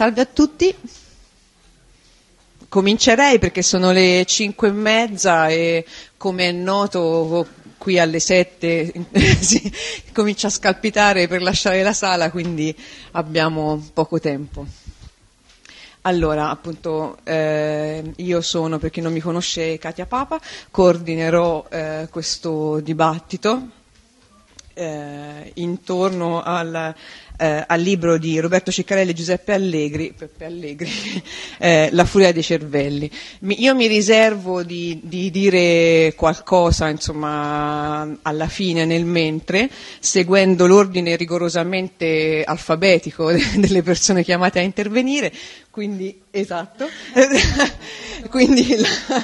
Salve a tutti. Comincerei perché sono le 5:30 e, come è noto, qui alle 7 si comincia a scalpitare per lasciare la sala, quindi abbiamo poco tempo. Allora, appunto, io sono, per chi non mi conosce, Katia Papa, coordinerò questo dibattito intorno al libro di Roberto Ciccarelli e Giuseppe Allegri, Peppe Allegri, La furia dei cervelli. Io mi riservo di dire qualcosa, insomma, alla fine, nel mentre, seguendo l'ordine rigorosamente alfabetico delle persone chiamate a intervenire, quindi, esatto, quindi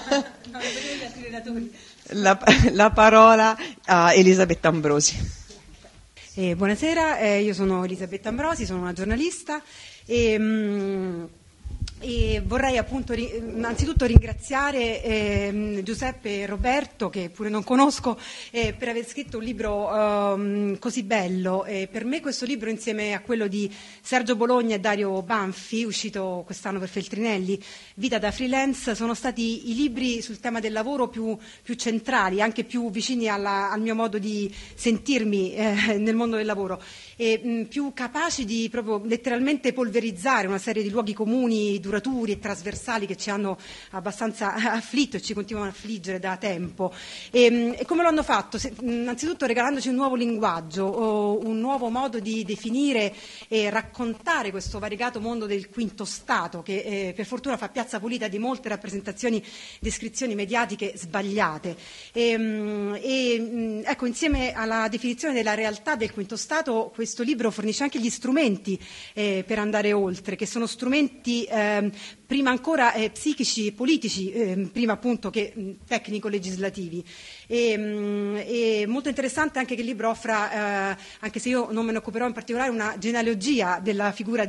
la parola a Elisabetta Ambrosi. Buonasera, io sono Elisabetta Ambrosi, sono una giornalista e vorrei appunto innanzitutto ringraziare Giuseppe e Roberto, che pure non conosco, per aver scritto un libro così bello. Per me questo libro, insieme a quello di Sergio Bologna e Dario Banfi, uscito quest'anno per Feltrinelli, Vita da freelance, sono stati i libri sul tema del lavoro più centrali, anche più vicini al mio modo di sentirmi nel mondo del lavoro, e più capaci di proprio letteralmente polverizzare una serie di luoghi comuni, duraturi e trasversali che ci hanno abbastanza afflitto e ci continuano a affliggere da tempo. E come lo hanno fatto? Innanzitutto regalandoci un nuovo linguaggio, un nuovo modo di definire e raccontare questo variegato mondo del quinto stato, che per fortuna fa piazza pulita di molte rappresentazioni, descrizioni mediatiche sbagliate. Ecco, insieme alla definizione della realtà del quinto stato, questo libro fornisce anche gli strumenti per andare oltre, che sono strumenti prima ancora psichici e politici, prima appunto che tecnico-legislativi. E molto interessante anche che il libro offra, anche se io non me ne occuperò in particolare, una genealogia della figura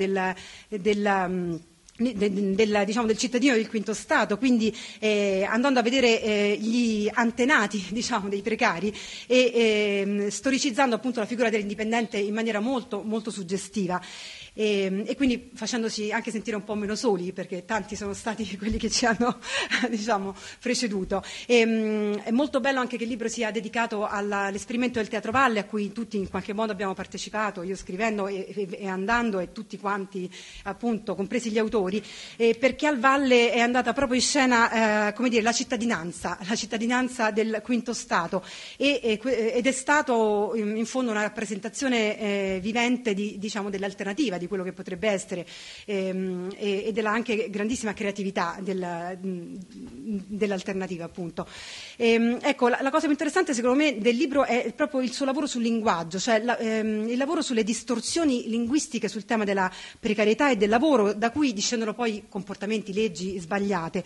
diciamo, del cittadino del quinto stato, quindi andando a vedere gli antenati, diciamo, dei precari e storicizzando appunto la figura dell'indipendente in maniera molto, molto suggestiva. E quindi facendoci anche sentire un po' meno soli, perché tanti sono stati quelli che ci hanno diciamo, preceduto. È molto bello anche che il libro sia dedicato all'esperimento del Teatro Valle, a cui tutti in qualche modo abbiamo partecipato, io scrivendo e andando, e tutti quanti appunto, compresi gli autori, perché al Valle è andata proprio in scena come dire, la cittadinanza del quinto stato, ed è stato in fondo una rappresentazione vivente diciamo, dell'alternativa, di quello che potrebbe essere, e della anche grandissima creatività dell'alternativa, appunto. Ecco, la cosa più interessante secondo me del libro è proprio il suo lavoro sul linguaggio, cioè il lavoro sulle distorsioni linguistiche sul tema della precarietà e del lavoro, da cui discendono poi comportamenti, leggi sbagliate.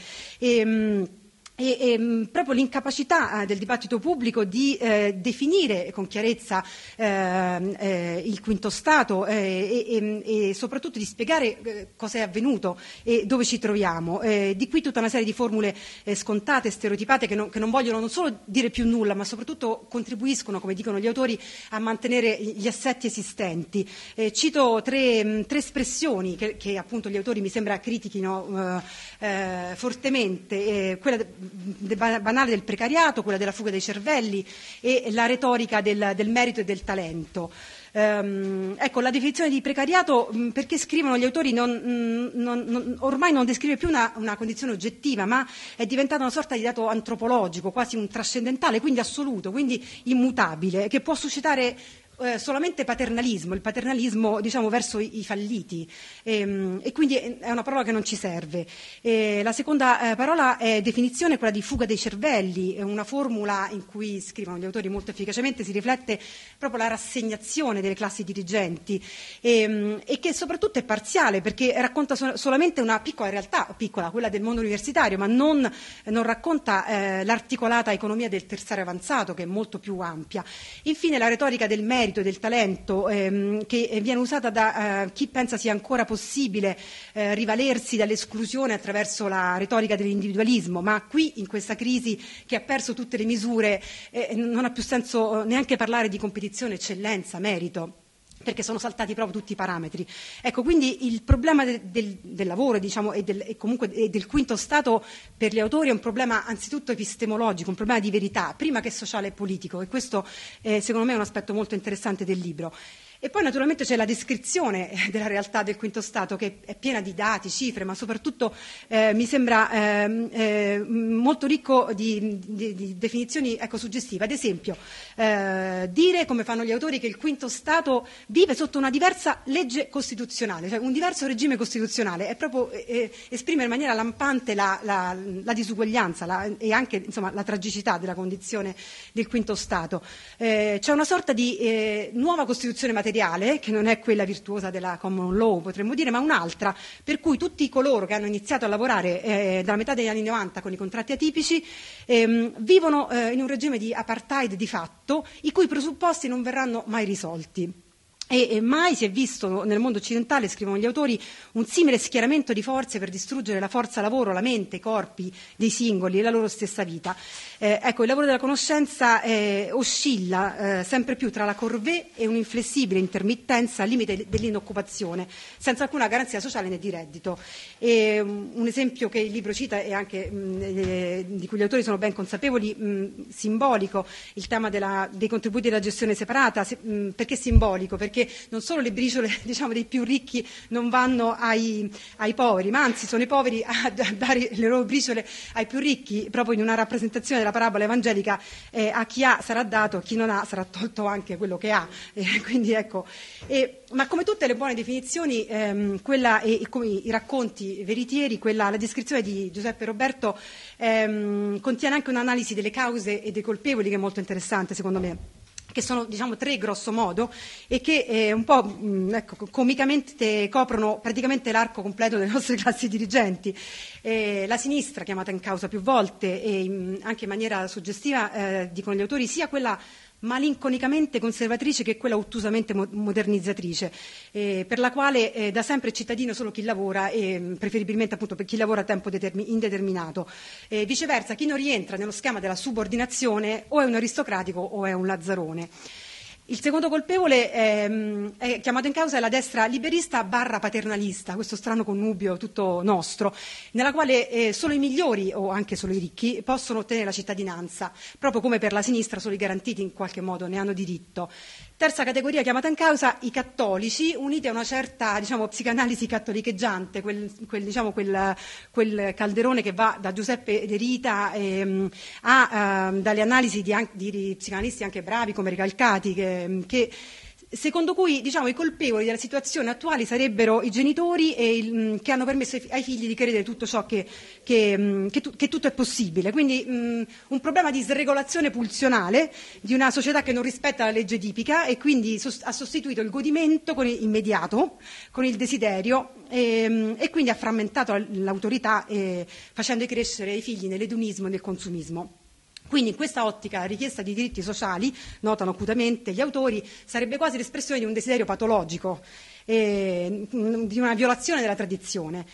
E proprio l'incapacità del dibattito pubblico di definire con chiarezza il quinto stato e soprattutto di spiegare cosa è avvenuto e dove ci troviamo. Di qui tutta una serie di formule scontate, stereotipate, che non vogliono non solo dire più nulla, ma soprattutto contribuiscono, come dicono gli autori, a mantenere gli assetti esistenti. Cito tre espressioni che appunto gli autori mi sembra critichino fortemente, quella banale del precariato, quella della fuga dei cervelli e la retorica del merito e del talento. Ecco, la definizione di precariato, perché scrivono gli autori, ormai non descrive più una condizione oggettiva, ma è diventata una sorta di dato antropologico, quasi un trascendentale, quindi assoluto, quindi immutabile, che può suscitare solamente paternalismo, il paternalismo diciamo verso i falliti, e quindi è una parola che non ci serve. La seconda parola è definizione, quella di fuga dei cervelli, è una formula in cui, scrivono gli autori molto efficacemente, si riflette proprio la rassegnazione delle classi dirigenti, e che soprattutto è parziale, perché racconta solamente una piccola realtà, piccola, quella del mondo universitario, ma non racconta l'articolata economia del terziario avanzato, che è molto più ampia. Infine la retorica del merito e del talento, che viene usata da chi pensa sia ancora possibile rivalersi dall'esclusione attraverso la retorica dell'individualismo, ma qui in questa crisi che ha perso tutte le misure non ha più senso neanche parlare di competizione, eccellenza, merito. perché sono saltati proprio tutti i parametri. Ecco, quindi il problema del lavoro, diciamo, e del quinto Stato per gli autori è un problema anzitutto epistemologico, un problema di verità, prima che sociale e politico, e questo secondo me è un aspetto molto interessante del libro. E poi naturalmente c'è la descrizione della realtà del quinto Stato, che è piena di dati, cifre, ma soprattutto mi sembra molto ricco di definizioni suggestive. Ad esempio, dire, come fanno gli autori, che il quinto Stato vive sotto una diversa legge costituzionale, cioè un diverso regime costituzionale, è proprio esprimere in maniera lampante la disuguaglianza e anche, insomma, la tragicità della condizione del quinto Stato. C'è una sorta di nuova Costituzione materiale, che non è quella virtuosa della common law, potremmo dire, ma un'altra, per cui tutti coloro che hanno iniziato a lavorare dalla metà degli anni 90 con i contratti atipici vivono in un regime di apartheid di fatto, i cui presupposti non verranno mai risolti. E mai si è visto nel mondo occidentale, scrivono gli autori, un simile schieramento di forze per distruggere la forza lavoro, la mente, i corpi dei singoli e la loro stessa vita. Ecco, il lavoro della conoscenza oscilla sempre più tra la corvée e un'inflessibile intermittenza al limite dell'inoccupazione, senza alcuna garanzia sociale né di reddito. Un esempio che il libro cita e anche di cui gli autori sono ben consapevoli, simbolico, il tema dei contributi della gestione separata. Perché simbolico? Perché non solo le briciole, diciamo, dei più ricchi non vanno ai poveri, ma anzi sono i poveri a dare le loro briciole ai più ricchi, proprio in una rappresentazione della parabola evangelica, a chi ha sarà dato, a chi non ha sarà tolto anche quello che ha. Quindi ecco, ma come tutte le buone definizioni, quella e come i racconti veritieri, la descrizione di Giuseppe Roberto contiene anche un'analisi delle cause e dei colpevoli che è molto interessante, secondo me, che sono, diciamo, tre grosso modo e che un po' comicamente coprono praticamente l'arco completo delle nostre classi dirigenti. La sinistra, chiamata in causa più volte e anche in maniera suggestiva, dicono gli autori, sia quella malinconicamente conservatrice che quella ottusamente modernizzatrice, per la quale da sempre è cittadino solo chi lavora, e preferibilmente appunto per chi lavora a tempo indeterminato. Viceversa, chi non rientra nello schema della subordinazione o è un aristocratico o è un lazzarone. Il secondo colpevole è chiamato in causa è la destra liberista / paternalista, questo strano connubio tutto nostro, nella quale solo i migliori o anche solo i ricchi possono ottenere la cittadinanza, proprio come per la sinistra solo i garantiti in qualche modo ne hanno diritto. Terza categoria chiamata in causa, i cattolici, uniti a una certa, diciamo, psicanalisi cattolicheggiante, quel calderone che va da Giuseppe De Rita dalle analisi di psicanalisti anche bravi come Recalcati, che secondo cui, diciamo, i colpevoli della situazione attuale sarebbero i genitori che hanno permesso ai figli di credere tutto ciò che tutto è possibile. Quindi un problema di sregolazione pulsionale di una società che non rispetta la legge tipica e quindi ha sostituito il godimento immediato con il desiderio e quindi ha frammentato l'autorità facendo crescere i figli nell'edonismo e nel consumismo. Quindi in questa ottica la richiesta di diritti sociali, notano acutamente gli autori, sarebbe quasi l'espressione di un desiderio patologico, di una violazione della tradizione.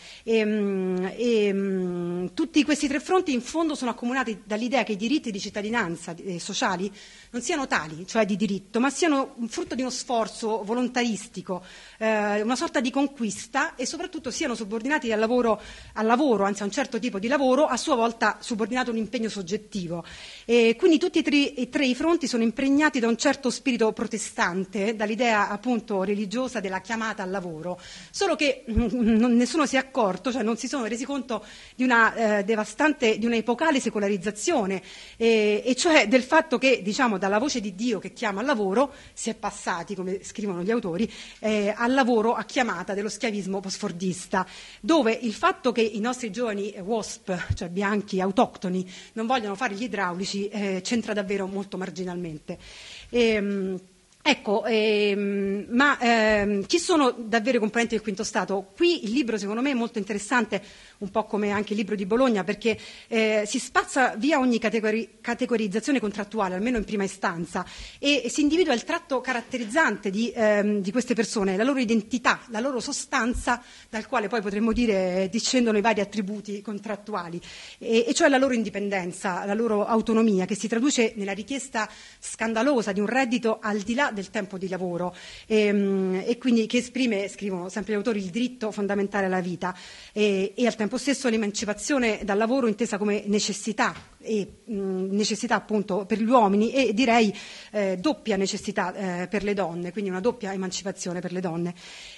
Tutti questi tre fronti in fondo sono accomunati dall'idea che i diritti di cittadinanza sociali non siano tali, cioè di diritto, ma siano frutto di uno sforzo volontaristico, una sorta di conquista, e soprattutto siano subordinati al lavoro, anzi a un certo tipo di lavoro, a sua volta subordinato a un impegno soggettivo. Quindi tutti e tre i fronti sono impregnati da un certo spirito protestante, dall'idea appunto religiosa della chiamata al lavoro, solo che nessuno si è accorto, cioè non si sono resi conto di una devastante, di una epocale secolarizzazione, e cioè del fatto che, diciamo, dalla voce di Dio che chiama al lavoro si è passati, come scrivono gli autori, al lavoro a chiamata dello schiavismo postfordista, dove il fatto che i nostri giovani WASP, cioè bianchi autoctoni, non vogliono fare gli idraulici c'entra davvero molto marginalmente. Ecco, ma chi sono davvero i componenti del quinto Stato? Qui il libro secondo me è molto interessante, un po' come anche il libro di Bologna, perché si spazza via ogni categorizzazione contrattuale, almeno in prima istanza, e si individua il tratto caratterizzante di queste persone, la loro identità, la loro sostanza, dal quale poi potremmo dire discendono i vari attributi contrattuali, e cioè la loro indipendenza, la loro autonomia, che si traduce nella richiesta scandalosa di un reddito al di là qualità del tempo di lavoro, e quindi che esprime, scrivono sempre gli autori, il diritto fondamentale alla vita e al tempo stesso l'emancipazione dal lavoro intesa come necessità, necessità appunto per gli uomini e direi doppia necessità per le donne, quindi una doppia emancipazione per le donne.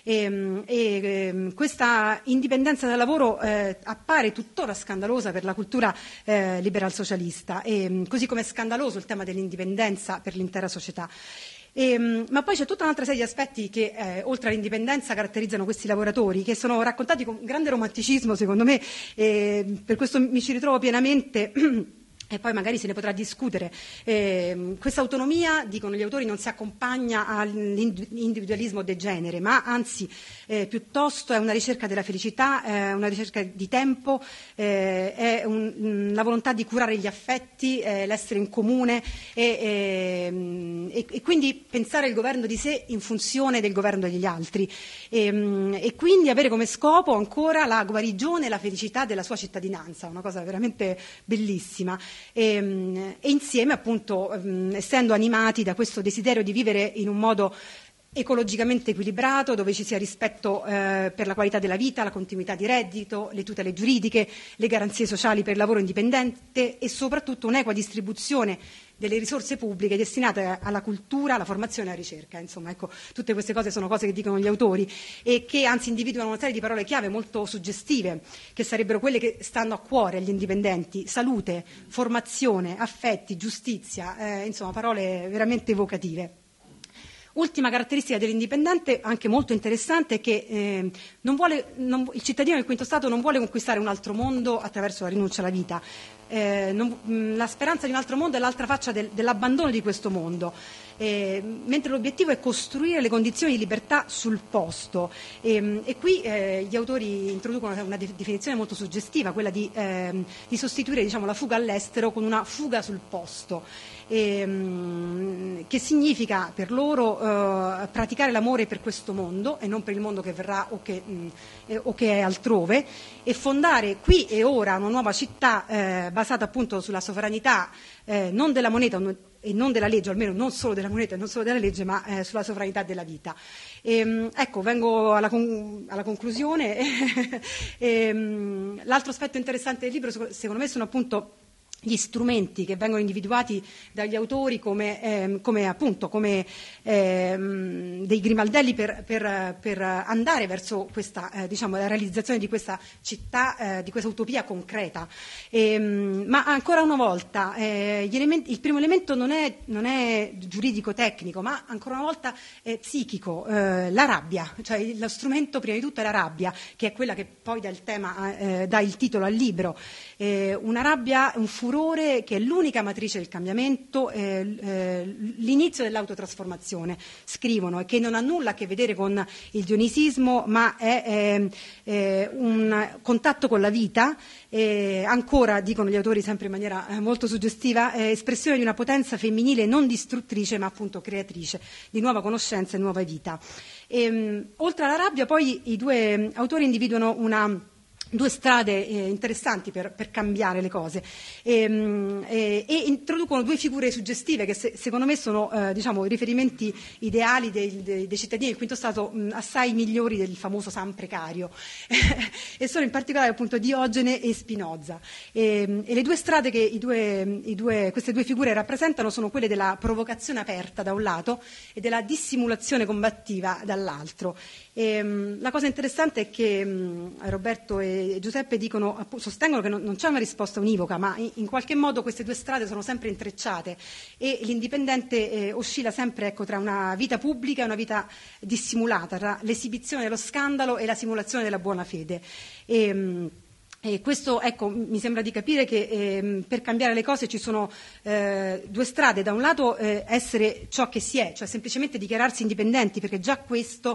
Questa indipendenza dal lavoro appare tuttora scandalosa per la cultura liberal socialista, così come è scandaloso il tema dell'indipendenza per l'intera società. Ma poi c'è tutta un'altra serie di aspetti che oltre all'indipendenza caratterizzano questi lavoratori, che sono raccontati con grande romanticismo secondo me, per questo mi ci ritrovo pienamente. E poi magari se ne potrà discutere. Questa autonomia, dicono gli autori, non si accompagna all'individualismo de genere, ma anzi piuttosto è una ricerca della felicità, è una ricerca di tempo, è la volontà di curare gli affetti, l'essere in comune e quindi pensare il governo di sé in funzione del governo degli altri e quindi avere come scopo ancora la guarigione e la felicità della sua cittadinanza, una cosa veramente bellissima. E insieme appunto essendo animati da questo desiderio di vivere in un modo ecologicamente equilibrato, dove ci sia rispetto per la qualità della vita, la continuità di reddito, le tutele giuridiche, le garanzie sociali per il lavoro indipendente e soprattutto un'equa distribuzione delle risorse pubbliche destinate alla cultura, alla formazione e alla ricerca. Insomma, ecco, tutte queste cose sono cose che dicono gli autori e che anzi individuano una serie di parole chiave molto suggestive, che sarebbero quelle che stanno a cuore agli indipendenti: salute, formazione, affetti, giustizia, insomma parole veramente evocative. Ultima caratteristica dell'indipendente, anche molto interessante, è che il cittadino del quinto Stato non vuole conquistare un altro mondo attraverso la rinuncia alla vita. La speranza di un altro mondo è l'altra faccia dell'abbandono di questo mondo, mentre l'obiettivo è costruire le condizioni di libertà sul posto. E qui gli autori introducono una definizione molto suggestiva, quella di sostituire, diciamo, la fuga all'estero con una fuga sul posto. Che significa per loro praticare l'amore per questo mondo e non per il mondo che verrà o che è altrove, e fondare qui e ora una nuova città basata appunto sulla sovranità non della moneta e non della legge, o almeno non solo della moneta e non solo della legge, ma sulla sovranità della vita. Ecco, vengo alla conclusione. L'altro aspetto interessante del libro, secondo me, sono appunto gli strumenti che vengono individuati dagli autori come dei grimaldelli per andare verso questa, diciamo, la realizzazione di questa città, di questa utopia concreta. Ma ancora una volta il primo elemento non è giuridico-tecnico, ma ancora una volta è psichico, la rabbia, cioè lo strumento prima di tutto è la rabbia, che è quella che poi dà il titolo al libro. Una rabbia, un furore che è l'unica matrice del cambiamento, l'inizio dell'autotrasformazione, scrivono, e che non ha nulla a che vedere con il dionisismo, ma è un contatto con la vita, ancora, dicono gli autori sempre in maniera molto suggestiva, espressione di una potenza femminile non distruttrice ma appunto creatrice di nuova conoscenza e nuova vita. Oltre alla rabbia poi i due autori individuano due strade interessanti per cambiare le cose e introducono due figure suggestive che secondo me sono diciamo, riferimenti ideali dei cittadini del quinto Stato, assai migliori del famoso San Precario e sono in particolare appunto Diogene e Spinoza e le due strade che queste due figure rappresentano sono quelle della provocazione aperta da un lato e della dissimulazione combattiva dall'altro. La cosa interessante è che Roberto e Giuseppe sostengono che non c'è una risposta univoca, ma in qualche modo queste due strade sono sempre intrecciate e l'indipendente oscilla sempre tra una vita pubblica e una vita dissimulata, tra l'esibizione dello scandalo e la simulazione della buona fede. E questo, ecco, mi sembra di capire che per cambiare le cose ci sono due strade. Da un lato essere ciò che si è, cioè semplicemente dichiararsi indipendenti, perché già questo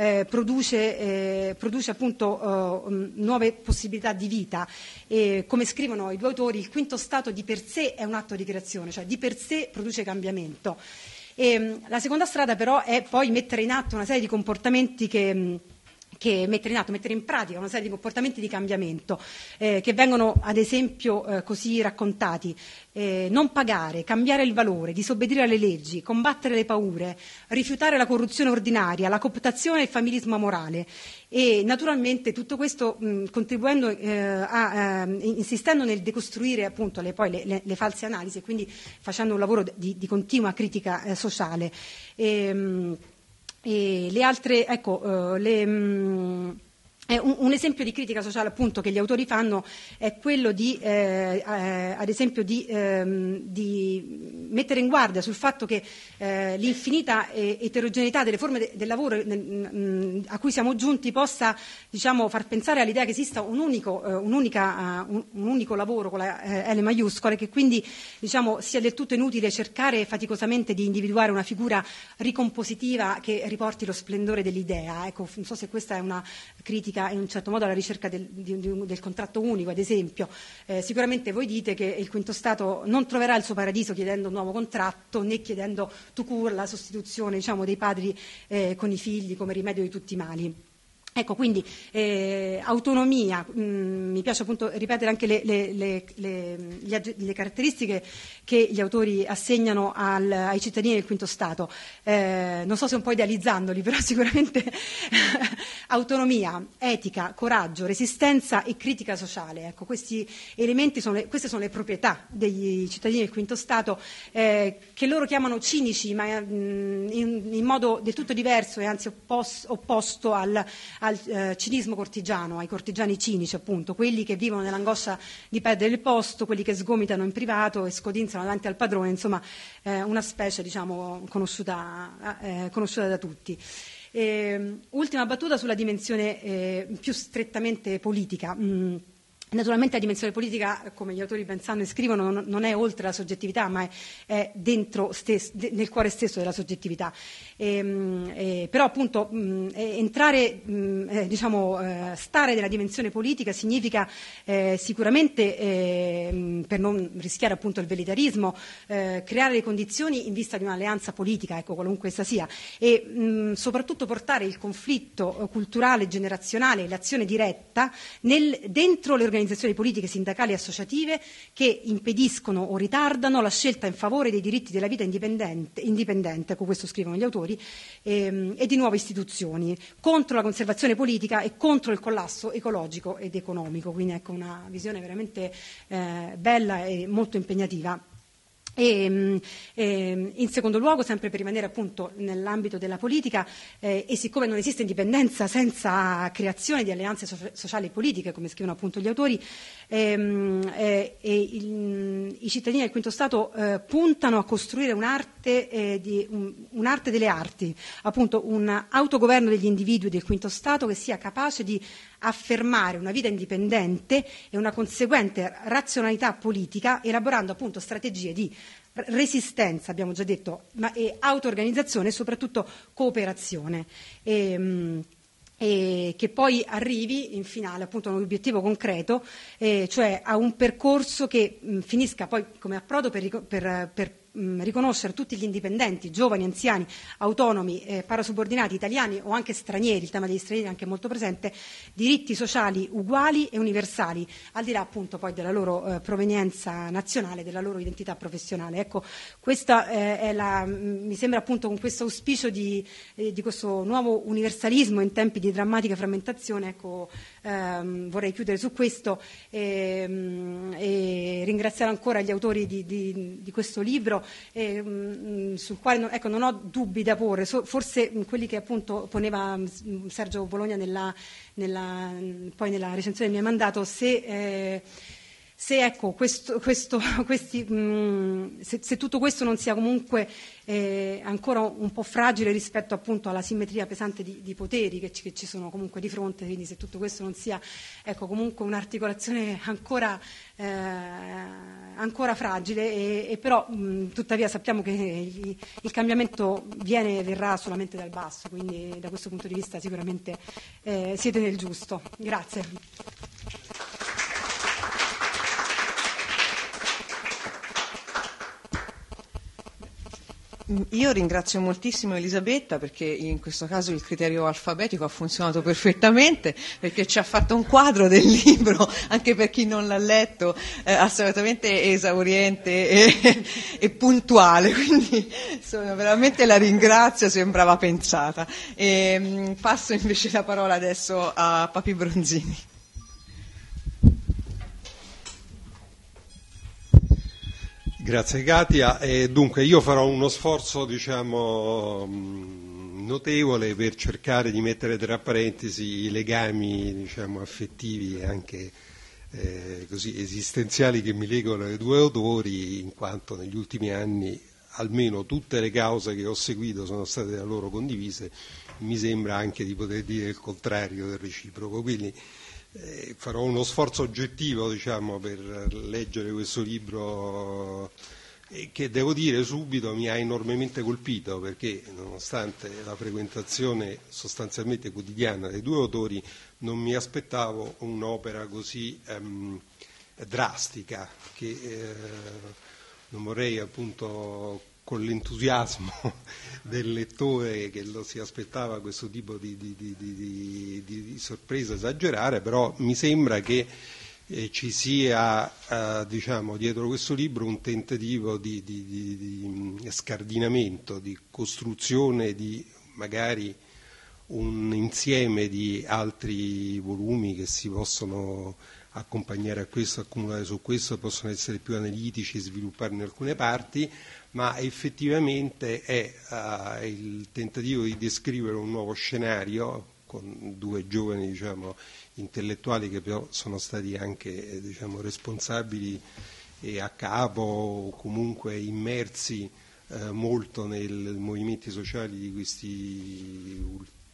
produce appunto nuove possibilità di vita. E, come scrivono i due autori, il quinto Stato di per sé è un atto di creazione, cioè di per sé produce cambiamento. La seconda strada però è poi mettere in atto una serie di comportamenti che che mettere in pratica una serie di comportamenti di cambiamento che vengono ad esempio così raccontati: non pagare, cambiare il valore, disobbedire alle leggi, combattere le paure, rifiutare la corruzione ordinaria, la cooptazione e il familismo morale. E naturalmente tutto questo contribuendo insistendo nel decostruire appunto le false analisi, e quindi facendo un lavoro di continua critica sociale. E le altre, un esempio di critica sociale appunto che gli autori fanno è quello di ad esempio di mettere in guardia sul fatto che l'infinita eterogeneità delle forme del lavoro a cui siamo giunti possa, diciamo, far pensare all'idea che esista un unico lavoro con la L maiuscola, e che quindi, diciamo, sia del tutto inutile cercare faticosamente di individuare una figura ricompositiva che riporti lo splendore dell'idea. Ecco, non so se questa è una critica in un certo modo alla ricerca del contratto unico, ad esempio. Sicuramente voi dite che il quinto Stato non troverà il suo paradiso chiedendo un nuovo contratto, né chiedendo tout court la sostituzione, diciamo, dei padri con i figli come rimedio di tutti i mali. Ecco, quindi autonomia, mi piace appunto ripetere anche le caratteristiche che gli autori assegnano ai cittadini del quinto Stato. Non so se un po' idealizzandoli, però sicuramente autonomia, etica, coraggio, resistenza e critica sociale. Ecco, questi elementi queste sono le proprietà dei cittadini del quinto Stato, che loro chiamano cinici, ma in modo del tutto diverso e anzi opposto al cinismo cortigiano, ai cortigiani cinici, appunto, quelli che vivono nell'angoscia di perdere il posto, quelli che sgomitano in privato e scodinzano davanti al padrone, insomma una specie, diciamo, conosciuta da tutti. Ultima battuta sulla dimensione più strettamente politica. Naturalmente la dimensione politica, come gli autori ben sanno e scrivono, non è oltre la soggettività, ma è dentro nel cuore stesso della soggettività. Però appunto stare nella dimensione politica significa sicuramente, per non rischiare appunto il velleitarismo, creare le condizioni in vista di un'alleanza politica, ecco, qualunque essa sia, e soprattutto portare il conflitto culturale generazionale e l'azione diretta dentro le organizzazioni politiche, sindacali e associative che impediscono o ritardano la scelta in favore dei diritti della vita indipendente, ecco, questo scrivono gli autori, e di nuove istituzioni, contro la conservazione politica e contro il collasso ecologico ed economico. Quindi ecco una visione veramente bella e molto impegnativa. E in secondo luogo, sempre per rimanere appunto nell'ambito della politica, e siccome non esiste indipendenza senza creazione di alleanze sociali e politiche, come scrivono appunto gli autori, i cittadini del quinto Stato puntano a costruire un'arte delle arti, appunto un autogoverno degli individui del quinto Stato che sia capace di affermare una vita indipendente e una conseguente razionalità politica, elaborando appunto strategie di resistenza, abbiamo già detto, e auto-organizzazione e soprattutto cooperazione. E che poi arrivi in finale appunto a un obiettivo concreto, cioè a un percorso che finisca poi come approdo per riconoscere tutti gli indipendenti, giovani, anziani, autonomi, parasubordinati, italiani o anche stranieri, il tema degli stranieri è anche molto presente, diritti sociali uguali e universali, al di là appunto poi della loro provenienza nazionale, della loro identità professionale. Ecco, questa mi sembra appunto con questo auspicio di questo nuovo universalismo in tempi di drammatica frammentazione, ecco, vorrei chiudere su questo e ringraziare ancora gli autori di questo libro, sul quale non ho dubbi da porre, forse quelli che appunto poneva Sergio Bologna poi nella recensione del mio mandato, se ecco, se tutto questo non sia comunque ancora un po' fragile rispetto appunto alla simmetria pesante di poteri che ci sono comunque di fronte, quindi se tutto questo non sia, ecco, comunque un'articolazione ancora fragile, però tuttavia sappiamo che il cambiamento verrà solamente dal basso, quindi da questo punto di vista sicuramente siete nel giusto. Grazie. Io ringrazio moltissimo Elisabetta, perché in questo caso il criterio alfabetico ha funzionato perfettamente, perché ci ha fatto un quadro del libro, anche per chi non l'ha letto, assolutamente esauriente e puntuale, quindi veramente la ringrazio, sembrava pensata. Passo invece la parola adesso a Papi Bronzini. Grazie Katia. Dunque io farò uno sforzo notevole per cercare di mettere tra parentesi i legami affettivi e anche così esistenziali che mi legano ai due autori, in quanto negli ultimi anni almeno tutte le cause che ho seguito sono state da loro condivise. Mi sembra anche di poter dire il contrario del reciproco, quindi farò uno sforzo oggettivo per leggere questo libro che, devo dire subito, mi ha enormemente colpito, perché nonostante la frequentazione sostanzialmente quotidiana dei due autori non mi aspettavo un'opera così drastica, che non vorrei appunto con l'entusiasmo del lettore che lo si aspettava questo tipo di sorpresa esagerare, però mi sembra che ci sia dietro questo libro un tentativo di scardinamento, di costruzione di magari un insieme di altri volumi che si possono accompagnare a questo, accumulare su questo, possono essere più analitici e svilupparne alcune parti, ma effettivamente è il tentativo di descrivere un nuovo scenario con due giovani intellettuali che però sono stati anche responsabili e a capo o comunque immersi molto nei movimenti sociali di questi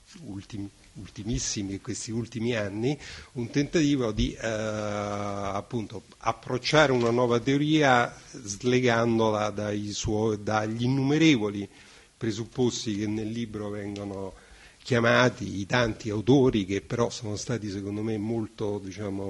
ultimissimi, questi ultimi anni, un tentativo di appunto approcciare una nuova teoria slegandola dagli innumerevoli presupposti che nel libro vengono chiamati, i tanti autori che però sono stati secondo me molto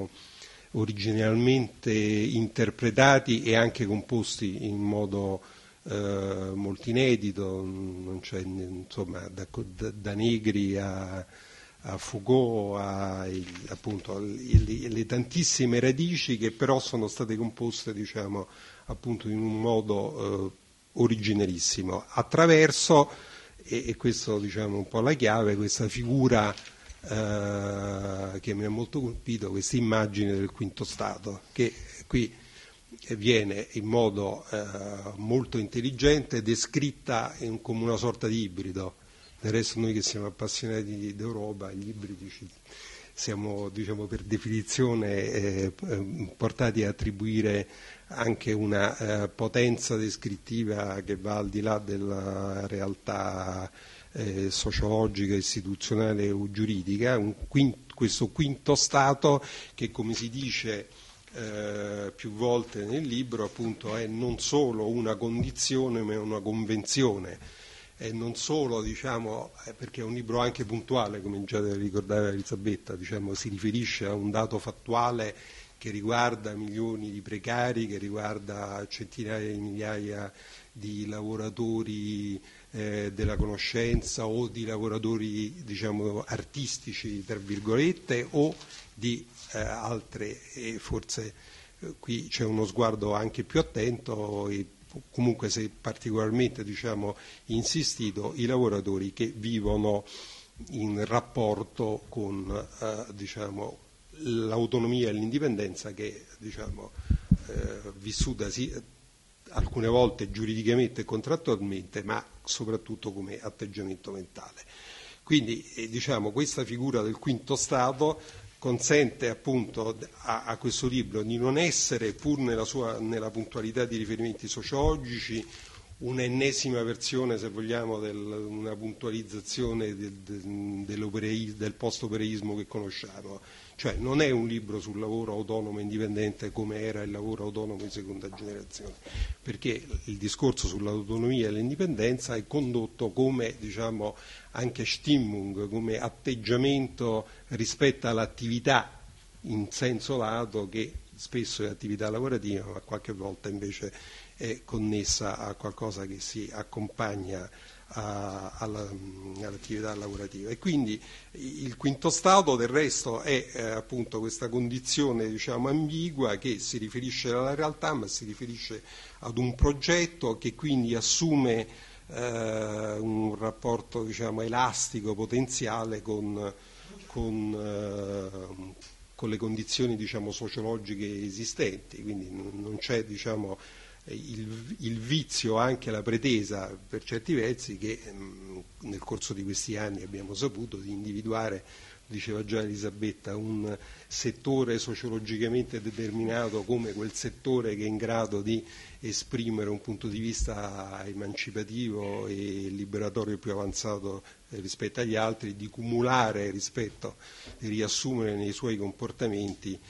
originalmente interpretati e anche composti in modo molto inedito, non c'è, insomma, da Negri a Foucault, appunto le tantissime radici che però sono state composte appunto in un modo originalissimo attraverso, e questo un po' la chiave, questa figura che mi ha molto colpito, questa immagine del quinto stato che qui viene in modo molto intelligente descritta come una sorta di ibrido. Del resto noi che siamo appassionati d'Europa, gli ibridi siamo per definizione portati a attribuire anche una potenza descrittiva che va al di là della realtà sociologica, istituzionale o giuridica, questo quinto stato che, come si dice più volte nel libro, appunto è non solo una condizione ma è una convenzione, e non solo perché è un libro anche puntuale, come già ricordava Elisabetta, si riferisce a un dato fattuale che riguarda milioni di precari, che riguarda centinaia di migliaia di lavoratori della conoscenza o di lavoratori artistici tra virgolette o di altre, e forse qui c'è uno sguardo anche più attento e comunque se particolarmente insistito, i lavoratori che vivono in rapporto con l'autonomia e l'indipendenza che vissuta alcune volte giuridicamente e contrattualmente, ma soprattutto come atteggiamento mentale. Quindi questa figura del quinto stato consente appunto a questo libro di non essere, pur nella puntualità di riferimenti sociologici, un'ennesima versione, se vogliamo, una puntualizzazione del post-opereismo che conosciamo. Cioè non è un libro sul lavoro autonomo e indipendente come era il lavoro autonomo di seconda generazione, perché il discorso sull'autonomia e l'indipendenza è condotto come, anche Stimmung, come atteggiamento rispetto all'attività in senso lato che spesso è attività lavorativa, ma qualche volta invece è connessa a qualcosa che si accompagna all'attività lavorativa. E quindi il quinto stato del resto è appunto questa condizione, diciamo, ambigua, che si riferisce alla realtà, ma si riferisce ad un progetto che quindi assume un rapporto, diciamo, elastico, potenziale con le condizioni, diciamo, sociologiche esistenti, quindi non c'è, diciamo, il vizio, anche la pretesa per certi versi, che nel corso di questi anni abbiamo saputo di individuare, diceva già Elisabetta, un settore sociologicamente determinato come quel settore che è in grado di esprimere un punto di vista emancipativo e liberatorio più avanzato rispetto agli altri, di cumulare rispetto e riassumere nei suoi comportamenti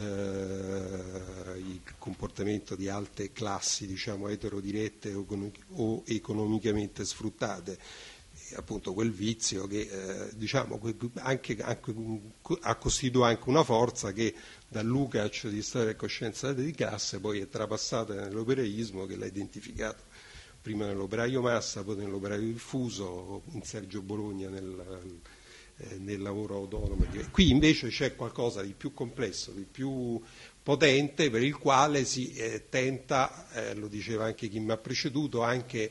il comportamento di alte classi, diciamo, eterodirette o economicamente sfruttate. Appunto quel vizio che diciamo anche ha costituito anche una forza che dal Lukács di storia e coscienza di classe poi è trapassata nell'operaismo, che l'ha identificato prima nell'operaio massa, poi nell'operaio diffuso, in Sergio Bologna nel lavoro autonomo. Qui invece c'è qualcosa di più complesso, di più potente, per il quale si tenta, lo diceva anche chi mi ha preceduto, anche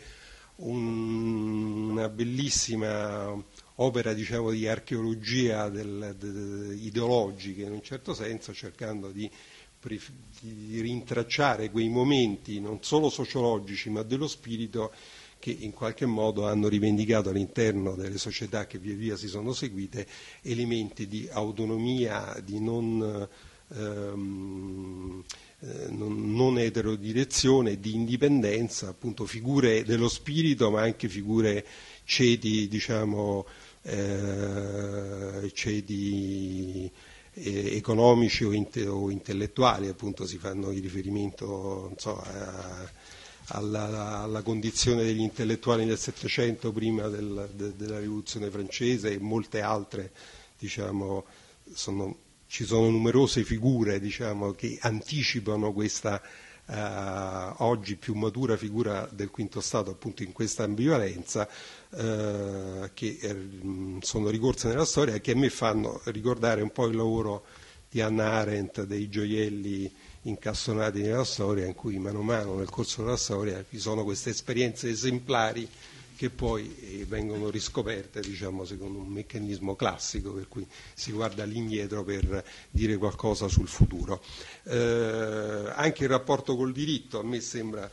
una bellissima opera, diciamo, di archeologia ideologica, in un certo senso, cercando di rintracciare quei momenti non solo sociologici ma dello spirito che in qualche modo hanno rivendicato all'interno delle società che via via si sono seguite elementi di autonomia, di non eterodirezione, di indipendenza, appunto figure dello spirito ma anche figure ceti, diciamo, ceti economici o intellettuali, appunto si fanno i riferimento, non so, alla condizione degli intellettuali nel Settecento prima della Rivoluzione francese, e molte altre, diciamo, ci sono numerose figure, diciamo, che anticipano questa oggi più matura figura del quinto stato, appunto in questa ambivalenza, che sono ricorse nella storia e che a me fanno ricordare un po' il lavoro di Hannah Arendt, dei gioielli incastonati nella storia, in cui mano a mano nel corso della storia vi sono queste esperienze esemplari che poi vengono riscoperte, diciamo, secondo un meccanismo classico per cui si guarda all'indietro per dire qualcosa sul futuro. Anche il rapporto col diritto a me sembra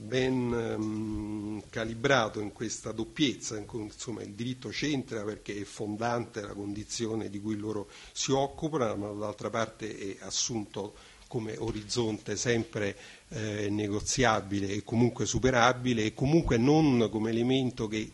ben calibrato in questa doppiezza, insomma il diritto c'entra perché è fondante la condizione di cui loro si occupano, ma dall'altra parte è assunto come orizzonte sempre negoziabile e comunque superabile, e comunque non come elemento che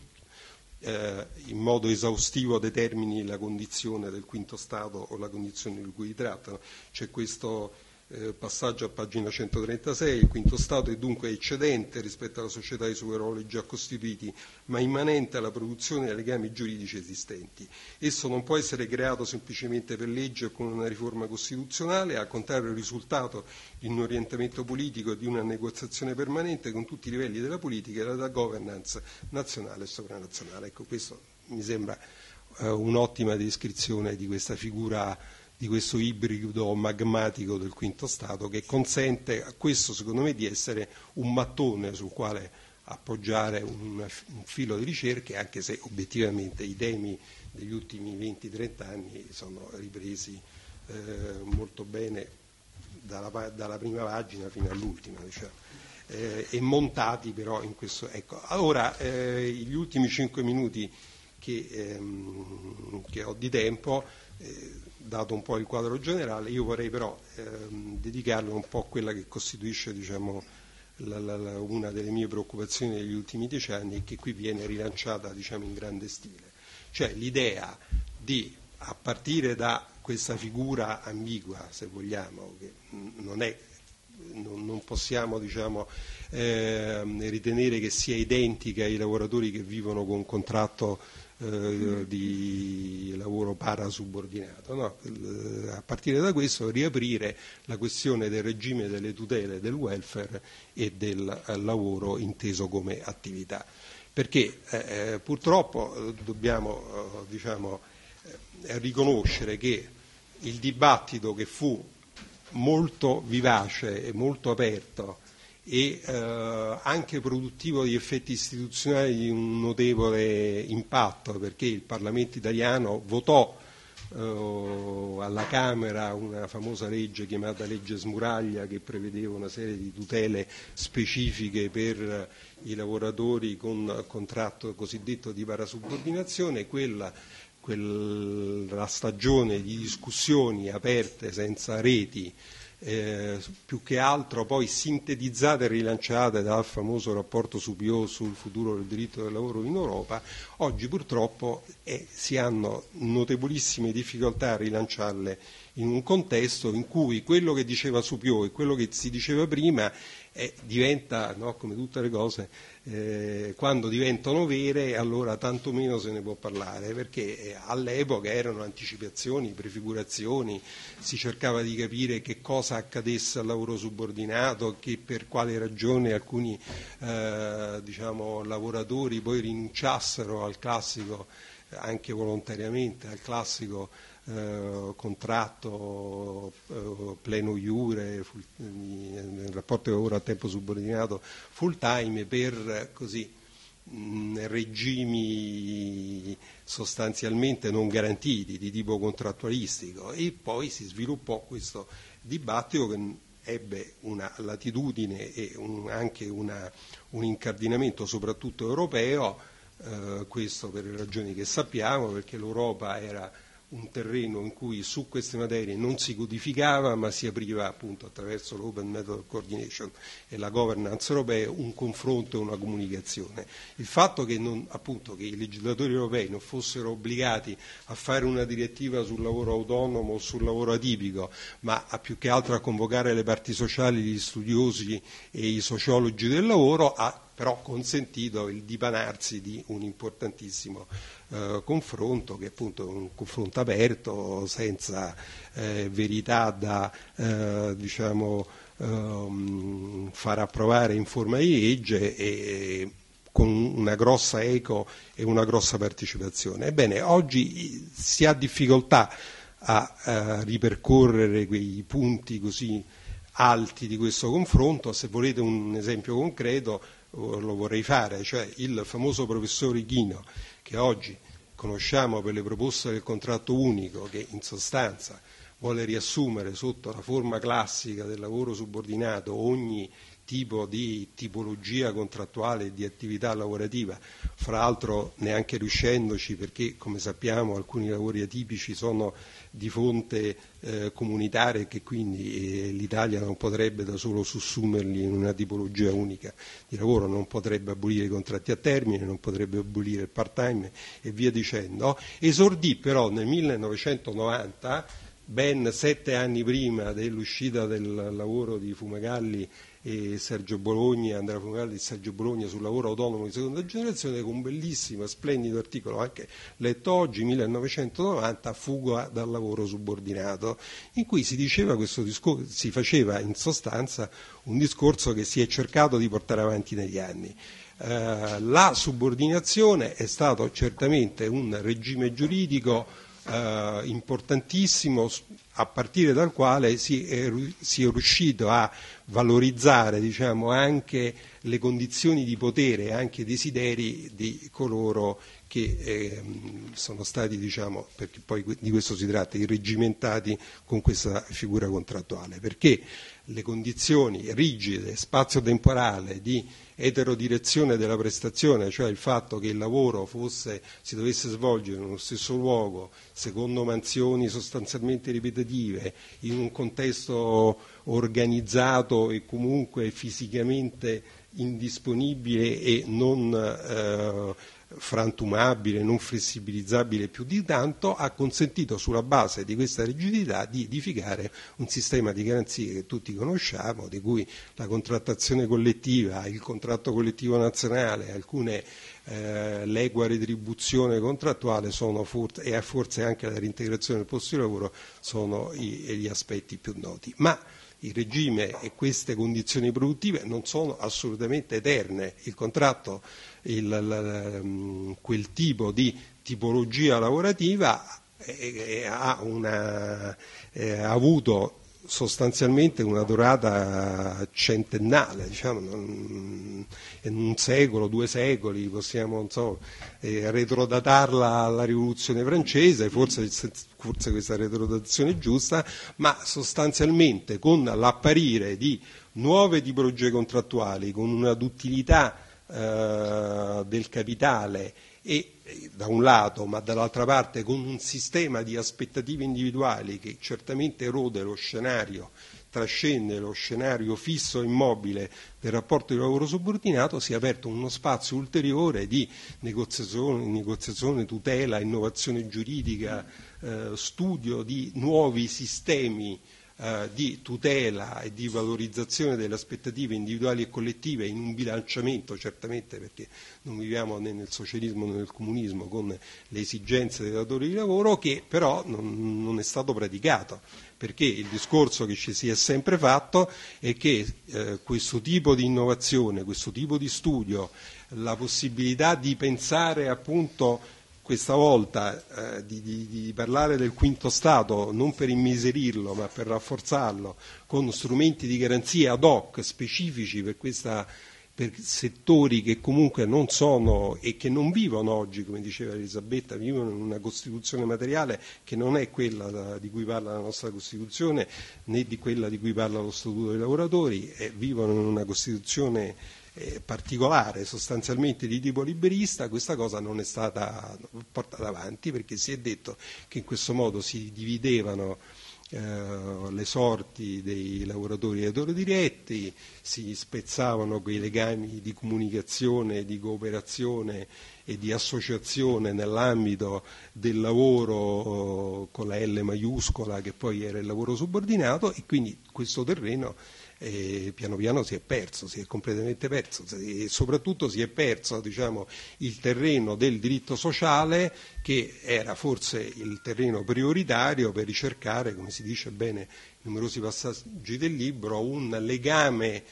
in modo esaustivo determini la condizione del quinto stato o la condizione di cui si trattano. C'è questo passaggio a pagina 136: il quinto stato è dunque eccedente rispetto alla società e ai suoi ruoli già costituiti, ma immanente alla produzione dei legami giuridici esistenti. Esso non può essere creato semplicemente per legge o con una riforma costituzionale, al contrario è il risultato di un orientamento politico e di una negoziazione permanente con tutti i livelli della politica e della governance nazionale e sovranazionale. Ecco, questo mi sembra un'ottima descrizione di questa figura, di questo ibrido magmatico del quinto stato, che consente a questo, secondo me, di essere un mattone sul quale appoggiare un filo di ricerche, anche se obiettivamente i temi degli ultimi 20-30 anni sono ripresi molto bene dalla prima pagina fino all'ultima, diciamo, e montati però in questo. Ecco, allora gli ultimi 5 minuti che ho di tempo, dato un po' il quadro generale, io vorrei però dedicarlo un po' a quella che costituisce, diciamo, una delle mie preoccupazioni degli ultimi 10 anni, e che qui viene rilanciata, diciamo, in grande stile, cioè l'idea di, a partire da questa figura ambigua, se vogliamo, che non possiamo, diciamo, ritenere che sia identica ai lavoratori che vivono con contratto di lavoro parasubordinato, no? A partire da questo riaprire la questione del regime delle tutele del welfare e del lavoro inteso come attività, perché purtroppo dobbiamo riconoscere che il dibattito, che fu molto vivace e molto aperto e anche produttivo di effetti istituzionali di un notevole impatto, perché il Parlamento italiano votò alla Camera una famosa legge chiamata legge Smuraglia, che prevedeva una serie di tutele specifiche per i lavoratori con contratto cosiddetto di parasubordinazione. Quella stagione di discussioni aperte senza reti, più che altro poi sintetizzate e rilanciate dal famoso rapporto Supiot sul futuro del diritto del lavoro in Europa, oggi purtroppo si hanno notevolissime difficoltà a rilanciarle in un contesto in cui quello che diceva Supiot e quello che si diceva prima diventa, no, come tutte le cose, quando diventano vere allora tanto meno se ne può parlare, perché all'epoca erano anticipazioni, prefigurazioni, si cercava di capire che cosa accadesse al lavoro subordinato, che per quale ragione alcuni lavoratori poi rinunciassero al classico, anche volontariamente, al classico contratto pleno iure nel rapporto di lavoro a tempo subordinato full time per regimi sostanzialmente non garantiti di tipo contrattualistico, e poi si sviluppò questo dibattito che ebbe una latitudine e anche un incardinamento soprattutto europeo, questo per le ragioni che sappiamo, perché l'Europa era un terreno in cui su queste materie non si codificava, ma si apriva appunto attraverso l'Open Method Coordination e la governance europea un confronto e una comunicazione. Il fatto che i legislatori europei non fossero obbligati a fare una direttiva sul lavoro autonomo o sul lavoro atipico, ma più che altro a convocare le parti sociali, gli studiosi e i sociologi del lavoro, ha però consentito il dipanarsi di un importantissimo confronto, che è appunto un confronto aperto, senza verità da far approvare in forma di legge, e con una grossa eco e una grossa partecipazione. Ebbene, oggi si ha difficoltà a ripercorrere quei punti così alti di questo confronto. Se volete un esempio concreto lo vorrei fare, cioè il famoso professor Ichino, che oggi conosciamo per le proposte del contratto unico, che in sostanza vuole riassumere sotto la forma classica del lavoro subordinato ogni tipo di tipologia contrattuale e di attività lavorativa, fra l'altro neanche riuscendoci, perché come sappiamo alcuni lavori atipici sono di fonte comunitaria, e che quindi l'Italia non potrebbe da solo sussumerli in una tipologia unica di lavoro, non potrebbe abolire i contratti a termine, non potrebbe abolire il part-time e via dicendo. Esordì però nel 1990, ben 7 anni prima dell'uscita del lavoro di Fumagalli e Sergio Bologna, Andrea Fumagalli e Sergio Bologna sul lavoro autonomo di seconda generazione, con un bellissimo, splendido articolo anche letto oggi, 1990, Fuga dal lavoro subordinato, in cui si diceva questo discorso, si faceva in sostanza un discorso che si è cercato di portare avanti negli anni. La subordinazione è stato certamente un regime giuridico importantissimo, a partire dal quale si è riuscito a valorizzare, anche le condizioni di potere e anche i desideri di coloro che sono stati, perché poi di questo si tratta, irregimentati con questa figura contrattuale, perché le condizioni rigide, spazio-temporale, di eterodirezione della prestazione, cioè il fatto che il lavoro si dovesse svolgere nello stesso luogo, secondo mansioni sostanzialmente ripetitive, in un contesto organizzato e comunque fisicamente indisponibile e non frantumabile, non flessibilizzabile più di tanto, ha consentito sulla base di questa rigidità di edificare un sistema di garanzie che tutti conosciamo, di cui la contrattazione collettiva, il contratto collettivo nazionale, alcune l'equa retribuzione contrattuale e forse anche la reintegrazione del posto di lavoro sono gli aspetti più noti. Ma il regime e queste condizioni produttive non sono assolutamente eterne. Il contratto, quel tipo di tipologia lavorativa ha avuto sostanzialmente una durata centennale, diciamo, in un secolo, 2 secoli, possiamo retrodatarla alla Rivoluzione francese, forse questa retrodatazione è giusta, ma sostanzialmente con l'apparire di nuove tipologie contrattuali, con una duttilità del capitale e da un lato, ma dall'altra parte con un sistema di aspettative individuali che certamente erode lo scenario, trascende lo scenario fisso e immobile del rapporto di lavoro subordinato, si è aperto uno spazio ulteriore di negoziazione, tutela, innovazione giuridica, studio di nuovi sistemi di tutela e di valorizzazione delle aspettative individuali e collettive in un bilanciamento, certamente, perché non viviamo né nel socialismo né nel comunismo, con le esigenze dei datori di lavoro, che però non è stato praticato, perché il discorso che ci si è sempre fatto è che questo tipo di innovazione, questo tipo di studio, la possibilità di pensare appunto questa volta di parlare del quinto Stato non per immiserirlo ma per rafforzarlo con strumenti di garanzia ad hoc specifici per settori che comunque non sono e che non vivono oggi, come diceva Elisabetta, vivono in una Costituzione materiale che non è quella di cui parla la nostra Costituzione né di quella di cui parla lo Statuto dei lavoratori, vivono in una Costituzione particolare, sostanzialmente di tipo liberista. Questa cosa non è stata portata avanti perché si è detto che in questo modo si dividevano le sorti dei lavoratori e dei datori diretti, si spezzavano quei legami di comunicazione, di cooperazione e di associazione nell'ambito del lavoro con la L maiuscola, che poi era il lavoro subordinato, e quindi questo terreno piano piano si è completamente perso, e soprattutto si è perso, diciamo, il terreno del diritto sociale, che era forse il terreno prioritario per ricercare, come si dice bene in numerosi passaggi del libro, un legame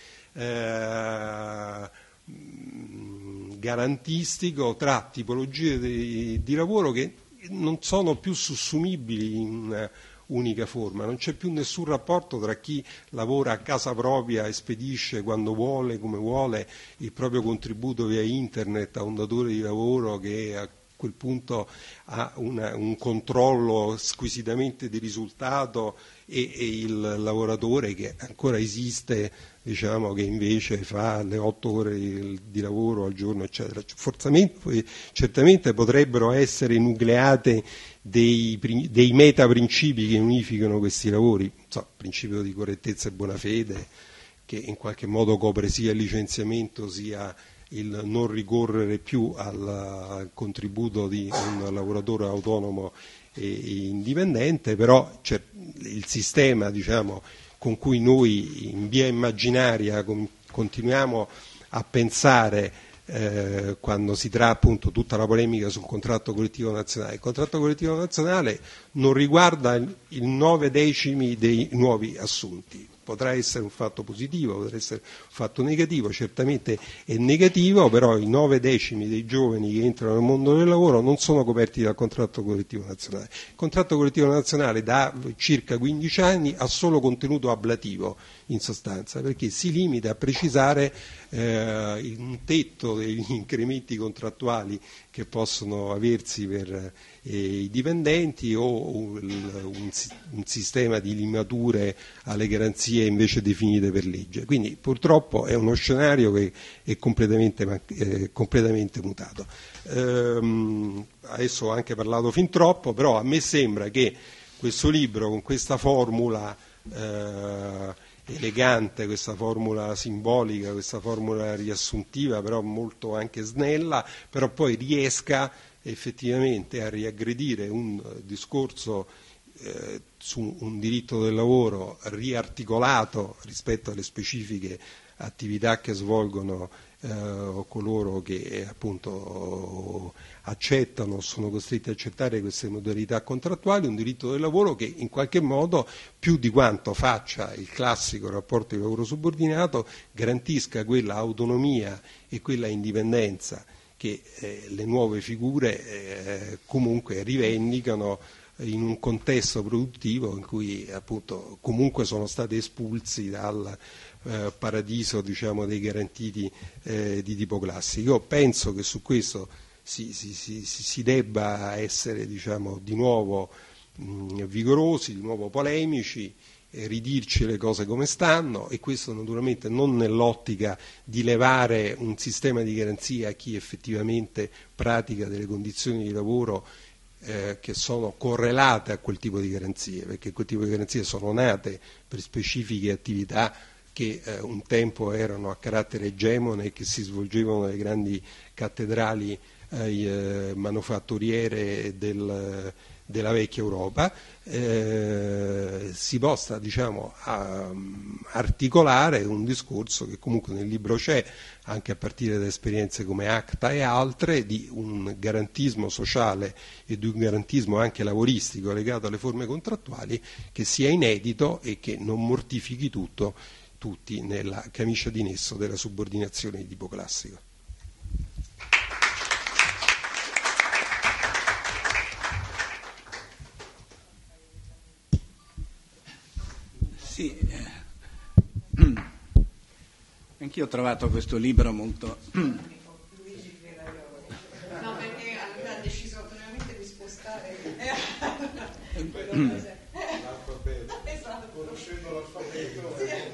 garantistico tra tipologie di lavoro che non sono più sussumibili in unica forma. Non c'è più nessun rapporto tra chi lavora a casa propria e spedisce quando vuole, come vuole, il proprio contributo via internet a un datore di lavoro che a quel punto ha un controllo squisitamente di risultato, e il lavoratore che ancora esiste, diciamo, che invece fa le 8 ore di lavoro al giorno, eccetera. Certamente potrebbero essere nucleate dei meta-principi che unificano questi lavori, principio di correttezza e buona fede, che in qualche modo copre sia il licenziamento sia il non ricorrere più al contributo di un lavoratore autonomo e indipendente, però il sistema, diciamo, con cui noi in via immaginaria continuiamo a pensare quando si tratta appunto tutta la polemica sul contratto collettivo nazionale. Il contratto collettivo nazionale non riguarda il 9/10 dei nuovi assunti. Potrà essere un fatto positivo, potrà essere un fatto negativo, certamente è negativo, però i 9/10 dei giovani che entrano nel mondo del lavoro non sono coperti dal contratto collettivo nazionale. Il contratto collettivo nazionale da circa 15 anni ha solo contenuto ablativo, in sostanza, perché si limita a precisare un tetto degli incrementi contrattuali che possono aversi per i dipendenti, o un sistema di limature alle garanzie invece definite per legge. Quindi purtroppo è uno scenario che è completamente mutato. Adesso ho anche parlato fin troppo, però a me sembra che questo libro, con questa formula elegante, questa formula simbolica, questa formula riassuntiva, però molto anche snella, però poi riesca effettivamente a riaggredire un discorso su un diritto del lavoro riarticolato rispetto alle specifiche attività che svolgono coloro che appunto accettano o sono costretti a accettare queste modalità contrattuali, un diritto del lavoro che in qualche modo, più di quanto faccia il classico rapporto di lavoro subordinato, garantisca quella autonomia e quella indipendenza che le nuove figure comunque rivendicano in un contesto produttivo in cui appunto comunque sono stati espulsi dal paradiso, diciamo, dei garantiti di tipo classico. Io penso che su questo si debba essere, diciamo, di nuovo vigorosi, di nuovo polemici, ridirci le cose come stanno, e questo naturalmente non nell'ottica di levare un sistema di garanzia a chi effettivamente pratica delle condizioni di lavoro che sono correlate a quel tipo di garanzie, perché quel tipo di garanzie sono nate per specifiche attività che un tempo erano a carattere egemone e che si svolgevano nelle grandi cattedrali manufatturiere della vecchia Europa. Si possa, diciamo, articolare un discorso che comunque nel libro c'è, anche a partire da esperienze come ACTA e altre, di un garantismo sociale e di un garantismo anche lavoristico legato alle forme contrattuali che sia inedito e che non mortifichi tutti nella camicia di nesso della subordinazione di tipo classico. Sì, anch'io ho trovato questo libro molto... No, perché ha deciso autonomamente di spostare conoscendo l'alfabeto.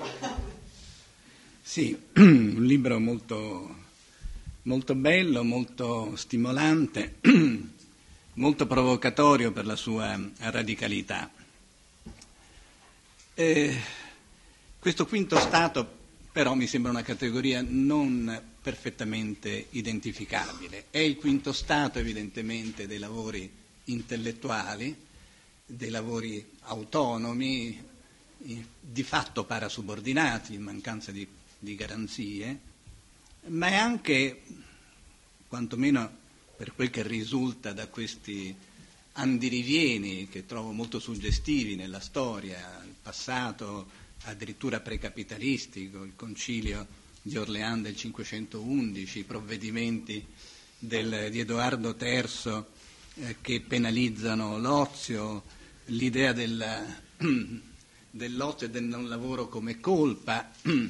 Sì, un libro molto, molto bello, molto stimolante, molto provocatorio per la sua radicalità. Questo quinto stato però mi sembra una categoria non perfettamente identificabile. È il quinto stato evidentemente dei lavori intellettuali, dei lavori autonomi, di fatto parasubordinati, in mancanza di garanzie, ma è anche, quantomeno per quel che risulta da questi andirivieni che trovo molto suggestivi nella storia, il passato addirittura precapitalistico, il concilio di Orléans del 511, i provvedimenti di Edoardo III che penalizzano l'ozio, l'idea dell'ozio e del non lavoro come colpa.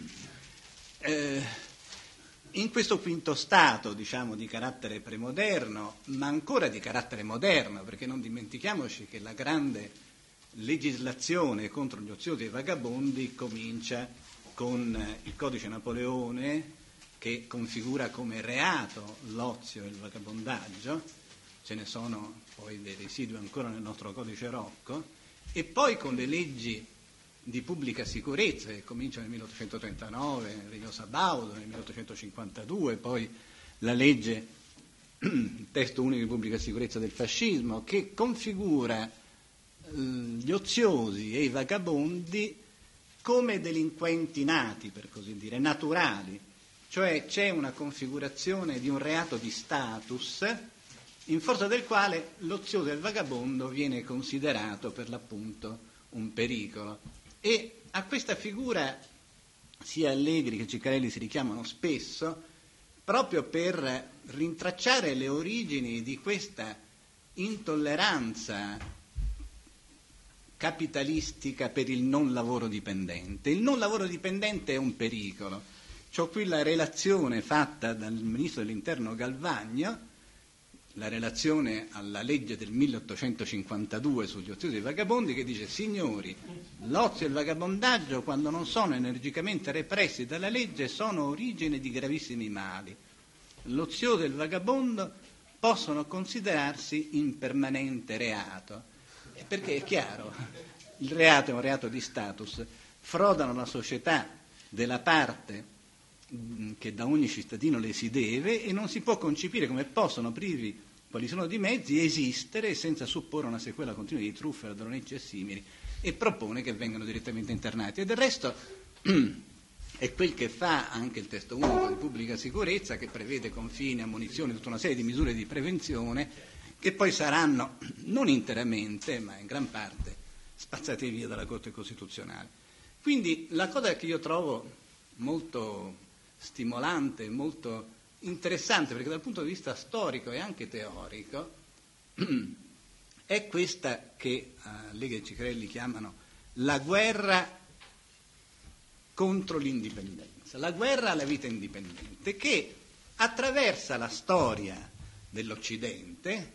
In questo quinto stato, diciamo, di carattere premoderno, ma ancora di carattere moderno, perché non dimentichiamoci che la grande legislazione contro gli oziosi e i vagabondi comincia con il Codice Napoleone, che configura come reato l'ozio e il vagabondaggio, ce ne sono poi dei residui ancora nel nostro Codice Rocco, e poi con le leggi di pubblica sicurezza che cominciano nel 1839, Regno Sabaudo, nel 1852, poi la legge, il testo unico di pubblica sicurezza del fascismo, che configura gli oziosi e i vagabondi come delinquenti nati, per così dire, naturali, cioè c'è una configurazione di un reato di status in forza del quale l'ozioso e il vagabondo viene considerato per l'appunto un pericolo. E a questa figura sia Allegri che Ciccarelli si richiamano spesso proprio per rintracciare le origini di questa intolleranza capitalistica per il non lavoro dipendente. Il non lavoro dipendente è un pericolo. C'ho qui la relazione fatta dal ministro dell'Interno Galvagno, la relazione alla legge del 1852 sugli oziosi e i vagabondi, che dice: signori, l'ozio e il vagabondaggio, quando non sono energicamente repressi dalla legge, sono origine di gravissimi mali. L'ozioso e il vagabondo possono considerarsi in permanente reato, perché è chiaro, il reato è un reato di status, frodano la società della parte che da ogni cittadino le si deve, e non si può concepire come possono, privi quali sono di mezzi, esistere senza supporre una sequela continua di truffe, ladroneggi e simili, e propone che vengano direttamente internati. E del resto è quel che fa anche il testo unico di pubblica sicurezza, che prevede confini, ammunizioni, tutta una serie di misure di prevenzione che poi saranno non interamente, ma in gran parte, spazzate via dalla Corte Costituzionale. Quindi la cosa che io trovo molto stimolante, molto interessante, perché dal punto di vista storico e anche teorico, è questa che Allegri e Ciccarelli chiamano la guerra contro l'indipendenza, la guerra alla vita indipendente, che attraversa la storia dell'Occidente,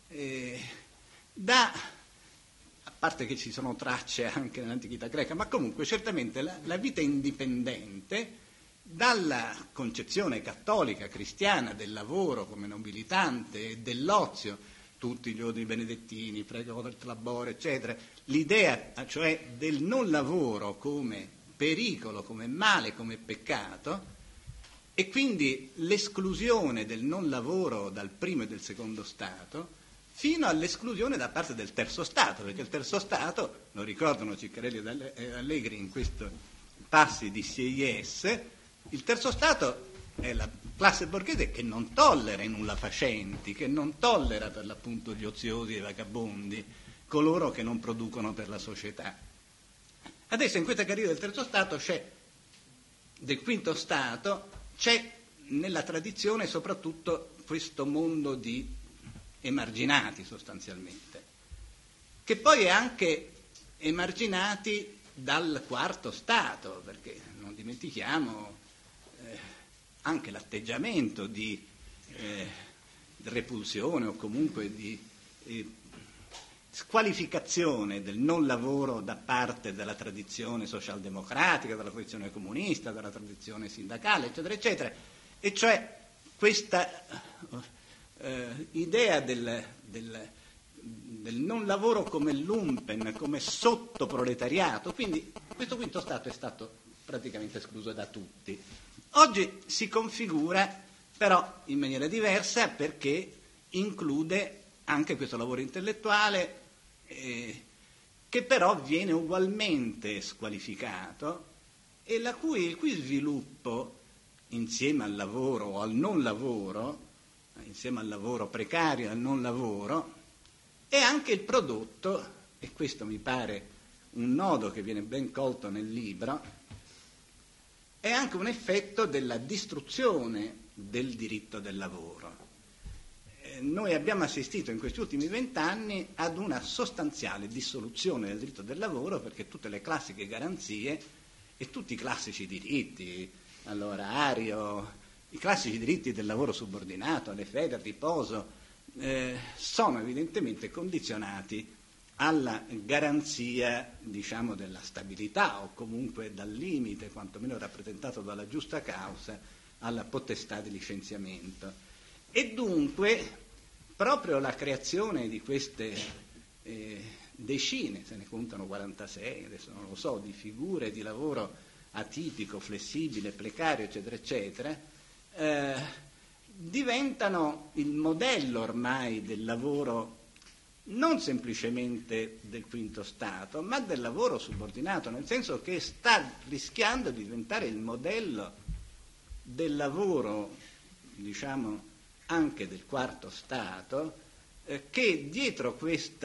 a parte che ci sono tracce anche nell'antichità greca, ma comunque certamente la vita indipendente, dalla concezione cattolica cristiana del lavoro come nobilitante e dell'ozio, tutti gli ordini benedettini, prego del labore, eccetera, l'idea cioè del non lavoro come pericolo, come male, come peccato, e quindi l'esclusione del non lavoro dal primo e del secondo Stato, fino all'esclusione da parte del terzo Stato, perché il terzo Stato, lo ricordano Ciccarelli e Allegri in questi passi di CIS, il terzo Stato è la classe borghese che non tollera i nullafacenti, che non tollera per l'appunto gli oziosi e i vagabondi, coloro che non producono per la società. Adesso in questa carriera del terzo Stato del quinto Stato, c'è nella tradizione soprattutto questo mondo di emarginati sostanzialmente, che poi è anche emarginati dal quarto Stato, perché non dimentichiamo anche l'atteggiamento di repulsione o comunque di squalificazione del non lavoro da parte della tradizione socialdemocratica, della tradizione comunista, della tradizione sindacale, eccetera, eccetera, e cioè questa idea del non lavoro come lumpen, come sottoproletariato. Quindi questo quinto Stato è stato praticamente escluso da tutti. Oggi si configura però in maniera diversa, perché include anche questo lavoro intellettuale, che però viene ugualmente squalificato e il cui sviluppo insieme al lavoro o al non lavoro, insieme al lavoro precario e al non lavoro, è anche il prodotto, e questo mi pare un nodo che viene ben colto nel libro, è anche un effetto della distruzione del diritto del lavoro. Noi abbiamo assistito in questi ultimi 20 anni ad una sostanziale dissoluzione del diritto del lavoro, perché tutte le classiche garanzie e tutti i classici diritti, all'orario, i classici diritti del lavoro subordinato, alle fede, al riposo, sono evidentemente condizionati alla garanzia, diciamo, della stabilità, o comunque dal limite, quantomeno rappresentato dalla giusta causa, alla potestà di licenziamento. E dunque proprio la creazione di queste decine, se ne contano 46, adesso non lo so, di figure di lavoro atipico, flessibile, precario, eccetera, eccetera, diventano il modello ormai del lavoro, non semplicemente del quinto Stato, ma del lavoro subordinato, nel senso che sta rischiando di diventare il modello del lavoro, diciamo, anche del quarto Stato, che dietro questo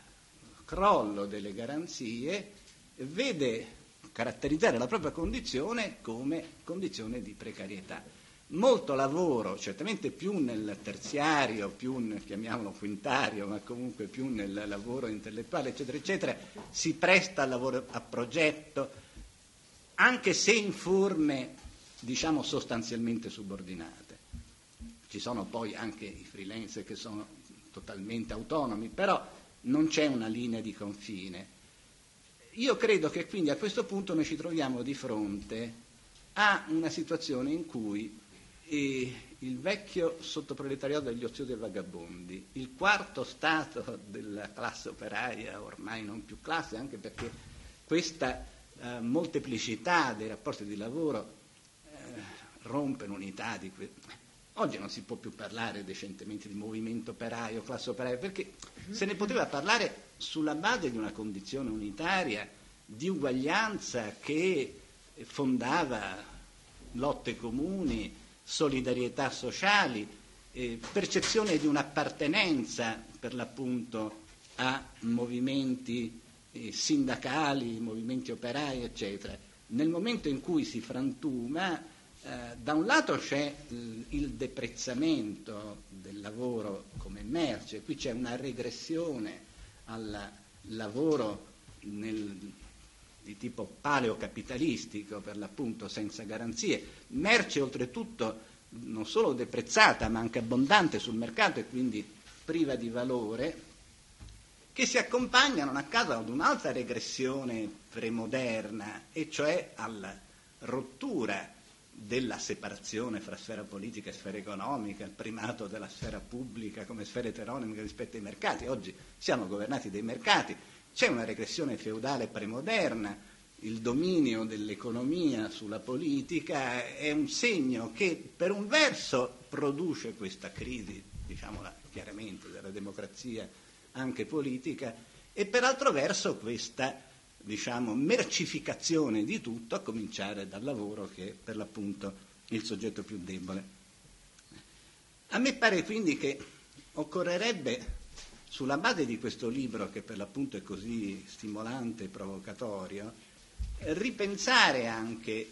crollo delle garanzie vede caratterizzare la propria condizione come condizione di precarietà. Molto lavoro, certamente più nel terziario, più chiamiamolo quintario, ma comunque più nel lavoro intellettuale, eccetera, eccetera, si presta al lavoro a progetto, anche se in forme, diciamo, sostanzialmente subordinate. Ci sono poi anche i freelance che sono totalmente autonomi, però non c'è una linea di confine. Io credo che quindi a questo punto noi ci troviamo di fronte a una situazione in cui il vecchio sottoproletariato degli oziosi e vagabondi, il quarto Stato della classe operaia, ormai non più classe, anche perché questa molteplicità dei rapporti di lavoro rompe l'unità di Oggi non si può più parlare decentemente di movimento operaio, classe operaia, perché se ne poteva parlare sulla base di una condizione unitaria, di uguaglianza che fondava lotte comuni, solidarietà sociali, percezione di un'appartenenza per l'appunto a movimenti sindacali, movimenti operai, eccetera. Nel momento in cui si frantuma, da un lato c'è il deprezzamento del lavoro come merce, qui c'è una regressione al lavoro di tipo paleocapitalistico, per l'appunto senza garanzie, merce oltretutto non solo deprezzata ma anche abbondante sul mercato e quindi priva di valore, che si accompagna non a caso ad un'altra regressione premoderna, e cioè alla rottura della separazione fra sfera politica e sfera economica, il primato della sfera pubblica come sfera eteronomica rispetto ai mercati. Oggi siamo governati dai mercati, c'è una regressione feudale premoderna, il dominio dell'economia sulla politica è un segno che per un verso produce questa crisi, diciamola chiaramente, della democrazia anche politica, e per altro verso questa, diciamo, mercificazione di tutto, a cominciare dal lavoro, che è per l'appunto il soggetto più debole. A me pare quindi che occorrerebbe, sulla base di questo libro, che per l'appunto è così stimolante e provocatorio, ripensare anche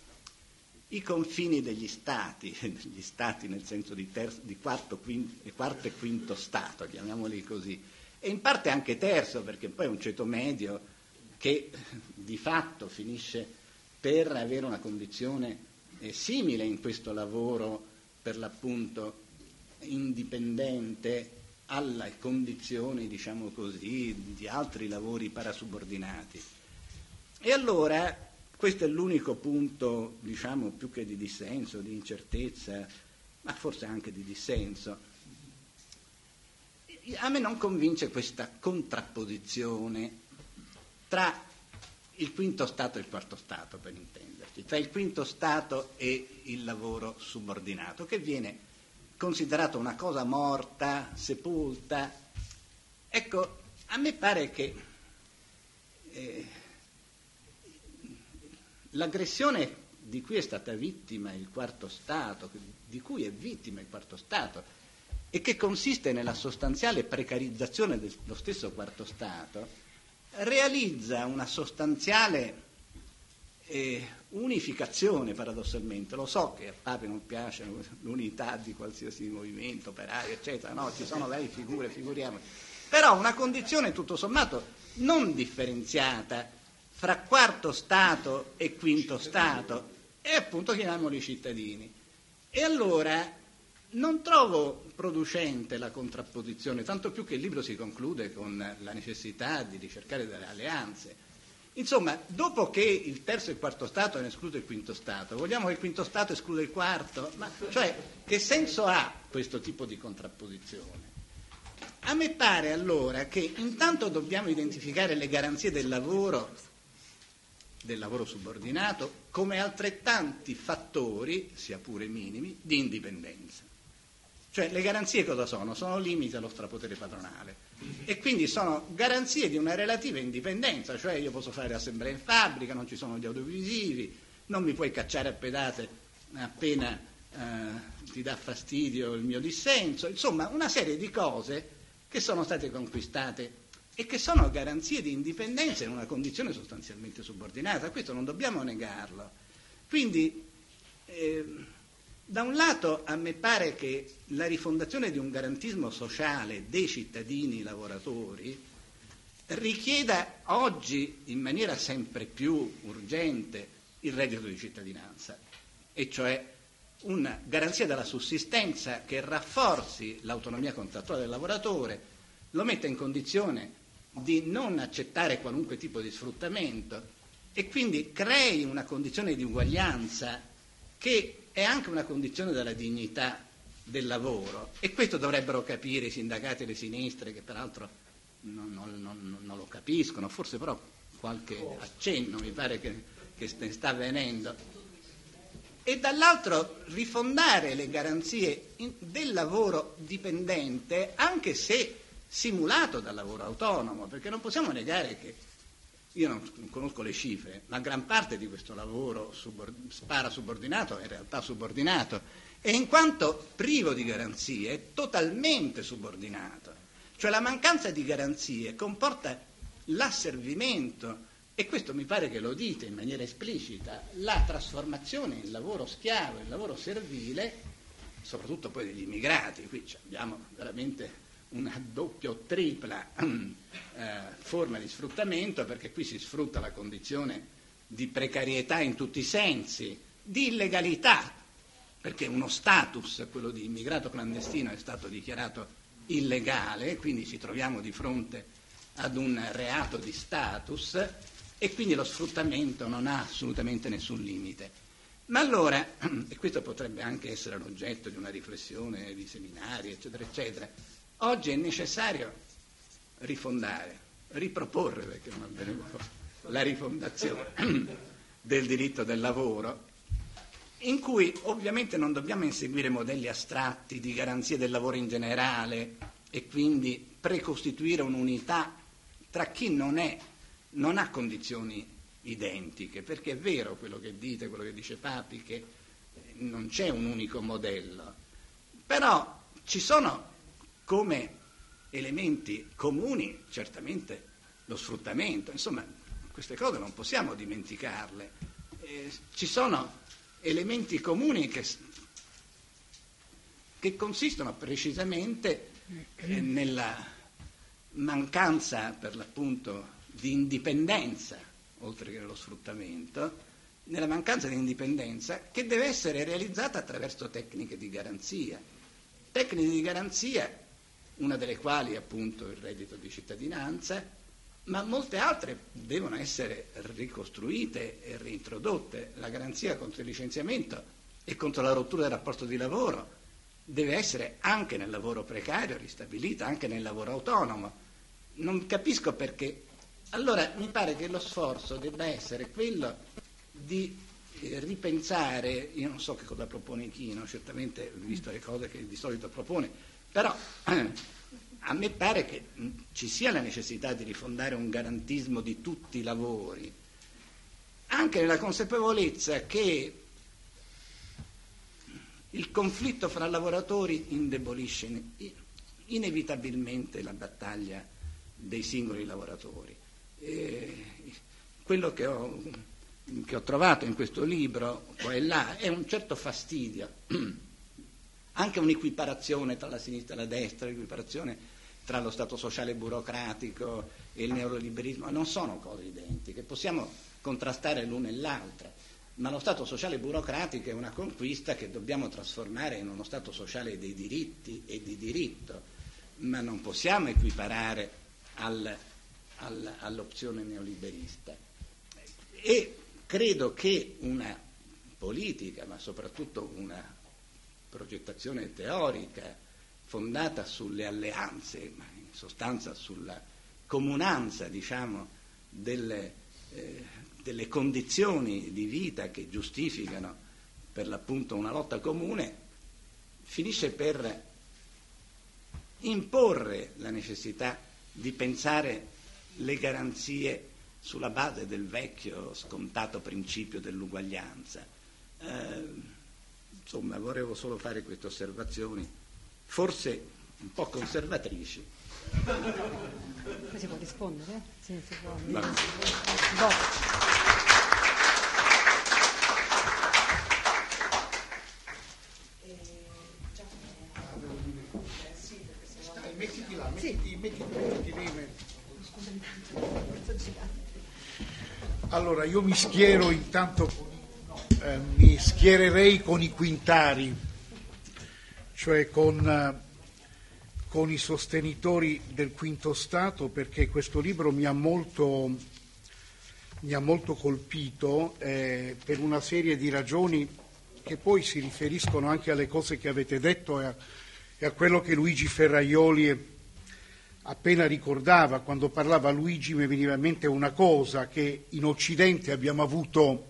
i confini degli stati nel senso di quarto e quinto stato, chiamiamoli così, e in parte anche terzo, perché poi è un ceto medio che di fatto finisce per avere una condizione simile in questo lavoro, per l'appunto indipendente, alle condizioni, diciamo così, di altri lavori parasubordinati. E allora questo è l'unico punto, diciamo, più che di dissenso, di incertezza, ma forse anche di dissenso. A me non convince questa contrapposizione tra il quinto stato e il quarto stato, per intenderci, tra il quinto stato e il lavoro subordinato, che viene considerato una cosa morta, sepolta. Ecco, a me pare che l'aggressione di cui è stata vittima il quarto stato, di cui è vittima il quarto stato, e che consiste nella sostanziale precarizzazione dello stesso quarto stato, realizza una sostanziale unificazione, paradossalmente. Lo so che a Pape non piace l'unità di qualsiasi movimento operaio, eccetera, no, ci sono varie figure, figuriamoci, però una condizione tutto sommato non differenziata fra quarto stato e quinto stato, e appunto chiamiamoli cittadini. E allora non trovo producente la contrapposizione, tanto più che il libro si conclude con la necessità di ricercare delle alleanze. Insomma, dopo che il terzo e il quarto stato hanno escluso il quinto stato, vogliamo che il quinto stato escluda il quarto? Ma cioè, che senso ha questo tipo di contrapposizione? A me pare allora che intanto dobbiamo identificare le garanzie del lavoro subordinato, come altrettanti fattori, sia pure minimi, di indipendenza. Cioè, le garanzie cosa sono? Sono limiti allo strapotere padronale, e quindi sono garanzie di una relativa indipendenza, cioè io posso fare assemblea in fabbrica, non ci sono gli audiovisivi, non mi puoi cacciare a pedate appena ti dà fastidio il mio dissenso, insomma una serie di cose che sono state conquistate e che sono garanzie di indipendenza in una condizione sostanzialmente subordinata. Questo non dobbiamo negarlo. Quindi da un lato a me pare che la rifondazione di un garantismo sociale dei cittadini lavoratori richieda oggi in maniera sempre più urgente il reddito di cittadinanza, e cioè una garanzia della sussistenza che rafforzi l'autonomia contrattuale del lavoratore, lo metta in condizione di non accettare qualunque tipo di sfruttamento e quindi crei una condizione di uguaglianza che è anche una condizione della dignità del lavoro, e questo dovrebbero capire i sindacati e le sinistre, che peraltro non lo capiscono, forse però qualche accenno mi pare che ne sta avvenendo. E dall'altro rifondare le garanzie del lavoro dipendente, anche se simulato dal lavoro autonomo, perché non possiamo negare che io non conosco le cifre, ma gran parte di questo lavoro parasubordinato è in realtà subordinato, e in quanto privo di garanzie è totalmente subordinato. Cioè la mancanza di garanzie comporta l'asservimento, e questo mi pare che lo dite in maniera esplicita, la trasformazione in lavoro schiavo, in lavoro servile, soprattutto poi degli immigrati. Qui abbiamo veramente una doppia o tripla forma di sfruttamento, perché qui si sfrutta la condizione di precarietà in tutti i sensi, di illegalità, perché uno status, quello di immigrato clandestino, è stato dichiarato illegale, quindi ci troviamo di fronte ad un reato di status, e quindi lo sfruttamento non ha assolutamente nessun limite. Ma allora, e questo potrebbe anche essere l'oggetto di una riflessione, di seminari, eccetera, eccetera, oggi è necessario rifondare, riproporre, perché non avviene la rifondazione del diritto del lavoro, in cui ovviamente non dobbiamo inseguire modelli astratti di garanzie del lavoro in generale e quindi precostituire un'unità tra chi non ha condizioni identiche, perché è vero quello che dite, quello che dice Papi, che non c'è un unico modello, però ci sono come elementi comuni certamente lo sfruttamento, insomma queste cose non possiamo dimenticarle, ci sono elementi comuni che consistono precisamente nella mancanza per l'appunto di indipendenza, oltre che nello sfruttamento, nella mancanza di indipendenza che deve essere realizzata attraverso tecniche di garanzia, una delle quali appunto il reddito di cittadinanza, ma molte altre devono essere ricostruite e reintrodotte. La garanzia contro il licenziamento e contro la rottura del rapporto di lavoro deve essere anche nel lavoro precario ristabilita, anche nel lavoro autonomo. Non capisco perché. Allora mi pare che lo sforzo debba essere quello di ripensare, io non so che cosa propone Ichino, certamente ho visto le cose che di solito propone, però a me pare che ci sia la necessità di rifondare un garantismo di tutti i lavori, anche nella consapevolezza che il conflitto fra lavoratori indebolisce inevitabilmente la battaglia dei singoli lavoratori. Quello che ho trovato in questo libro, qua e là, è un certo fastidio, anche un'equiparazione tra la sinistra e la destra, l'equiparazione tra lo Stato sociale burocratico e il neoliberismo. Non sono cose identiche, possiamo contrastare l'una e l'altra, ma lo Stato sociale burocratico è una conquista che dobbiamo trasformare in uno Stato sociale dei diritti e di diritto, ma non possiamo equiparare all'opzione neoliberista. E credo che una politica, ma soprattutto una progettazione teorica fondata sulle alleanze, ma in sostanza sulla comunanza, diciamo, delle condizioni di vita che giustificano per l'appunto una lotta comune, finisce per imporre la necessità di pensare le garanzie sulla base del vecchio scontato principio dell'uguaglianza. Insomma, volevo solo fare queste osservazioni, forse un po' conservatrici. Poi si può rispondere? Sì, si può. Mettiti là, mettiti lì. Allora, io mi schiero intanto, mi schiererei con i quintari, cioè con i sostenitori del Quinto Stato, perché questo libro mi ha molto colpito per una serie di ragioni che poi si riferiscono anche alle cose che avete detto e a quello che Luigi Ferraioli appena ricordava. Quando parlava Luigi mi veniva in mente una cosa, che in Occidente abbiamo avuto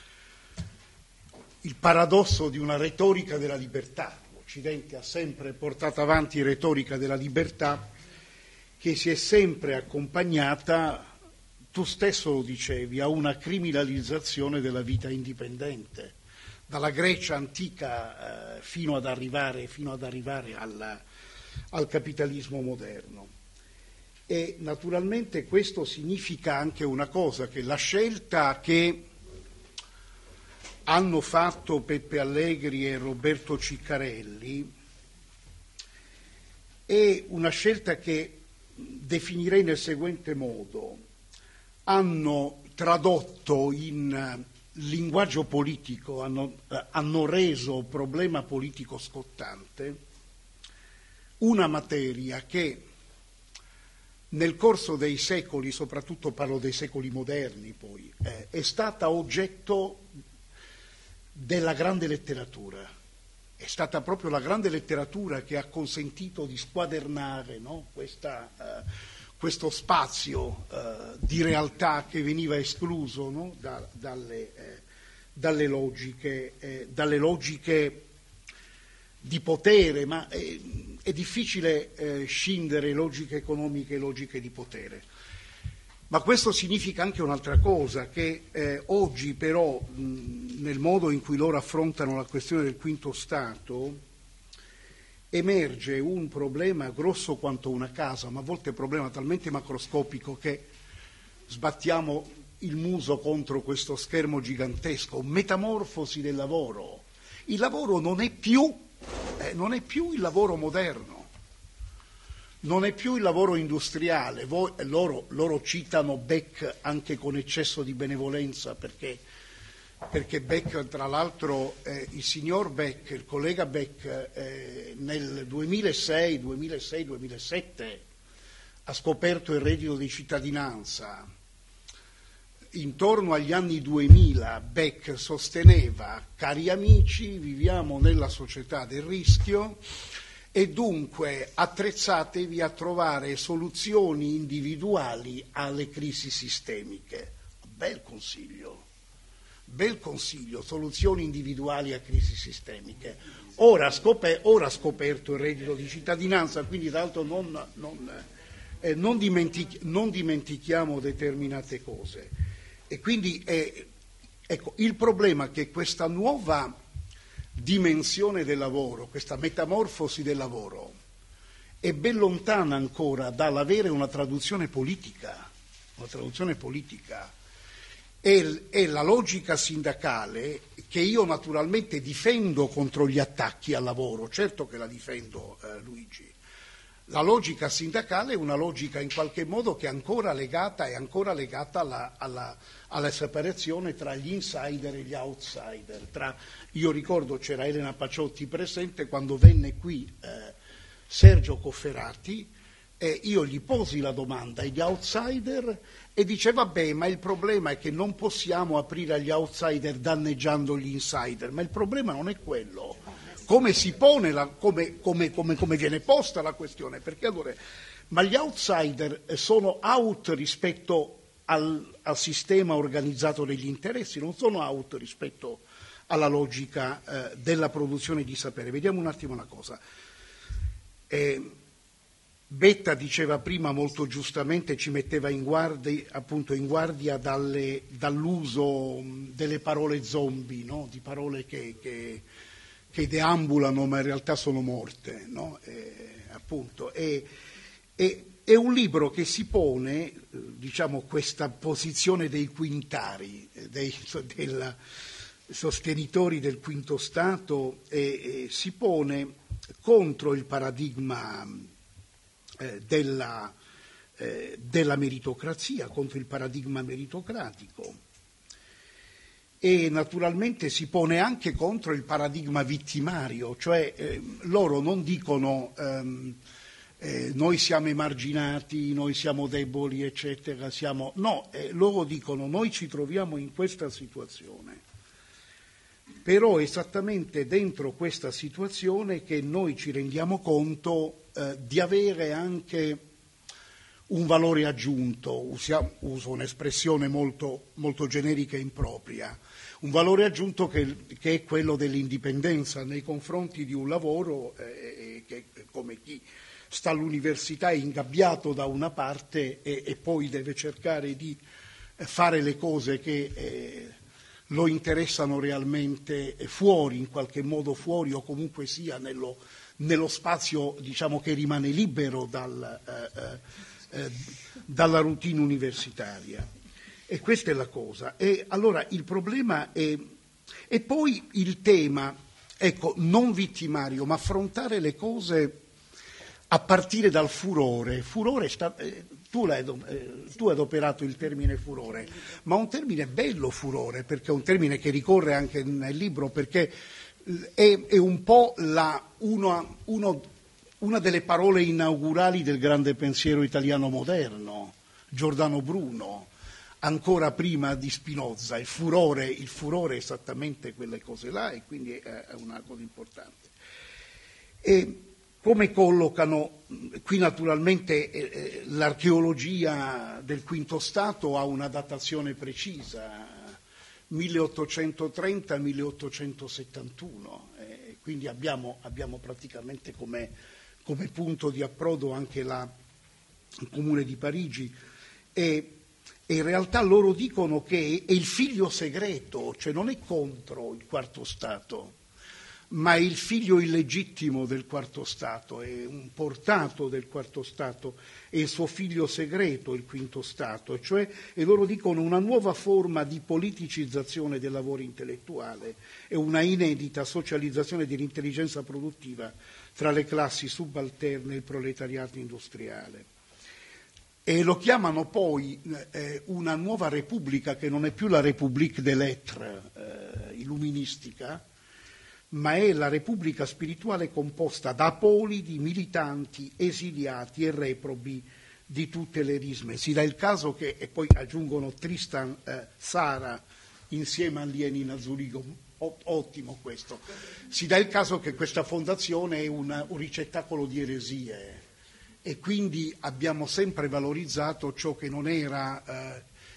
il paradosso di una retorica della libertà. L'Occidente ha sempre portato avanti retorica della libertà che si è sempre accompagnata tu stesso lo dicevi, a una criminalizzazione della vita indipendente, dalla Grecia antica fino ad arrivare al capitalismo moderno. E naturalmente questo significa anche una cosa, che la scelta che hanno fatto Peppe Allegri e Roberto Ciccarelli è una scelta che definirei nel seguente modo: hanno tradotto in linguaggio politico, hanno reso problema politico scottante una materia che nel corso dei secoli, soprattutto parlo dei secoli moderni poi, è stata oggetto della grande letteratura. È stata proprio la grande letteratura che ha consentito di squadernare, no, questo spazio di realtà che veniva escluso, no, dalle logiche di potere, ma è difficile scindere logiche economiche e logiche di potere. Ma questo significa anche un'altra cosa, che oggi però nel modo in cui loro affrontano la questione del quinto Stato emerge un problema grosso quanto una casa, ma a volte un problema talmente macroscopico che sbattiamo il muso contro questo schermo gigantesco, metamorfosi del lavoro. Il lavoro non è più il lavoro moderno. Non è più il lavoro industriale. Loro citano Beck anche con eccesso di benevolenza, perché Beck, tra l'altro, il signor Beck, il collega Beck, nel 2006-2007 ha scoperto il reddito di cittadinanza. Intorno agli anni 2000 Beck sosteneva: cari amici, viviamo nella società del rischio e dunque attrezzatevi a trovare soluzioni individuali alle crisi sistemiche. Bel consiglio, soluzioni individuali a crisi sistemiche. Ora ha scoperto il reddito di cittadinanza, quindi tra l'altro non dimentichiamo determinate cose. E quindi ecco, il problema è che questa nuova dimensione del lavoro, questa metamorfosi del lavoro, è ben lontana ancora dall'avere una traduzione politica. È la logica sindacale, che io naturalmente difendo contro gli attacchi al lavoro, certo che la difendo, Luigi. La logica sindacale è una logica in qualche modo che è ancora legata alla separazione tra gli insider e gli outsider. Io ricordo c'era Elena Paciotti presente quando venne qui Sergio Cofferati, e io gli posi la domanda agli outsider e dice: vabbè, ma il problema è che non possiamo aprire agli outsider danneggiando gli insider. Ma il problema non è quello. Come si pone come viene posta la questione? Perché allora, ma gli outsider sono out rispetto al sistema organizzato degli interessi, non sono out rispetto alla logica della produzione di sapere. Vediamo un attimo una cosa. Betta diceva prima molto giustamente, ci metteva in guardia dall'uso delle parole zombie, no? Di parole che deambulano ma in realtà sono morte, no? È un libro che si pone, questa posizione dei quintari, dei sostenitori del quinto Stato, e si pone contro il paradigma della meritocrazia, contro il paradigma meritocratico. E naturalmente si pone anche contro il paradigma vittimario, cioè loro non dicono noi siamo emarginati, noi siamo deboli, eccetera, loro dicono noi ci troviamo in questa situazione, però è esattamente dentro questa situazione che noi ci rendiamo conto di avere anche un valore aggiunto, uso un'espressione molto, molto generica e impropria, un valore aggiunto che è quello dell'indipendenza nei confronti di un lavoro che, come chi sta all'università, è ingabbiato da una parte e poi deve cercare di fare le cose che lo interessano realmente fuori, in qualche modo fuori, o comunque sia nello spazio, diciamo, che rimane libero dalla routine universitaria. E questa è la cosa. E allora il problema è, e poi il tema, ecco, non vittimario, ma affrontare le cose a partire dal furore. Furore tu hai adoperato il termine furore, ma un termine bello, furore, perché è un termine che ricorre anche nel libro, perché è un po' una delle parole inaugurali del grande pensiero italiano moderno, Giordano Bruno, ancora prima di Spinoza. Il furore è esattamente quelle cose là, e quindi è una cosa importante. E come collocano, qui naturalmente l'archeologia del V Stato ha una datazione precisa, 1830-1871, quindi abbiamo praticamente come punto di approdo anche il Comune di Parigi, e in realtà loro dicono che è il figlio segreto, cioè non è contro il IV Stato, ma è il figlio illegittimo del IV Stato, è un portato del IV Stato, è il suo figlio segreto il V Stato, e loro dicono una nuova forma di politicizzazione del lavoro intellettuale e una inedita socializzazione dell'intelligenza produttiva tra le classi subalterne e il proletariato industriale. E lo chiamano poi una nuova repubblica, che non è più la République des Lettres illuministica, ma è la repubblica spirituale composta da apolidi, militanti, esiliati e reprobi di tutte le risme. Si dà il caso che, e poi aggiungono Tristan Tzara insieme a Lenin a Zurigo, ottimo questo, si dà il caso che questa fondazione è un ricettacolo di eresie, e quindi abbiamo sempre valorizzato ciò che non era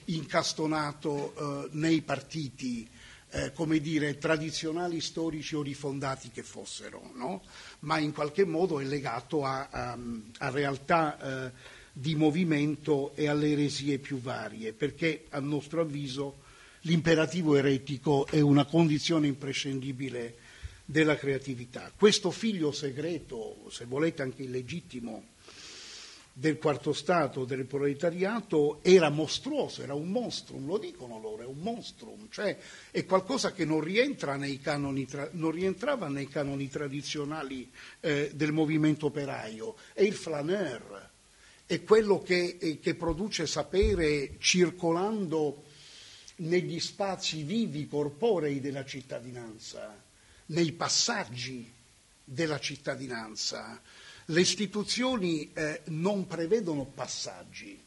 incastonato nei partiti, come dire, tradizionali, storici o rifondati che fossero, no? Ma in qualche modo è legato a realtà di movimento e alle eresie più varie, perché a nostro avviso l'imperativo eretico è una condizione imprescindibile della creatività. Questo figlio segreto, se volete anche illegittimo, del IV Stato, del proletariato, era mostruoso, era un monstrum, lo dicono loro, è un monstrum, cioè è qualcosa che non rientrava nei canoni tradizionali del movimento operaio, è il flaneur, è quello che produce sapere circolando negli spazi vivi, corporei della cittadinanza, nei passaggi della cittadinanza. Le istituzioni non prevedono passaggi,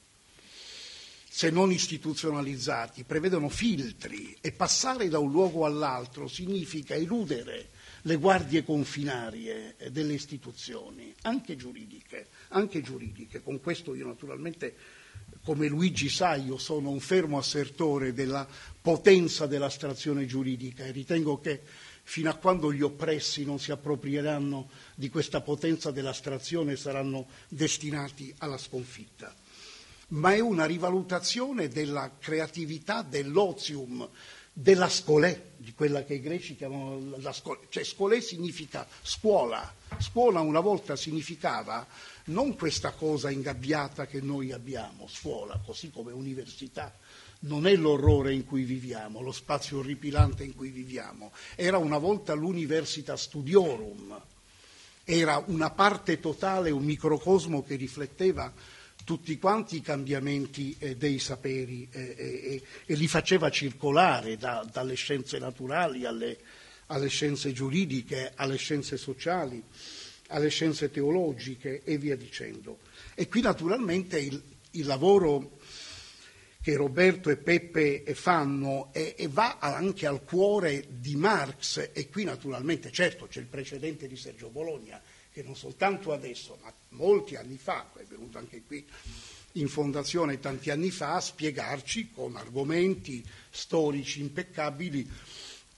se non istituzionalizzati, prevedono filtri, e passare da un luogo all'altro significa eludere le guardie confinarie delle istituzioni, anche giuridiche. Con questo io naturalmente, come Luigi sa, io sono un fermo assertore della potenza dell'astrazione giuridica, e ritengo che fino a quando gli oppressi non si approprieranno di questa potenza dell'astrazione saranno destinati alla sconfitta. Ma è una rivalutazione della creatività, dell'ozium, della scolè, di quella che i greci chiamano la scolè. Cioè scolè significa scuola. Scuola una volta significava non questa cosa ingabbiata che noi abbiamo, scuola, così come università. Non è l'orrore in cui viviamo, lo spazio orripilante in cui viviamo. Era una volta l'universitas studiorum, era una parte totale, un microcosmo che rifletteva tutti quanti i cambiamenti dei saperi e li faceva circolare dalle scienze naturali alle scienze giuridiche, alle scienze sociali, alle scienze teologiche e via dicendo. E qui naturalmente il lavoro che Roberto e Peppe fanno e va anche al cuore di Marx, e qui naturalmente certo c'è il precedente di Sergio Bologna, che non soltanto adesso ma molti anni fa, è venuto anche qui in fondazione tanti anni fa, a spiegarci con argomenti storici impeccabili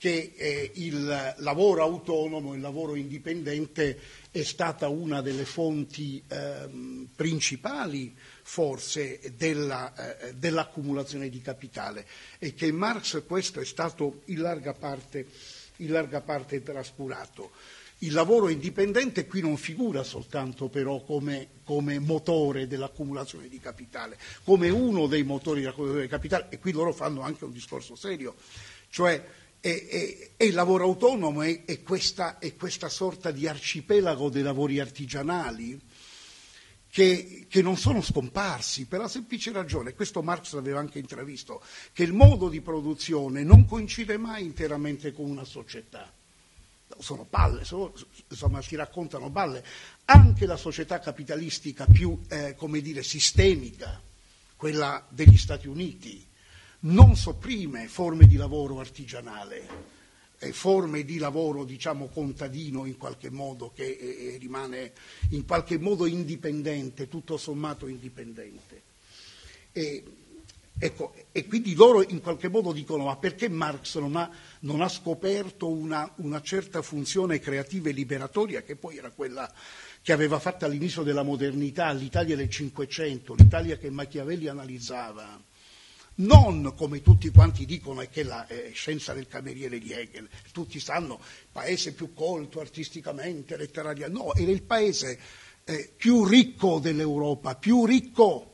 che il lavoro autonomo, il lavoro indipendente è stata una delle fonti principali forse dell'accumulazione di capitale, e che in Marx questo è stato in larga parte trascurato. Il lavoro indipendente qui non figura soltanto però come motore dell'accumulazione di capitale, come uno dei motori dell'accumulazione di capitale, e qui loro fanno anche un discorso serio, cioè è il lavoro autonomo, è questa sorta di arcipelago dei lavori artigianali che non sono scomparsi per la semplice ragione, questo Marx l'aveva anche intravisto, che il modo di produzione non coincide mai interamente con una società. Sono balle, insomma si raccontano balle. Anche la società capitalistica più sistemica, quella degli Stati Uniti, non sopprime forme di lavoro artigianale, forme di lavoro diciamo contadino in qualche modo, che rimane in qualche modo indipendente, tutto sommato indipendente. E quindi loro in qualche modo dicono: ma perché Marx non ha scoperto una certa funzione creativa e liberatoria, che poi era quella che aveva fatto all'inizio della modernità, l'Italia del Cinquecento, l'Italia che Machiavelli analizzava, non come tutti quanti dicono è che la scienza del cameriere di Hegel, tutti sanno, paese più colto artisticamente, letterariamente, no, era il paese più ricco dell'Europa, più ricco.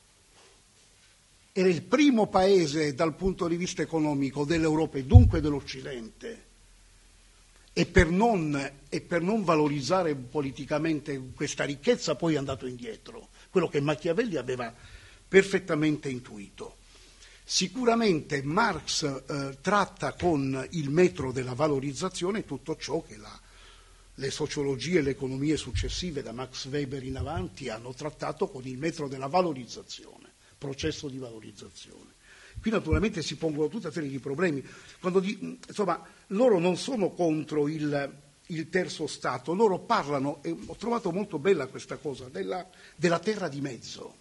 Era il primo paese dal punto di vista economico dell'Europa e dunque dell'Occidente, e per non valorizzare politicamente questa ricchezza poi è andato indietro, quello che Machiavelli aveva perfettamente intuito. Sicuramente Marx tratta con il metro della valorizzazione tutto ciò che le sociologie e le economie successive da Max Weber in avanti hanno trattato con il metro della valorizzazione, processo di valorizzazione. Qui naturalmente si pongono tutta una serie di problemi. Insomma, loro non sono contro il terzo Stato, loro parlano, e ho trovato molto bella questa cosa, della terra di mezzo.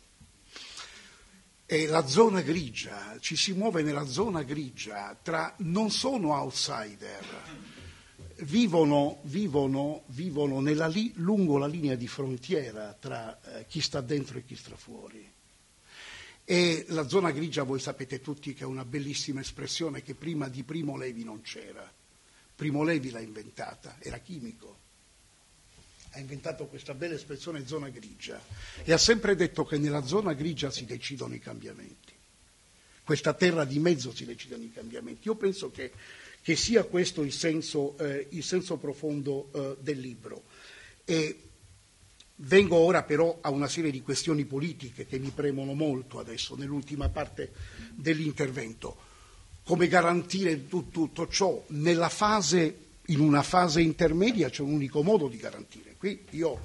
E la zona grigia, ci si muove nella zona grigia, non sono outsider, vivono lungo la linea di frontiera tra chi sta dentro e chi sta fuori. E la zona grigia, voi sapete tutti che è una bellissima espressione che prima di Primo Levi non c'era. Primo Levi l'ha inventata, era chimico. Ha inventato questa bella espressione zona grigia e ha sempre detto che nella zona grigia si decidono i cambiamenti. Questa terra di mezzo si decidono i cambiamenti. Io penso che sia questo il senso profondo del libro. E vengo ora però a una serie di questioni politiche che mi premono molto adesso, nell'ultima parte dell'intervento. Come garantire tutto ciò in una fase intermedia? C'è un unico modo di garantire. Qui io,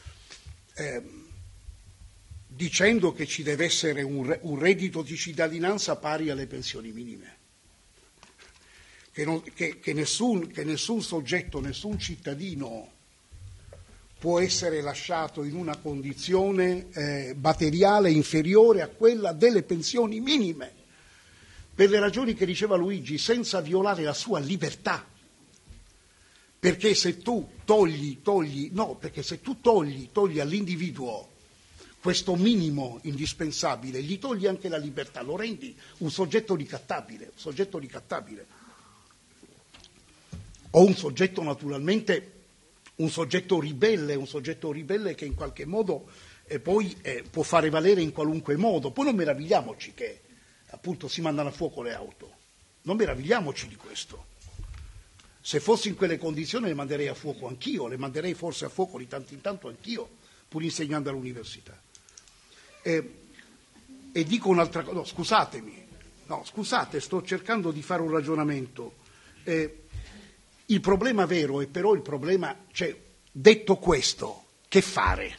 dicendo che ci deve essere un reddito di cittadinanza pari alle pensioni minime, che nessun soggetto, nessun cittadino può essere lasciato in una condizione materiale inferiore a quella delle pensioni minime, per le ragioni che diceva Luigi, senza violare la sua libertà. Perché se tu togli all'individuo questo minimo indispensabile, gli togli anche la libertà, lo rendi un soggetto ricattabile. O un soggetto naturalmente, un soggetto ribelle che in qualche modo poi può fare valere in qualunque modo. Poi non meravigliamoci che appunto si mandano a fuoco le auto, non meravigliamoci di questo. Se fossi in quelle condizioni le manderei a fuoco anch'io, le manderei forse a fuoco di tanto in tanto anch'io, pur insegnando all'università. E dico un'altra cosa, scusate, sto cercando di fare un ragionamento. Il problema vero è però il problema, cioè, detto questo, che fare?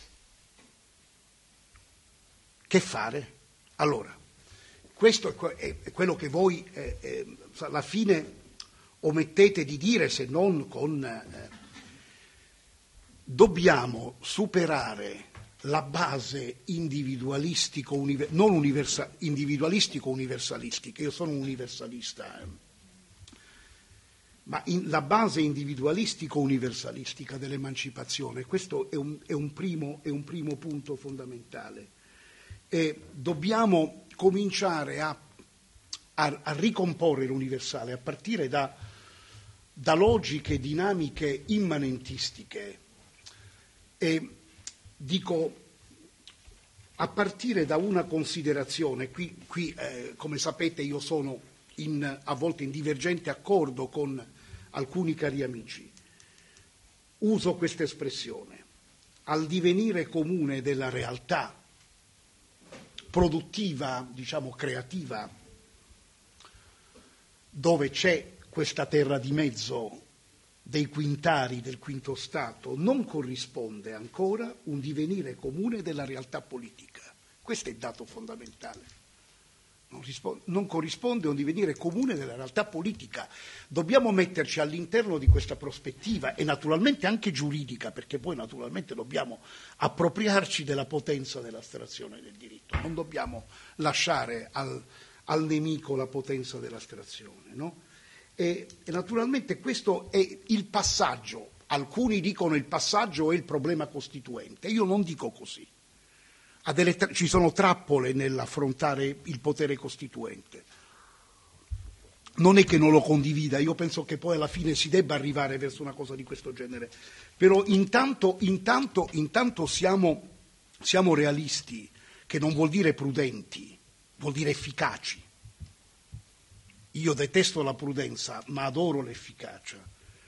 Che fare? Allora, questo è quello che voi alla fine omettete di dire, se non con dobbiamo superare la base individualistico-universalistica. Io sono un universalista. ma la base individualistico-universalistica dell'emancipazione. Questo è un primo punto fondamentale. E dobbiamo cominciare a ricomporre l'universale a partire da logiche, dinamiche immanentistiche. E dico, a partire da una considerazione, qui come sapete io sono a volte in divergente accordo con alcuni cari amici, uso questa espressione: al divenire comune della realtà produttiva, diciamo creativa, dove c'è questa terra di mezzo dei quintari del quinto Stato, non corrisponde ancora un divenire comune della realtà politica. Questo è il dato fondamentale. Non corrisponde un divenire comune della realtà politica. Dobbiamo metterci all'interno di questa prospettiva, e naturalmente anche giuridica, perché poi naturalmente dobbiamo appropriarci della potenza dell'astrazione del diritto, non dobbiamo lasciare al nemico la potenza dell'astrazione, no? E naturalmente questo è il passaggio. Alcuni dicono il passaggio è il problema costituente, io non dico così. Ci sono trappole nell'affrontare il potere costituente. Non è che non lo condivida, io penso che poi alla fine si debba arrivare verso una cosa di questo genere. Però intanto siamo realisti, che non vuol dire prudenti, vuol dire efficaci. Io detesto la prudenza, ma adoro l'efficacia.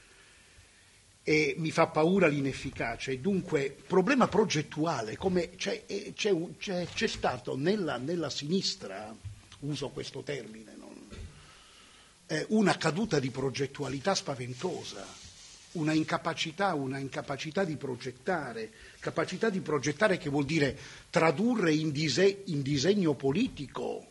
E mi fa paura l'inefficacia. E dunque, problema progettuale, come c'è stato nella sinistra, uso questo termine, una caduta di progettualità spaventosa, una incapacità di progettare, capacità di progettare che vuol dire tradurre in disegno politico,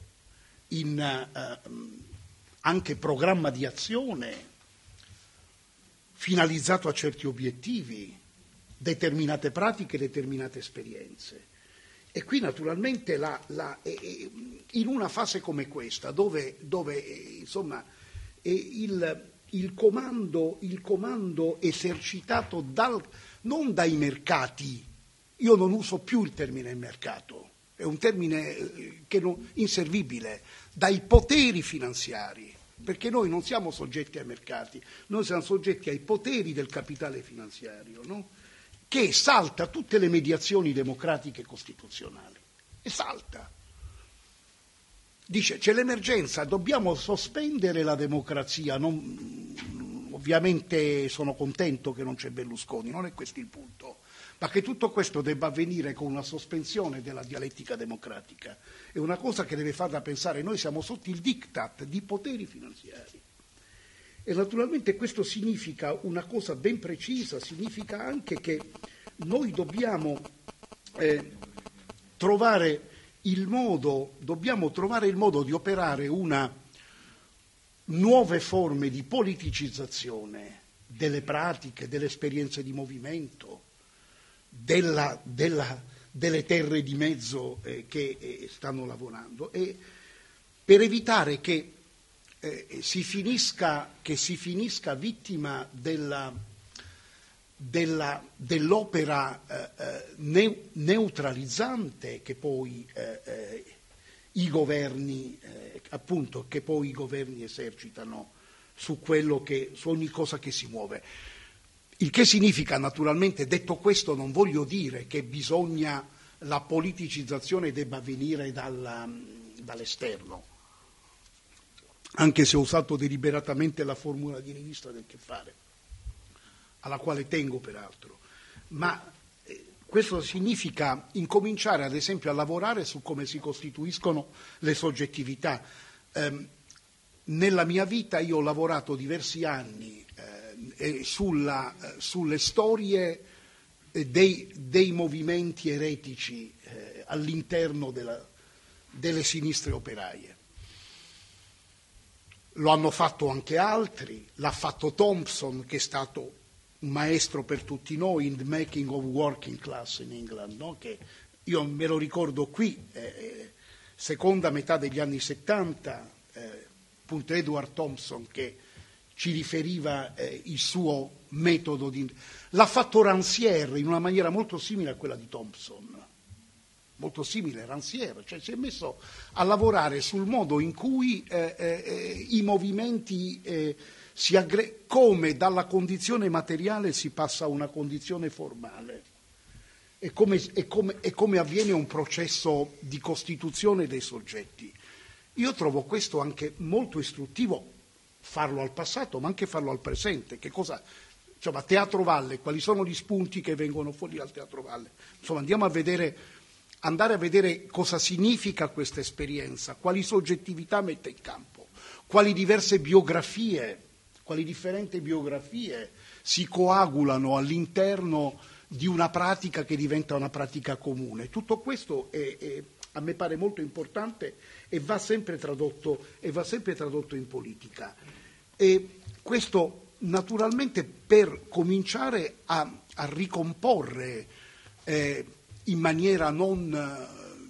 anche programma di azione finalizzato a certi obiettivi, determinate pratiche, determinate esperienze. E qui naturalmente in una fase come questa, dove insomma il comando esercitato non dai mercati, io non uso più il termine mercato, è un termine inservibile, dai poteri finanziari, perché noi non siamo soggetti ai mercati, noi siamo soggetti ai poteri del capitale finanziario, no? Che salta tutte le mediazioni democratiche e costituzionali, e salta. Dice, c'è l'emergenza, dobbiamo sospendere la democrazia, ovviamente sono contento che non c'è Berlusconi, non è questo il punto, ma che tutto questo debba avvenire con una sospensione della dialettica democratica è una cosa che deve far da pensare. Noi siamo sotto il diktat di poteri finanziari e naturalmente questo significa una cosa ben precisa, significa anche che noi dobbiamo trovare il modo di operare nuove forme di politicizzazione delle pratiche, delle esperienze di movimento, delle terre di mezzo che stanno lavorando, e per evitare che si finisca vittima dell'opera neutralizzante che poi i governi esercitano su ogni cosa che si muove. Il che significa, naturalmente, detto questo, non voglio dire che la politicizzazione debba venire dall'esterno, anche se ho usato deliberatamente la formula di rivista del che fare, alla quale tengo peraltro, ma questo significa incominciare ad esempio a lavorare su come si costituiscono le soggettività. Nella mia vita io ho lavorato diversi anni sulle storie dei movimenti eretici all'interno delle sinistre operaie. Lo hanno fatto anche altri, l'ha fatto Thompson, che è stato un maestro per tutti noi in The Making of Working Class in England, no? Che io me lo ricordo qui, seconda metà degli anni 70, appunto Edward Thompson, che ci riferiva il suo metodo l'ha fatto Rancière in una maniera molto simile a quella di Thompson, molto simile a Rancière, cioè si è messo a lavorare sul modo in cui i movimenti come dalla condizione materiale si passa a una condizione formale e come avviene un processo di costituzione dei soggetti. Io trovo questo anche molto istruttivo, farlo al passato ma anche farlo al presente. Che cosa, insomma, Teatro Valle, quali sono gli spunti che vengono fuori dal Teatro Valle? Insomma, andare a vedere cosa significa questa esperienza, quali soggettività mette in campo, quali differenti biografie si coagulano all'interno di una pratica che diventa una pratica comune. Tutto questo a me pare molto importante e va sempre tradotto in politica. E questo naturalmente per cominciare a ricomporre in maniera non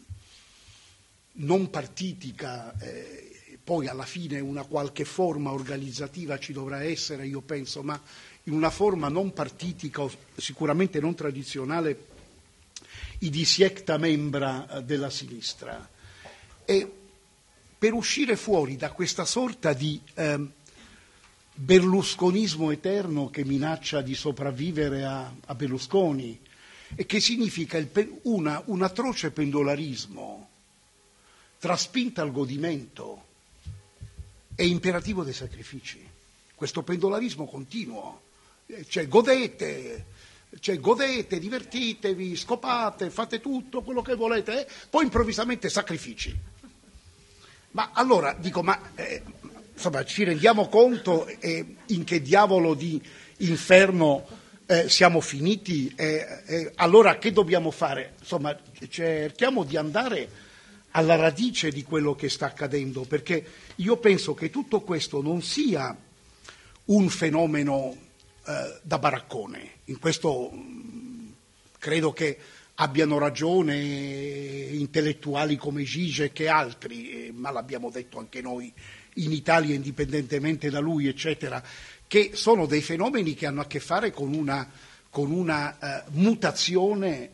partitica, poi alla fine una qualche forma organizzativa ci dovrà essere, io penso, ma in una forma non partitica o sicuramente non tradizionale, i disiecta membra della sinistra. E per uscire fuori da questa sorta di berlusconismo eterno che minaccia di sopravvivere a Berlusconi e che significa un atroce pendolarismo tra spinta al godimento e imperativo dei sacrifici. Questo pendolarismo continuo, godete, divertitevi, scopate, fate tutto quello che volete, poi improvvisamente sacrifici. Ma allora dico, insomma, ci rendiamo conto in che diavolo di inferno siamo finiti? Allora che dobbiamo fare? Insomma, cerchiamo di andare alla radice di quello che sta accadendo, perché io penso che tutto questo non sia un fenomeno da baraccone. In questo credo che abbiano ragione intellettuali come Zizek e altri, ma l'abbiamo detto anche noi in Italia, indipendentemente da lui, eccetera, che sono dei fenomeni che hanno a che fare con una mutazione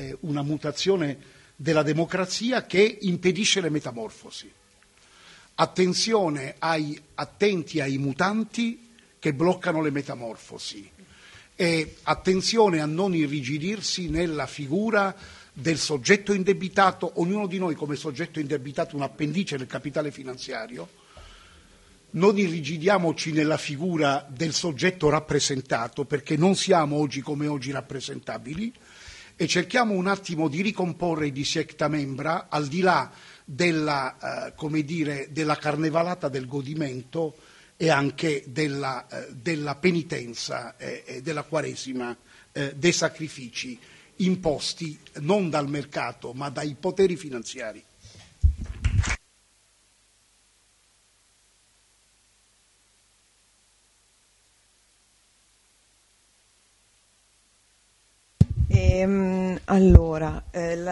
della democrazia che impedisce le metamorfosi. Attenti ai mutanti che bloccano le metamorfosi e attenzione a non irrigidirsi nella figura del soggetto indebitato, ognuno di noi come soggetto indebitato un appendice del capitale finanziario. Non irrigidiamoci nella figura del soggetto rappresentato, perché non siamo oggi come oggi rappresentabili, e cerchiamo un attimo di ricomporre i disiecta membra al di là della carnevalata del godimento e anche della penitenza e della quaresima dei sacrifici imposti non dal mercato ma dai poteri finanziari. Allora,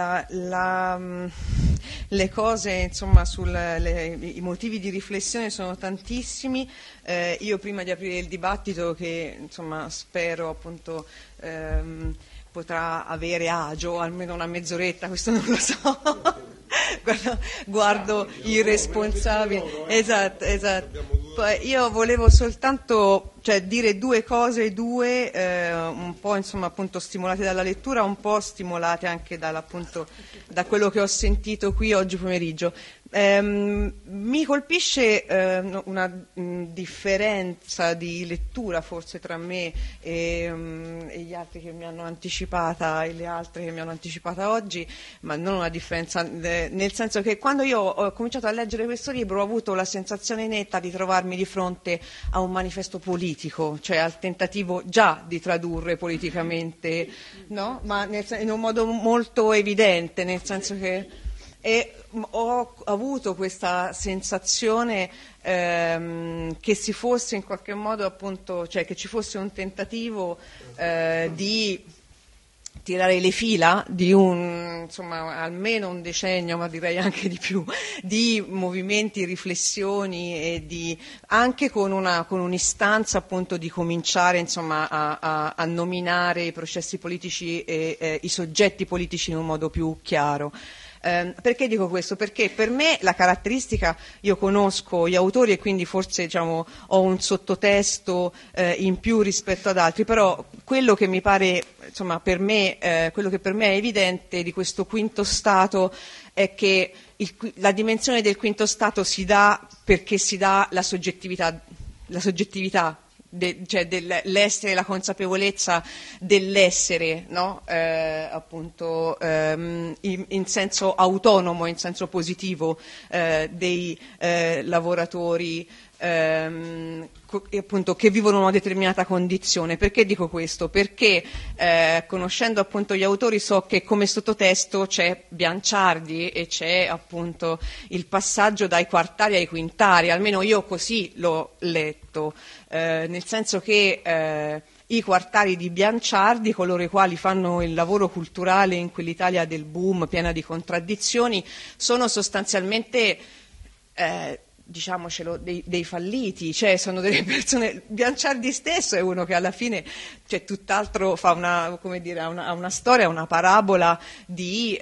le cose, insomma, i motivi di riflessione sono tantissimi. Io prima di aprire il dibattito, che insomma spero appunto potrà avere agio almeno una mezz'oretta, questo non lo so. Guardo i responsabili. Esatto. Poi io volevo soltanto dire due cose, un po' insomma appunto stimolate dalla lettura, un po' stimolate anche da quello che ho sentito qui oggi pomeriggio. Mi colpisce una differenza di lettura forse tra me e gli altri che mi hanno anticipata e le altre che mi hanno anticipata oggi, ma non una differenza, nel senso che quando io ho cominciato a leggere questo libro ho avuto la sensazione netta di trovarmi di fronte a un manifesto politico, cioè al tentativo già di tradurre politicamente, no? Ma in un modo molto evidente, nel senso che ho avuto questa sensazione che si fosse in qualche modo appunto, che ci fosse un tentativo di tirare le fila di almeno un decennio, ma direi anche di più, di movimenti, riflessioni e anche con un'istanza appunto di cominciare a nominare i processi politici e i soggetti politici in un modo più chiaro. Perché dico questo? Perché per me la caratteristica, io conosco gli autori e quindi forse ho un sottotesto in più rispetto ad altri, però quello che mi pare, per me, quello che per me è evidente di questo quinto stato è che la dimensione del quinto stato si dà perché si dà la soggettività cioè dell'essere, la consapevolezza dell'essere, no? Appunto in senso autonomo, in senso positivo dei lavoratori appunto che vivono una determinata condizione. Perché dico questo? Perché conoscendo appunto gli autori so che come sottotesto c'è Bianciardi e c'è appunto il passaggio dai quartari ai quintari, almeno io così l'ho letto, nel senso che i quartari di Bianciardi, coloro i quali fanno il lavoro culturale in quell'Italia del boom piena di contraddizioni, sono sostanzialmente diciamocelo, dei falliti, cioè sono delle persone. Bianciardi stesso è uno che alla fine, cioè, tutt'altro fa una storia, una parabola di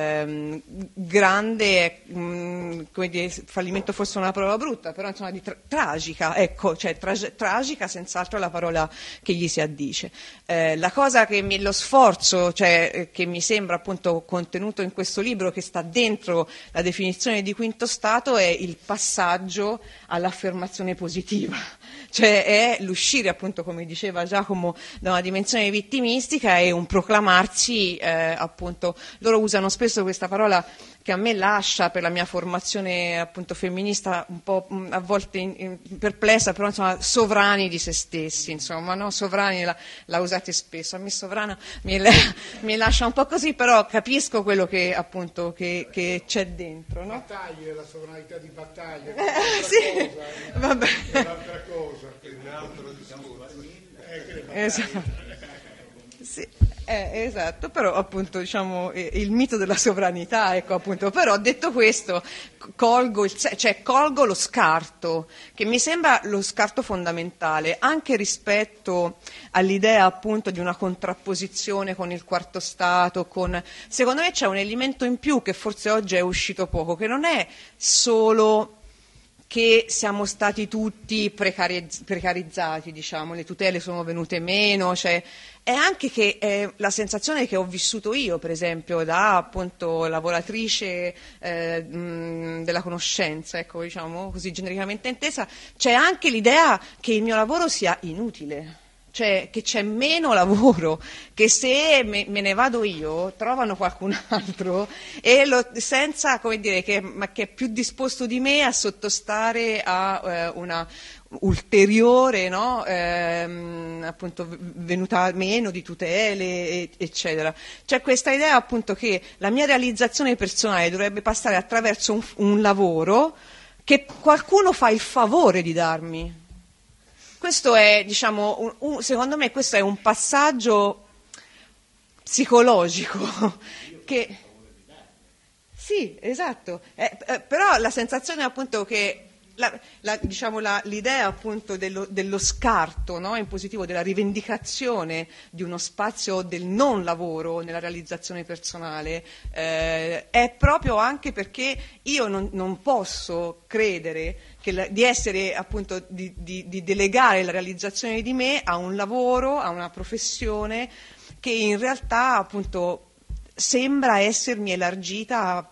grande, come dire, fallimento forse è una parola brutta, però insomma di tragica, ecco, cioè tragica senz'altro è la parola che gli si addice. La cosa lo sforzo, cioè, che mi sembra appunto contenuto in questo libro, che sta dentro la definizione di quinto stato, è il passaggio all'affermazione positiva, cioè è l'uscire appunto, come diceva Giacomo, da una dimensione vittimistica e un proclamarsi appunto, loro usano spesso questa parola che a me lascia, per la mia formazione appunto femminista, un po' a volte perplessa, però insomma sovrani di se stessi, insomma, no? Sovrani la usate spesso, a me sovrana mi lascia un po' così, però capisco quello che appunto che c'è dentro, no? Battaglie, la sovranità di battaglia, sì, vabbè. È un'altra cosa, Esatto. Sì, esatto, però appunto diciamo il mito della sovranità, ecco appunto, però detto questo colgo lo scarto, che mi sembra lo scarto fondamentale, anche rispetto all'idea appunto di una contrapposizione con il quarto stato, secondo me c'è un elemento in più che forse oggi è uscito poco, che non è solo che siamo stati tutti precarizzati, diciamo, le tutele sono venute meno, cioè è anche che la sensazione che ho vissuto io, per esempio, da appunto lavoratrice della conoscenza, ecco, diciamo così genericamente intesa, c'è anche l'idea che il mio lavoro sia inutile. Cioè che c'è meno lavoro, che se me ne vado io trovano qualcun altro e senza, come dire, che è più disposto di me a sottostare a una ulteriore, no? Appunto venuta meno di tutele, eccetera. C'è questa idea appunto che la mia realizzazione personale dovrebbe passare attraverso un lavoro che qualcuno fa il favore di darmi. Questo è, diciamo, secondo me questo è un passaggio psicologico che sì, esatto, però la sensazione appunto che diciamo l'idea appunto dello scarto, no? In positivo, della rivendicazione di uno spazio del non lavoro nella realizzazione personale è proprio anche perché io non posso credere di essere appunto di delegare la realizzazione di me a un lavoro, a una professione che in realtà appunto sembra essermi elargita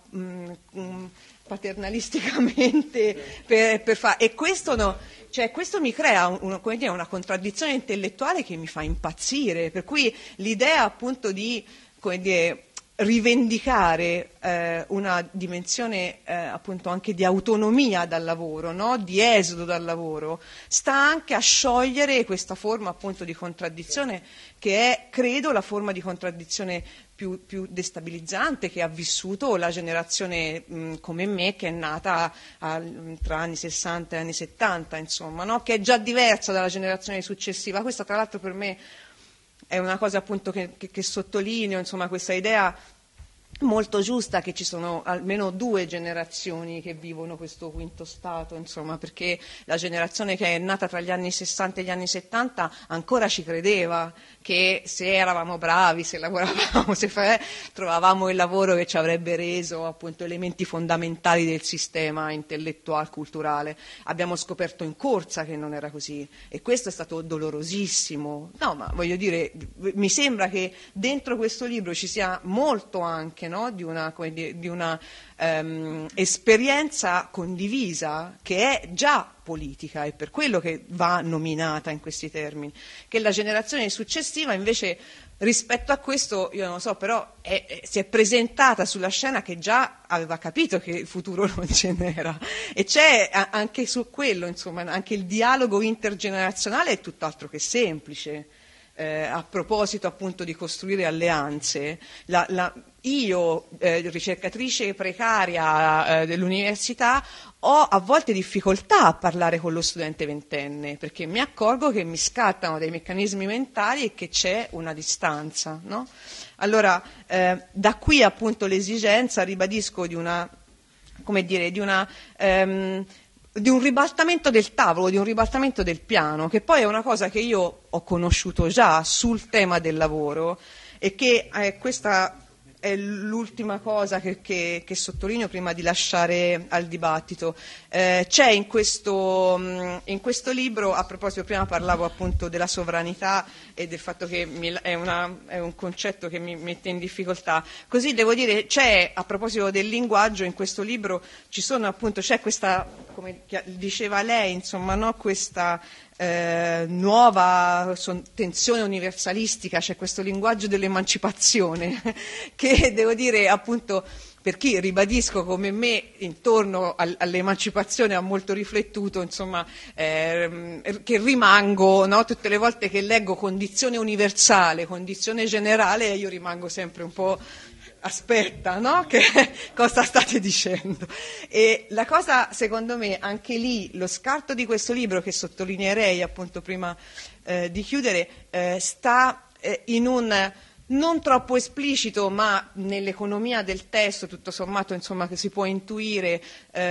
paternalisticamente per fare, e questo no, cioè questo mi crea una contraddizione intellettuale che mi fa impazzire, per cui l'idea appunto di, come dire, rivendicare una dimensione appunto anche di autonomia dal lavoro, no? Di esodo dal lavoro, sta anche a sciogliere questa forma appunto di contraddizione che è, credo, la forma di contraddizione più destabilizzante che ha vissuto la generazione come me, che è nata tra anni 60 e anni 70, insomma, no? Che è già diversa dalla generazione successiva. Questa tra l'altro per me è una cosa appunto che sottolineo, insomma, questa idea molto giusta che ci sono almeno 2 generazioni che vivono questo quinto stato, insomma, perché la generazione che è nata tra gli anni 60 e gli anni 70 ancora ci credeva che se eravamo bravi, se lavoravamo, trovavamo il lavoro che ci avrebbe reso appunto elementi fondamentali del sistema intellettuale, culturale. Abbiamo scoperto in corsa che non era così e questo è stato dolorosissimo. No, ma voglio dire, mi sembra che dentro questo libro ci sia molto anche, no, di una esperienza condivisa che è già politica, è per quello che va nominata in questi termini, che la generazione successiva invece rispetto a questo, io non so, però si è presentata sulla scena che già aveva capito che il futuro non ce n'era, e c'è anche su quello, insomma, anche il dialogo intergenerazionale è tutt'altro che semplice. A proposito appunto di costruire alleanze, io, ricercatrice precaria dell'università, ho a volte difficoltà a parlare con lo studente ventenne, perché mi accorgo che mi scattano dei meccanismi mentali e che c'è una distanza, no? Allora, da qui appunto l'esigenza, ribadisco, di una, come dire, di un ribaltamento del tavolo, di un ribaltamento del piano, che poi è una cosa che io ho conosciuto già sul tema del lavoro e che questa è l'ultima cosa che sottolineo prima di lasciare al dibattito. C'è in questo libro, a proposito, prima parlavo appunto della sovranità e del fatto che è un concetto che mi mette in difficoltà. Così devo dire, c'è, a proposito del linguaggio, in questo libro c'è questa, come diceva lei, insomma, no, questa nuova tensione universalistica, c'è questo linguaggio dell'emancipazione che, devo dire, appunto, per chi, ribadisco, come me intorno all'emancipazione ha molto riflettuto, insomma, che rimango, no, tutte le volte che leggo condizione universale, condizione generale, io rimango sempre un po', aspetta, no? Che cosa state dicendo? E la cosa, secondo me, anche lì, lo scarto di questo libro, che sottolineerei appunto prima di chiudere, sta in un non troppo esplicito, ma nell'economia del testo, tutto sommato, insomma, che si può intuire,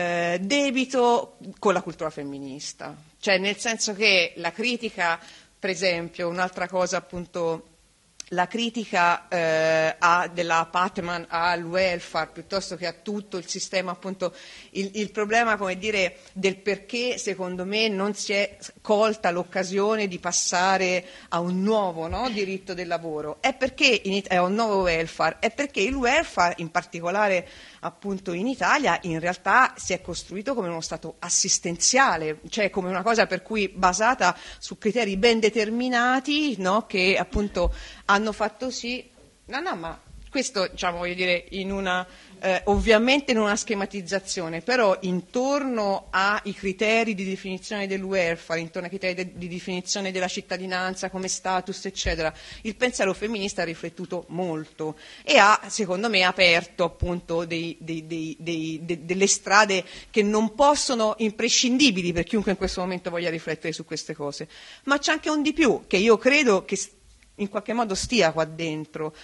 debito con la cultura femminista. Cioè, nel senso che la critica, per esempio, un'altra cosa appunto, la critica della Patman al welfare piuttosto che a tutto il sistema, appunto, il problema, come dire, del perché secondo me non si è colta l'occasione di passare a un nuovo, no, diritto del lavoro, è perché è un nuovo welfare, è perché il welfare, in particolare appunto in Italia, in realtà si è costruito come uno stato assistenziale, cioè come una cosa per cui basata su criteri ben determinati, no, che appunto hanno fatto sì, ma questo, diciamo, voglio dire, in una ovviamente in una schematizzazione, però intorno ai criteri di definizione del welfare, intorno ai criteri di definizione della cittadinanza come status, eccetera, il pensiero femminista ha riflettuto molto e ha, secondo me, aperto appunto delle strade che non possono, imprescindibili per chiunque in questo momento voglia riflettere su queste cose. Ma c'è anche un di più che io credo che in qualche modo stia qua dentro.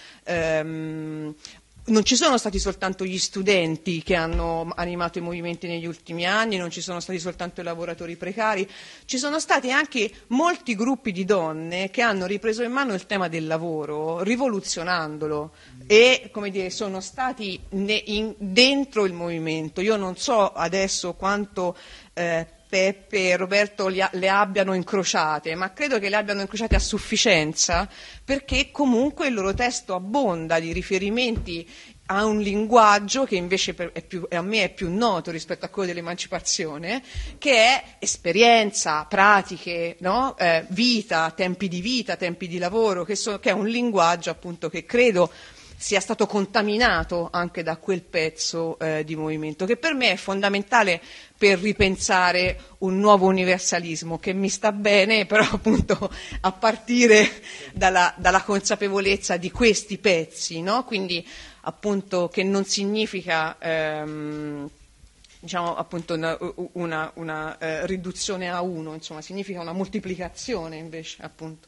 Non ci sono stati soltanto gli studenti che hanno animato i movimenti negli ultimi anni, non ci sono stati soltanto i lavoratori precari, ci sono stati anche molti gruppi di donne che hanno ripreso in mano il tema del lavoro, rivoluzionandolo, e, come dire, sono stati dentro il movimento. Io non so adesso quanto Peppe e Roberto le abbiano incrociate, ma credo che le abbiano incrociate a sufficienza, perché comunque il loro testo abbonda di riferimenti a un linguaggio che invece a me è più noto rispetto a quello dell'emancipazione, che è esperienza, pratiche, no? Vita, tempi di lavoro, che è un linguaggio appunto che credo sia stato contaminato anche da quel pezzo di movimento, che per me è fondamentale per ripensare un nuovo universalismo, che mi sta bene, però appunto a partire dalla consapevolezza di questi pezzi, no? Quindi appunto che non significa diciamo appunto una riduzione a 1, insomma significa una moltiplicazione invece appunto.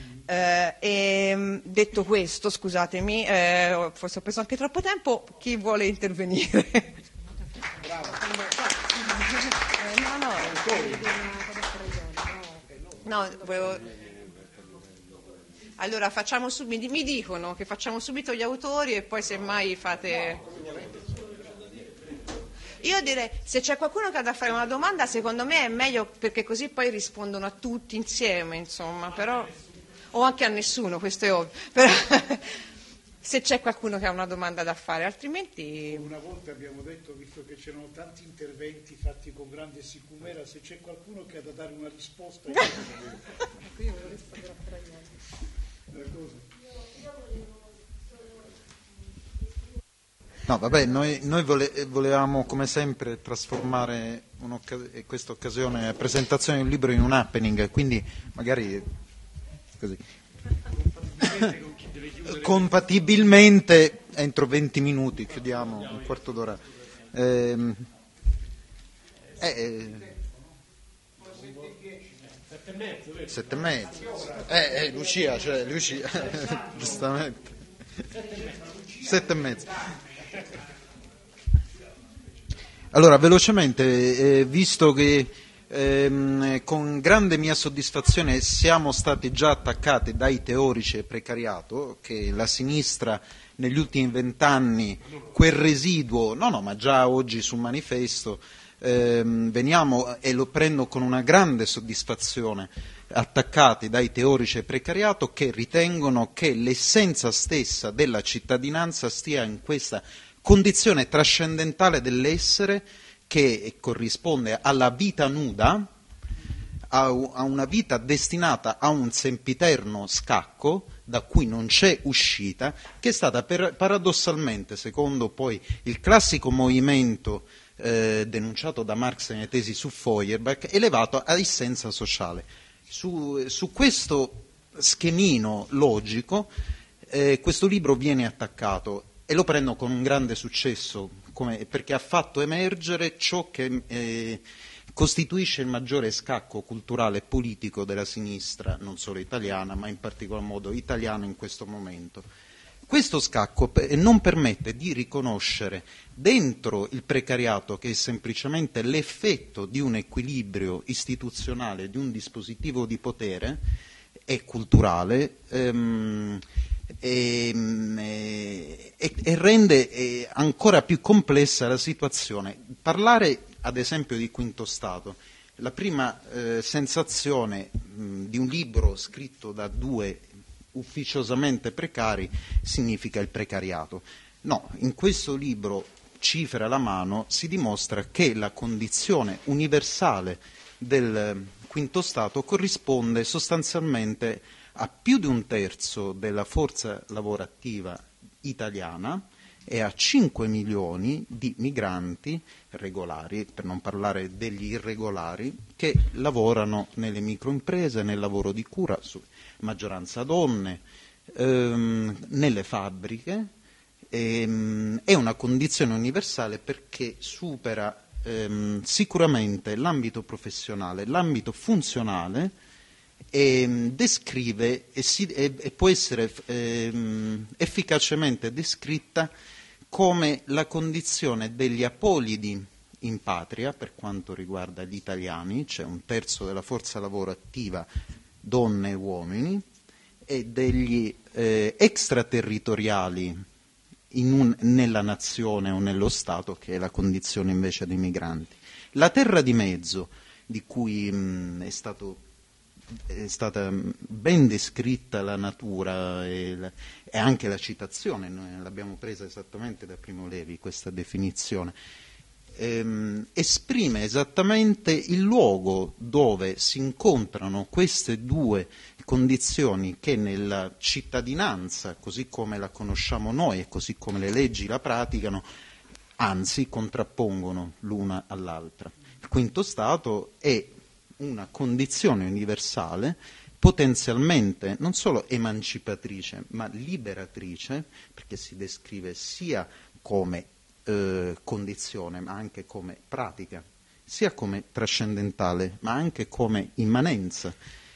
E detto questo, scusatemi, forse ho preso anche troppo tempo, chi vuole intervenire? No, allora facciamo subito, mi dicono che facciamo subito gli autori e poi semmai fate. Io direi, se c'è qualcuno che ha da fare una domanda, secondo me è meglio, perché così poi rispondono a tutti insieme, insomma, però, o anche a nessuno, questo è ovvio, però se c'è qualcuno che ha una domanda da fare, altrimenti. Una volta abbiamo detto, visto che c'erano tanti interventi fatti con grande sicumera, se c'è qualcuno che ha da dare una risposta. Io volevo rispondere a Fraioli. No, vabbè, noi volevamo come sempre trasformare questa occasione presentazione di un libro in un happening, quindi magari così. Compatibilmente entro 20 minuti, chiudiamo un quarto d'ora. 7:30. Lucia, giustamente. 7:30. Allora, velocemente, visto che con grande mia soddisfazione siamo stati già attaccati dai teorici e precariato, che la sinistra negli ultimi 20 anni, quel residuo, ma già oggi sul manifesto, veniamo, e lo prendo con una grande soddisfazione, attaccati dai teorici e precariato che ritengono che l'essenza stessa della cittadinanza stia in questa condizione trascendentale dell'essere che corrisponde alla vita nuda, a una vita destinata a un sempiterno scacco da cui non c'è uscita, che è stata paradossalmente, secondo poi il classico movimento denunciato da Marx nelle tesi su Feuerbach, elevato a essenza sociale. Su questo schemino logico questo libro viene attaccato e lo prendo con un grande successo, perché ha fatto emergere ciò che costituisce il maggiore scacco culturale e politico della sinistra, non solo italiana, ma in particolar modo italiana in questo momento. Questo scacco non permette di riconoscere dentro il precariato, che è semplicemente l'effetto di un equilibrio istituzionale, di un dispositivo di potere e culturale, e rende ancora più complessa la situazione. Parlare ad esempio di Quinto Stato, la prima sensazione di un libro scritto da due ufficiosamente precari significa il precariato. No, in questo libro, cifre alla mano, si dimostra che la condizione universale del Quinto Stato corrisponde sostanzialmente a più di un terzo della forza lavorativa italiana e a 5 milioni di migranti regolari, per non parlare degli irregolari, che lavorano nelle microimprese, nel lavoro di cura, maggioranza donne, nelle fabbriche. È una condizione universale perché supera sicuramente l'ambito professionale, l'ambito funzionale, e descrive e può essere efficacemente descritta come la condizione degli apolidi in patria per quanto riguarda gli italiani, cioè un terzo della forza lavorativa donne e uomini, e degli extraterritoriali nella nazione o nello Stato, che è la condizione invece dei migranti. La terra di mezzo, di cui è stata ben descritta la natura e anche la citazione, noi l'abbiamo presa esattamente da Primo Levi questa definizione, esprime esattamente il luogo dove si incontrano queste due condizioni che nella cittadinanza, così come la conosciamo noi e così come le leggi la praticano, anzi contrappongono l'una all'altra. Il Quinto Stato è una condizione universale potenzialmente non solo emancipatrice ma liberatrice, perché si descrive sia come condizione, ma anche come pratica, sia come trascendentale, ma anche come immanenza.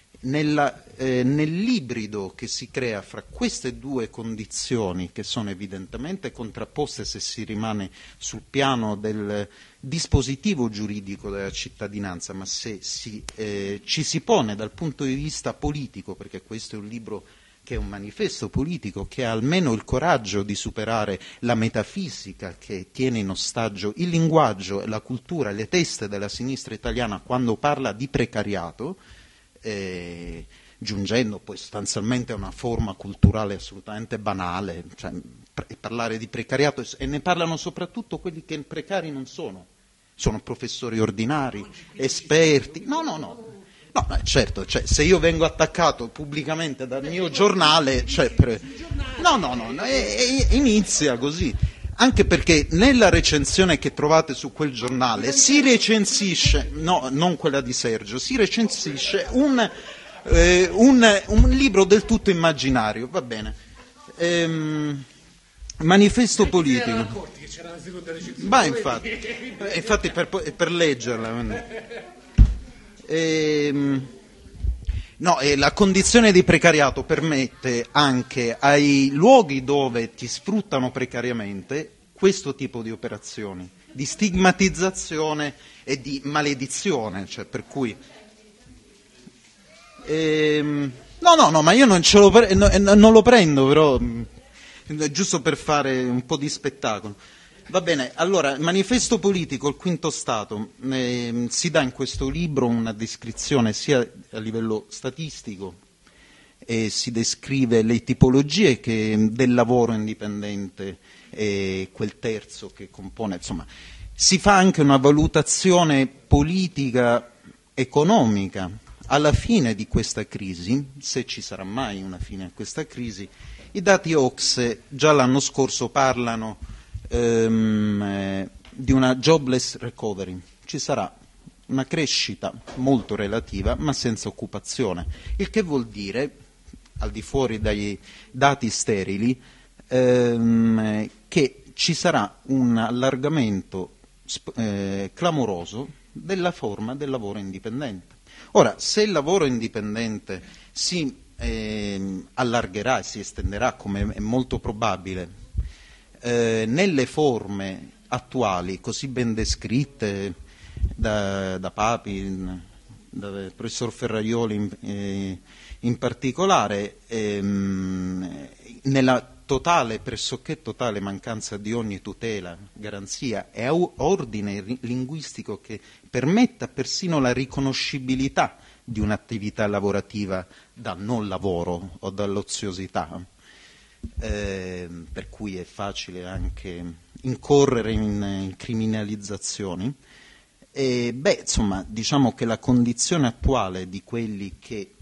Nell'ibrido che si crea fra queste due condizioni, che sono evidentemente contrapposte se si rimane sul piano del dispositivo giuridico della cittadinanza, ma se ci si pone dal punto di vista politico, perché questo è un libro che è un manifesto politico, che ha almeno il coraggio di superare la metafisica che tiene in ostaggio il linguaggio, la cultura, le teste della sinistra italiana quando parla di precariato, giungendo poi sostanzialmente a una forma culturale assolutamente banale, cioè parlare di precariato, e ne parlano soprattutto quelli che precari non sono professori ordinari, esperti, no, certo, cioè, se io vengo attaccato pubblicamente dal mio giornale, inizia così. Anche perché nella recensione che trovate su quel giornale si recensisce, no, non quella di Sergio, si recensisce un libro del tutto immaginario, va bene, manifesto politico. Ma infatti per leggerla. La condizione di precariato permette anche ai luoghi dove ti sfruttano precariamente questo tipo di operazioni, di stigmatizzazione e di maledizione, cioè per cui ma io non lo prendo, però giusto per fare un po' di spettacolo. Va bene, allora, il manifesto politico, il quinto Stato, si dà in questo libro una descrizione sia a livello statistico, e si descrive le tipologie del lavoro indipendente e quel terzo che compone, insomma, si fa anche una valutazione politica, economica. Alla fine di questa crisi, se ci sarà mai una fine a questa crisi, i dati OCSE già l'anno scorso parlano di una jobless recovery, ci sarà una crescita molto relativa ma senza occupazione, il che vuol dire, al di fuori dai dati sterili, che ci sarà un allargamento clamoroso della forma del lavoro indipendente. Ora, se il lavoro indipendente si allargherà e si estenderà, come è molto probabile, nelle forme attuali così ben descritte da Papi, da professor Ferraioli in particolare, nella pressoché totale mancanza di ogni tutela, garanzia e ordine linguistico che permetta persino la riconoscibilità di un'attività lavorativa dal non lavoro o dall'oziosità. Per cui è facile anche incorrere in criminalizzazioni. Insomma, diciamo che la condizione attuale di quelli che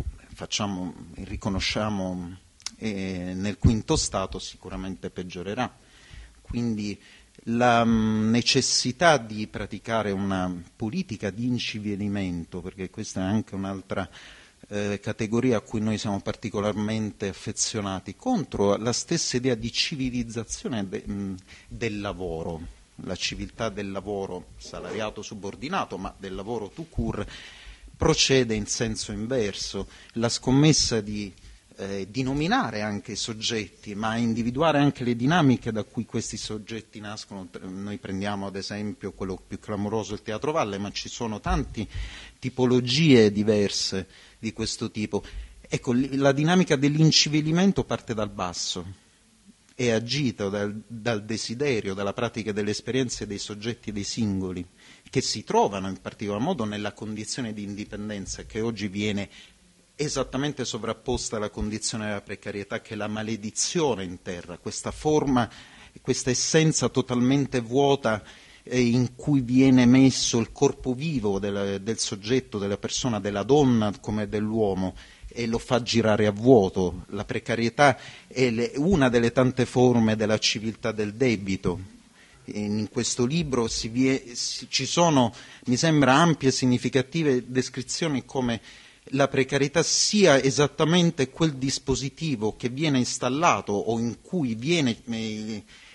riconosciamo nel quinto Stato sicuramente peggiorerà. Quindi la necessità di praticare una politica di incivilimento, perché questa è anche un'altra categoria a cui noi siamo particolarmente affezionati, contro la stessa idea di civilizzazione del lavoro, la civiltà del lavoro salariato subordinato, ma del lavoro tout court, procede in senso inverso. La scommessa di nominare anche i soggetti, ma individuare anche le dinamiche da cui questi soggetti nascono. Noi prendiamo ad esempio quello più clamoroso, il Teatro Valle, ma ci sono tante tipologie diverse di questo tipo. Ecco, la dinamica dell'incivilimento parte dal basso, è agita dal desiderio, dalla pratica delle esperienze dei soggetti, dei singoli, che si trovano in particolar modo nella condizione di indipendenza che oggi viene esattamente sovrapposta alla condizione della precarietà, che è la maledizione in terra, questa forma, questa essenza totalmente vuota in cui viene messo il corpo vivo del soggetto, della persona, della donna come dell'uomo, e lo fa girare a vuoto. La precarietà è una delle tante forme della civiltà del debito. In questo libro ci sono, mi sembra, ampie e significative descrizioni come la precarietà sia esattamente quel dispositivo che viene installato o in cui viene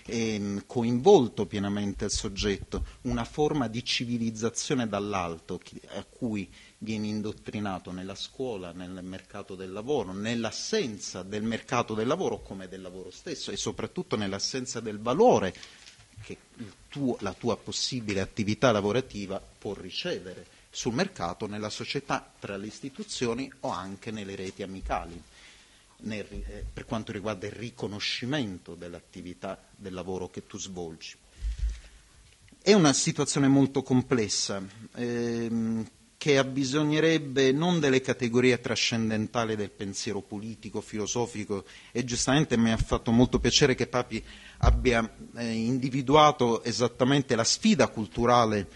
coinvolto pienamente il soggetto, una forma di civilizzazione dall'alto a cui viene indottrinato nella scuola, nel mercato del lavoro, nell'assenza del mercato del lavoro come del lavoro stesso e soprattutto nell'assenza del valore che la tua possibile attività lavorativa può ricevere sul mercato, nella società, tra le istituzioni o anche nelle reti amicali, per quanto riguarda il riconoscimento dell'attività del lavoro che tu svolgi. È una situazione molto complessa che abbisognerebbe non delle categorie trascendentali del pensiero politico, filosofico, e giustamente mi ha fatto molto piacere che Papi abbia individuato esattamente la sfida culturale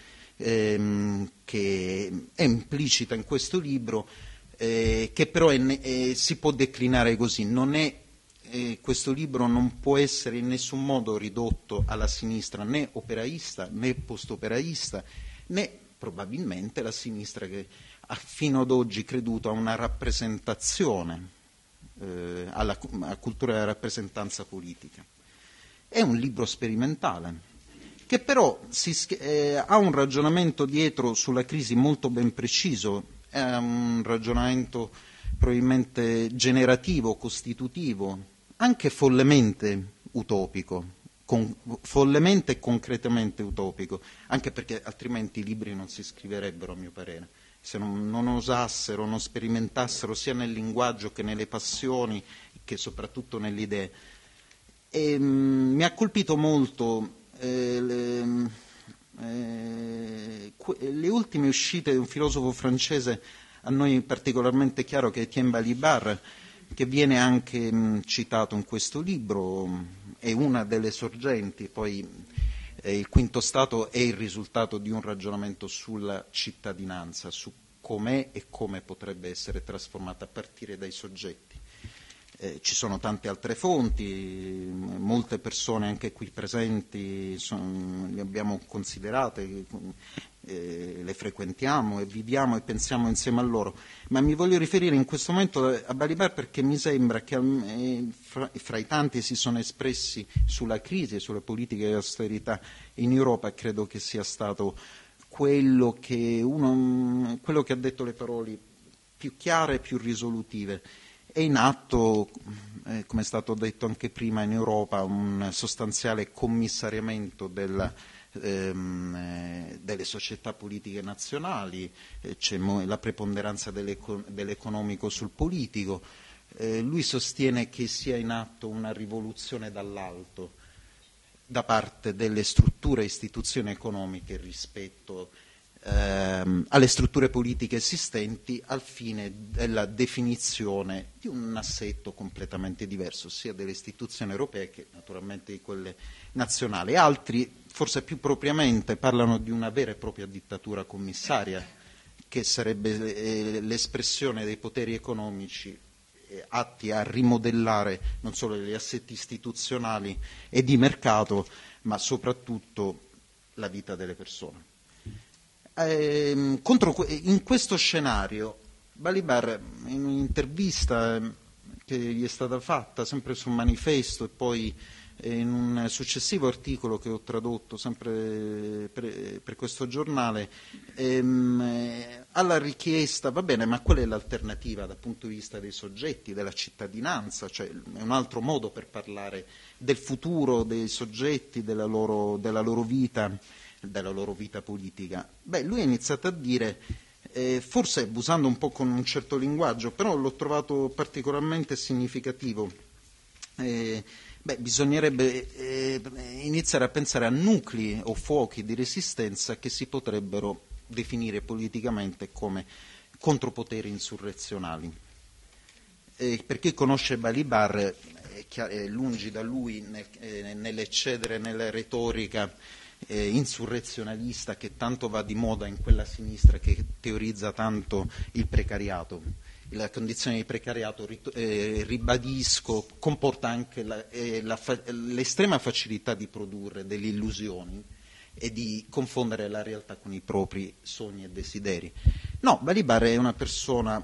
che è implicita in questo libro, che però si può declinare così. Questo libro non può essere in nessun modo ridotto alla sinistra né operaista né post-operaista, né probabilmente la sinistra che ha fino ad oggi creduto a una rappresentazione, alla cultura della rappresentanza politica. È un libro sperimentale, che però ha un ragionamento dietro sulla crisi molto ben preciso, è un ragionamento probabilmente generativo, costitutivo, anche follemente utopico, follemente e concretamente utopico, anche perché altrimenti i libri non si scriverebbero, a mio parere, se non osassero, non sperimentassero sia nel linguaggio che nelle passioni, che soprattutto nelle idee. E mi ha colpito molto le ultime uscite di un filosofo francese a noi particolarmente chiaro, che è Étienne Balibar, che viene anche citato in questo libro, è una delle sorgenti. Poi il quinto stato è il risultato di un ragionamento sulla cittadinanza, su com'è e come potrebbe essere trasformata a partire dai soggetti. Ci sono tante altre fonti, molte persone anche qui presenti le abbiamo considerate, le frequentiamo e viviamo e pensiamo insieme a loro, ma mi voglio riferire in questo momento a Balibar perché mi sembra che fra i tanti si sono espressi sulla crisi e sulle politiche di austerità in Europa, credo che sia stato quello che ha detto le parole più chiare e più risolutive. È in atto, come è stato detto anche prima, in Europa un sostanziale commissariamento delle società politiche nazionali, c'è la preponderanza dell'economico sul politico. Lui sostiene che sia in atto una rivoluzione dall'alto da parte delle strutture e istituzioni economiche rispetto alle strutture politiche esistenti, al fine della definizione di un assetto completamente diverso, sia delle istituzioni europee che naturalmente di quelle nazionali. Altri, forse più propriamente, parlano di una vera e propria dittatura commissaria, che sarebbe l'espressione dei poteri economici atti a rimodellare non solo gli assetti istituzionali e di mercato, ma soprattutto la vita delle persone. In questo scenario Balibar, in un'intervista che gli è stata fatta sempre sul Manifesto e poi in un successivo articolo che ho tradotto sempre per questo giornale, alla richiesta, va bene, ma qual è l'alternativa dal punto di vista dei soggetti, della cittadinanza, cioè è un altro modo per parlare del futuro dei soggetti, della loro vita politica. Lui ha iniziato a dire, forse abusando un po' con un certo linguaggio, però l'ho trovato particolarmente significativo, bisognerebbe iniziare a pensare a nuclei o fuochi di resistenza che si potrebbero definire politicamente come contropoteri insurrezionali. Per chi conosce Balibar, è lungi da lui nell'eccedere nella retorica insurrezionalista che tanto va di moda in quella sinistra che teorizza tanto il precariato. La condizione di precariato, ribadisco, comporta anche l'estrema facilità di produrre delle illusioni e di confondere la realtà con i propri sogni e desideri. No, Balibar è una persona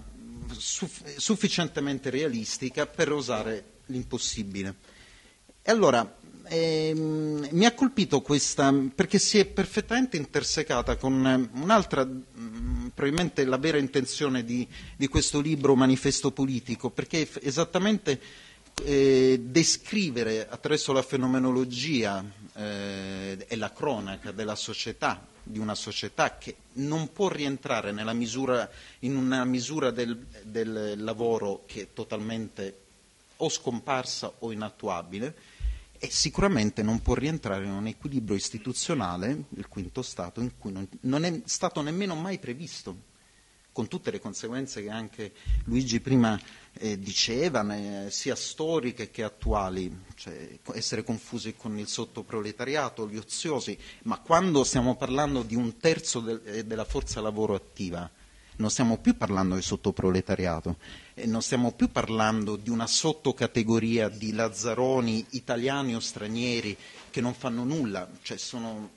sufficientemente realistica per osare l'impossibile. E allora mi ha colpito questa, perché si è perfettamente intersecata con un'altra, probabilmente la vera intenzione di questo libro Manifesto politico, perché esattamente descrivere attraverso la fenomenologia e la cronaca della società, di una società che non può rientrare in una misura del lavoro che è totalmente o scomparsa o inattuabile, e sicuramente non può rientrare in un equilibrio istituzionale, il quinto Stato, in cui non è stato nemmeno mai previsto, con tutte le conseguenze che anche Luigi prima diceva, sia storiche che attuali, cioè essere confusi con il sottoproletariato, gli oziosi, ma quando stiamo parlando di un terzo della forza lavoro attiva, non stiamo più parlando di sottoproletariato, non stiamo più parlando di una sottocategoria di lazzaroni italiani o stranieri che non fanno nulla, sono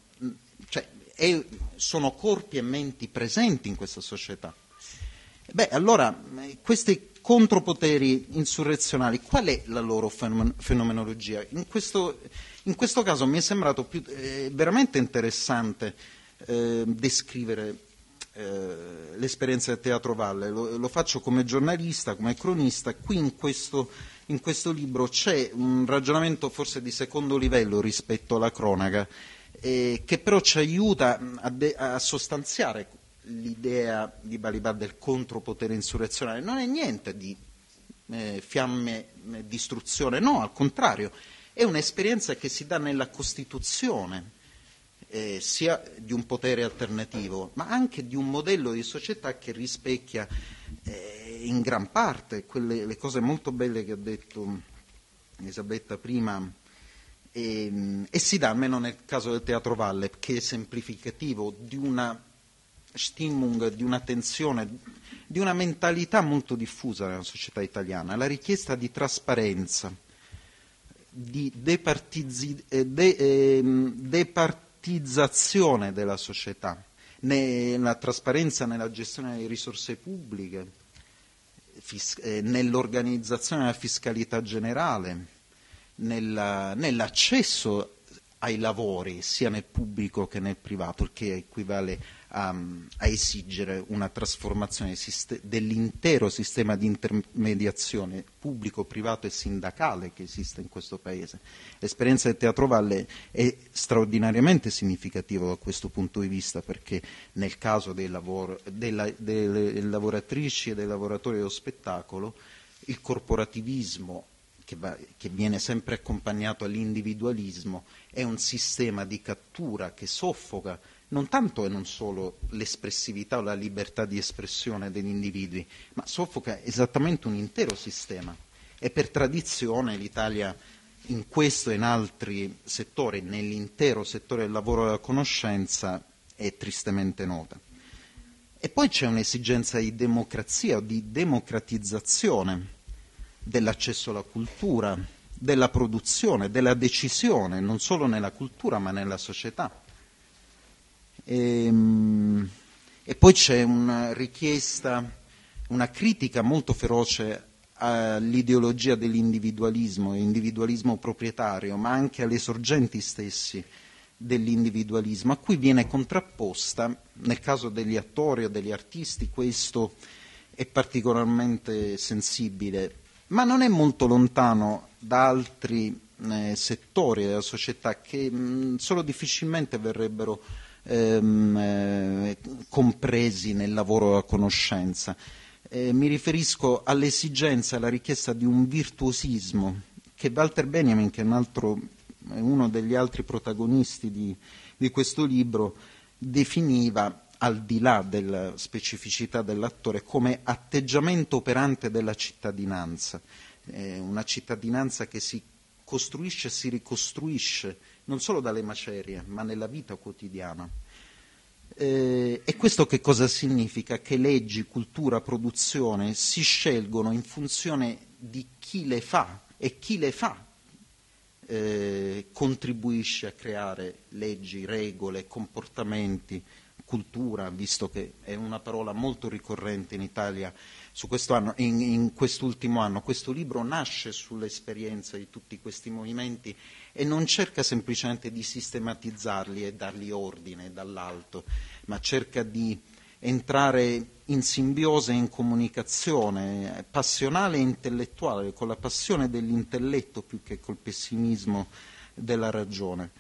corpi e menti presenti in questa società. Allora, questi contropoteri insurrezionali, qual è la loro fenomenologia? In questo caso mi è sembrato veramente interessante descrivere l'esperienza del Teatro Valle. Lo faccio come giornalista, come cronista. Qui in questo libro c'è un ragionamento forse di secondo livello rispetto alla cronaca, che però ci aiuta a sostanziare l'idea di Balibar del contropotere insurrezionale. Non è niente di fiamme, distruzione, no, al contrario, è un'esperienza che si dà nella Costituzione, sia di un potere alternativo, ma anche di un modello di società che rispecchia in gran parte le cose molto belle che ha detto Elisabetta prima, e si dà, almeno nel caso del Teatro Valle, che è esemplificativo di una Stimmung, di una tensione, di una mentalità molto diffusa nella società italiana, la richiesta di trasparenza, di departizzazione della società, nella trasparenza nella gestione delle risorse pubbliche, nell'organizzazione della fiscalità generale, nell'accesso ai lavori sia nel pubblico che nel privato, il che equivale a esigere una trasformazione dell'intero sistema di intermediazione pubblico, privato e sindacale che esiste in questo Paese. L'esperienza del Teatro Valle è straordinariamente significativa da questo punto di vista, perché nel caso delle lavoratrici e dei lavoratori dello spettacolo, il corporativismo che viene sempre accompagnato all'individualismo è un sistema di cattura che soffoca non tanto e non solo l'espressività o la libertà di espressione degli individui, ma soffoca esattamente un intero sistema. E per tradizione l'Italia in questo e in altri settori, nell'intero settore del lavoro e della conoscenza, è tristemente nota. E poi c'è un'esigenza di democrazia o di democratizzazione dell'accesso alla cultura, della produzione, della decisione, non solo nella cultura ma nella società. E poi c'è una richiesta, una critica molto feroce all'ideologia dell'individualismo, individualismo proprietario, ma anche alle sorgenti stessi dell'individualismo, a cui viene contrapposta, nel caso degli attori o degli artisti, questo è particolarmente sensibile, ma non è molto lontano da altri settori della società che solo difficilmente verrebbero compresi nel lavoro della conoscenza. Mi riferisco all'esigenza e alla richiesta di un virtuosismo che Walter Benjamin, che è uno degli altri protagonisti di questo libro, definiva, al di là della specificità dell'attore, come atteggiamento operante della cittadinanza, una cittadinanza che si costruisce e si ricostruisce non solo dalle macerie, ma nella vita quotidiana. E questo che cosa significa? Che leggi, cultura, produzione si scelgono in funzione di chi le fa, e chi le fa contribuisce a creare leggi, regole, comportamenti, cultura, visto che è una parola molto ricorrente in Italia su questo anno, in quest'ultimo anno. Questo libro nasce sull'esperienza di tutti questi movimenti e non cerca semplicemente di sistematizzarli e dargli ordine dall'alto, ma cerca di entrare in simbiosi e in comunicazione passionale e intellettuale, con la passione dell'intelletto più che col pessimismo della ragione.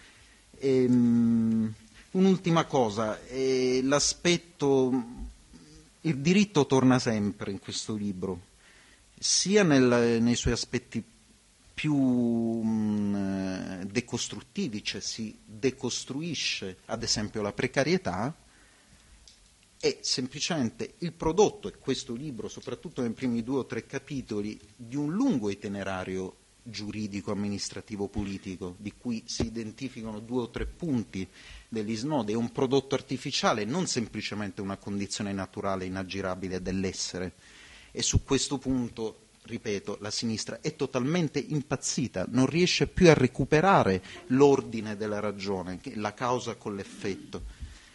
Un'ultima cosa, l'aspetto, il diritto torna sempre in questo libro, sia nei suoi aspetti più decostruttivi, cioè si decostruisce ad esempio la precarietà, è semplicemente il prodotto, e questo libro, soprattutto nei primi 2 o 3 capitoli, di un lungo itinerario giuridico, amministrativo, politico, di cui si identificano 2 o 3 punti degli snodi. È un prodotto artificiale, non semplicemente una condizione naturale inaggirabile dell'essere. E su questo punto, ripeto, la sinistra è totalmente impazzita, non riesce più a recuperare l'ordine della ragione, la causa con l'effetto.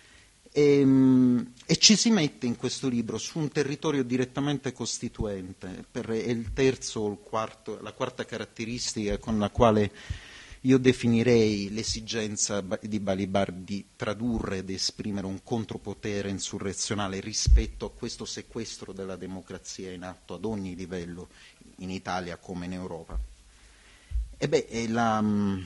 E ci si mette in questo libro su un territorio direttamente costituente, è il terzo o il quarto, la quarta caratteristica con la quale io definirei l'esigenza di Balibar di tradurre ed esprimere un contropotere insurrezionale rispetto a questo sequestro della democrazia in atto ad ogni livello, in Italia come in Europa. È la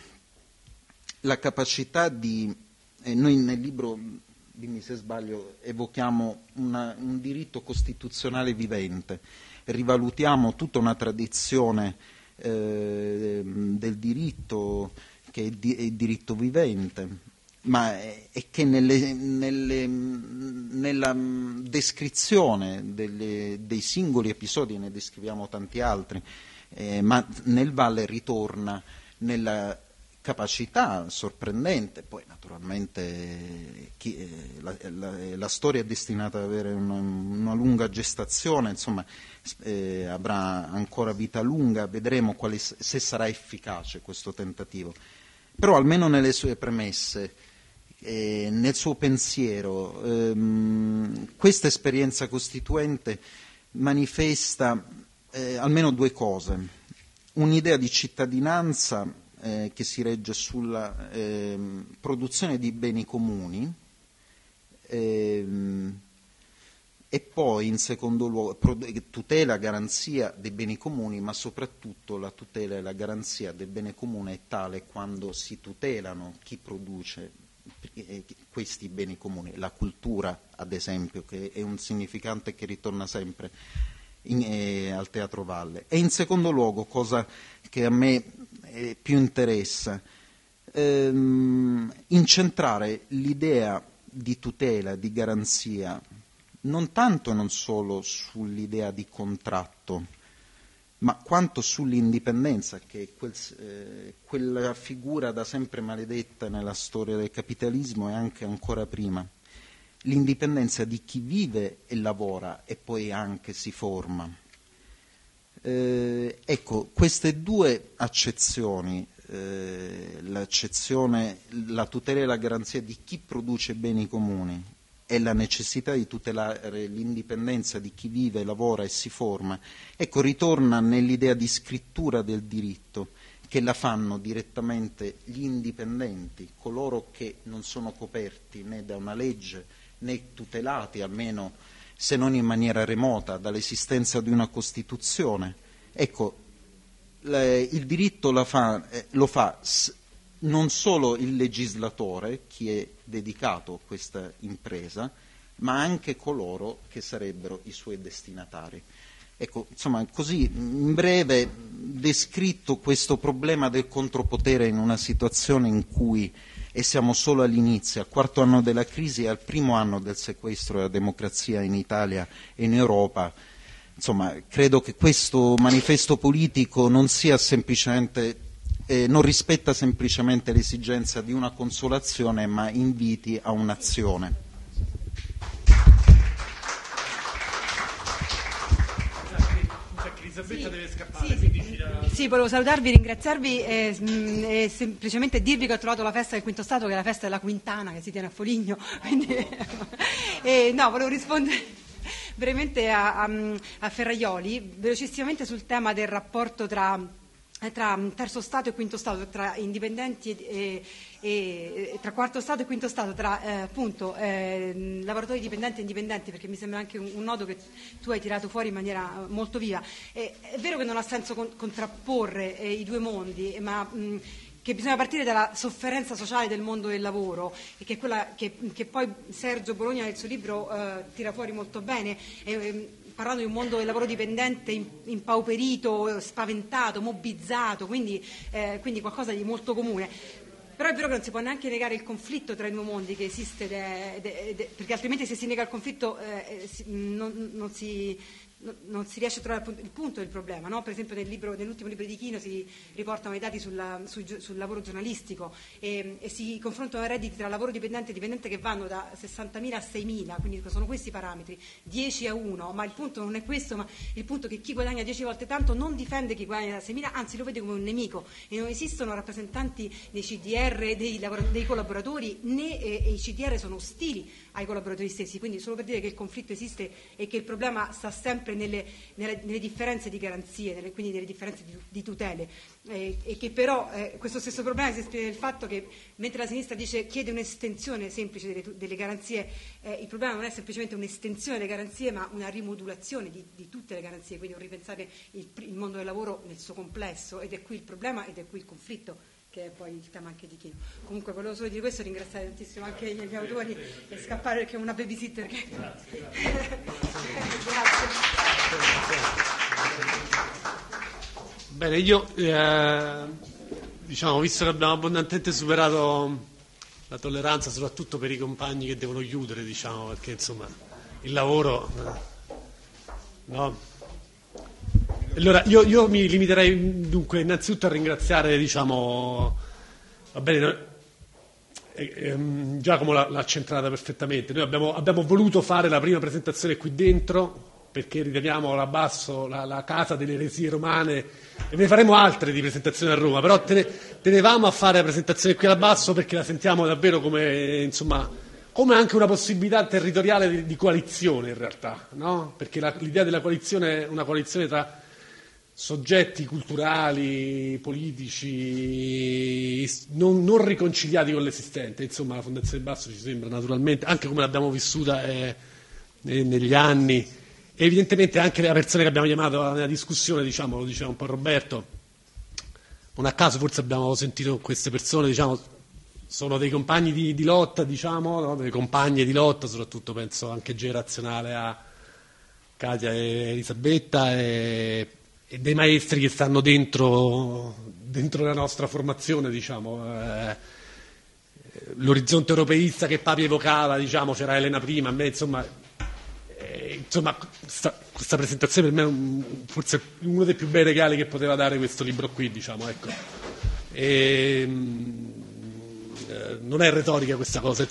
capacità di... noi nel libro, dimmi se sbaglio, evochiamo un diritto costituzionale vivente, rivalutiamo tutta una tradizione del diritto che è il diritto vivente, ma è che nella descrizione dei singoli episodi, ne descriviamo tanti altri, ma nel Valle ritorna nella capacità sorprendente. Poi naturalmente la storia è destinata ad avere una lunga gestazione, insomma avrà ancora vita lunga, vedremo se sarà efficace questo tentativo, però almeno nelle sue premesse, nel suo pensiero, questa esperienza costituente manifesta almeno 2 cose: un'idea di cittadinanza che si regge sulla produzione di beni comuni, e poi in secondo luogo tutela e garanzia dei beni comuni, ma soprattutto la tutela e la garanzia del bene comune è tale quando si tutelano chi produce questi beni comuni, la cultura ad esempio, che è un significante che ritorna sempre al Teatro Valle. E in secondo luogo, cosa che a me più interessa, incentrare l'idea di tutela, di garanzia, non tanto e non solo sull'idea di contratto, ma quanto sull'indipendenza, che è quella figura da sempre maledetta nella storia del capitalismo e anche ancora prima. L'indipendenza di chi vive e lavora e poi anche si forma. Ecco, queste 2 accezioni, l'accezione, la tutela e la garanzia di chi produce beni comuni e la necessità di tutelare l'indipendenza di chi vive, lavora e si forma, ecco, ritorna nell'idea di scrittura del diritto, che la fanno direttamente gli indipendenti, coloro che non sono coperti né da una legge né tutelati, almeno se non in maniera remota, dall'esistenza di una Costituzione. Ecco, il diritto lo fa non solo il legislatore, chi è dedicato a questa impresa, ma anche coloro che sarebbero i suoi destinatari. Ecco, insomma, così in breve descritto questo problema del contropotere in una situazione in cui, e siamo solo all'inizio, al 4° anno della crisi e al 1° anno del sequestro della democrazia in Italia e in Europa. Insomma, credo che questo manifesto politico non sia semplicemente, non rispetta semplicemente l'esigenza di una consolazione, ma inviti a un'azione. Elisabetta deve scappare. Sì, volevo salutarvi, ringraziarvi e semplicemente dirvi che ho trovato la festa del Quinto Stato, che è la festa della Quintana che si tiene a Foligno. Quindi, volevo rispondere brevemente a Ferraioli, velocissimamente sul tema del rapporto tra terzo Stato e quinto Stato, tra indipendenti e tra quarto Stato e quinto Stato, tra lavoratori dipendenti e indipendenti, perché mi sembra anche un nodo che tu hai tirato fuori in maniera molto viva. È vero che non ha senso contrapporre i due mondi, ma che bisogna partire dalla sofferenza sociale del mondo del lavoro, e che è quella che poi Sergio Bologna nel suo libro tira fuori molto bene, parlando di un mondo del lavoro dipendente impauperito, spaventato, mobbizzato, quindi qualcosa di molto comune. Però è vero che non si può neanche negare il conflitto tra i due mondi che esiste, perché altrimenti se si nega il conflitto non si riesce a trovare il punto del problema, no? Per esempio nell'ultimo libro di Chino si riportano i dati sul lavoro giornalistico e si confrontano i redditi tra lavoro dipendente e dipendente che vanno da 60.000 a 6.000, quindi sono questi i parametri, 10-1, ma il punto non è questo, ma il punto è che chi guadagna 10 volte tanto non difende chi guadagna da 6.000, anzi lo vede come un nemico, e non esistono rappresentanti dei CDR, dei collaboratori, né i CDR sono ostili ai collaboratori stessi, quindi solo per dire che il conflitto esiste e che il problema sta sempre nelle differenze di garanzie, quindi nelle differenze di tutele, e che però questo stesso problema si esprime nel fatto che mentre la sinistra chiede un'estensione semplice delle garanzie, il problema non è semplicemente un'estensione delle garanzie, ma una rimodulazione di tutte le garanzie, quindi un ripensare il mondo del lavoro nel suo complesso, ed è qui il problema ed è qui il conflitto, che è poi il tema anche di Chino. Comunque volevo solo dire questo, ringraziare tantissimo anche gli autori e scappare perché è una babysitter che... Grazie. Bene, io visto che abbiamo abbondantemente superato la tolleranza, soprattutto per i compagni che devono chiudere, perché insomma il lavoro no. Allora, io mi limiterei dunque innanzitutto a ringraziare, va bene, Giacomo l'ha centrata perfettamente. Noi abbiamo voluto fare la prima presentazione qui dentro perché riteniamo la casa delle eresie romane, e ne faremo altre di presentazioni a Roma, però tenevamo a fare la presentazione qui alla basso perché la sentiamo davvero come anche una possibilità territoriale di coalizione in realtà, no? Perché l'idea della coalizione è una coalizione tra soggetti culturali, politici, non riconciliati con l'esistente. Insomma, la Fondazione Basso ci sembra naturalmente, anche come l'abbiamo vissuta negli anni, e evidentemente anche le persone che abbiamo chiamato nella discussione, lo diceva un po' Roberto, non a caso forse abbiamo sentito queste persone, sono dei compagni di lotta, no? Delle compagne di lotta, soprattutto penso anche generazionale a Katia e Elisabetta, e dei maestri che stanno dentro la nostra formazione, l'orizzonte europeista che Papi evocava, c'era Elena prima, a me questa presentazione per me è forse uno dei più bei regali che poteva dare questo libro qui, ecco. Non è retorica questa cosa,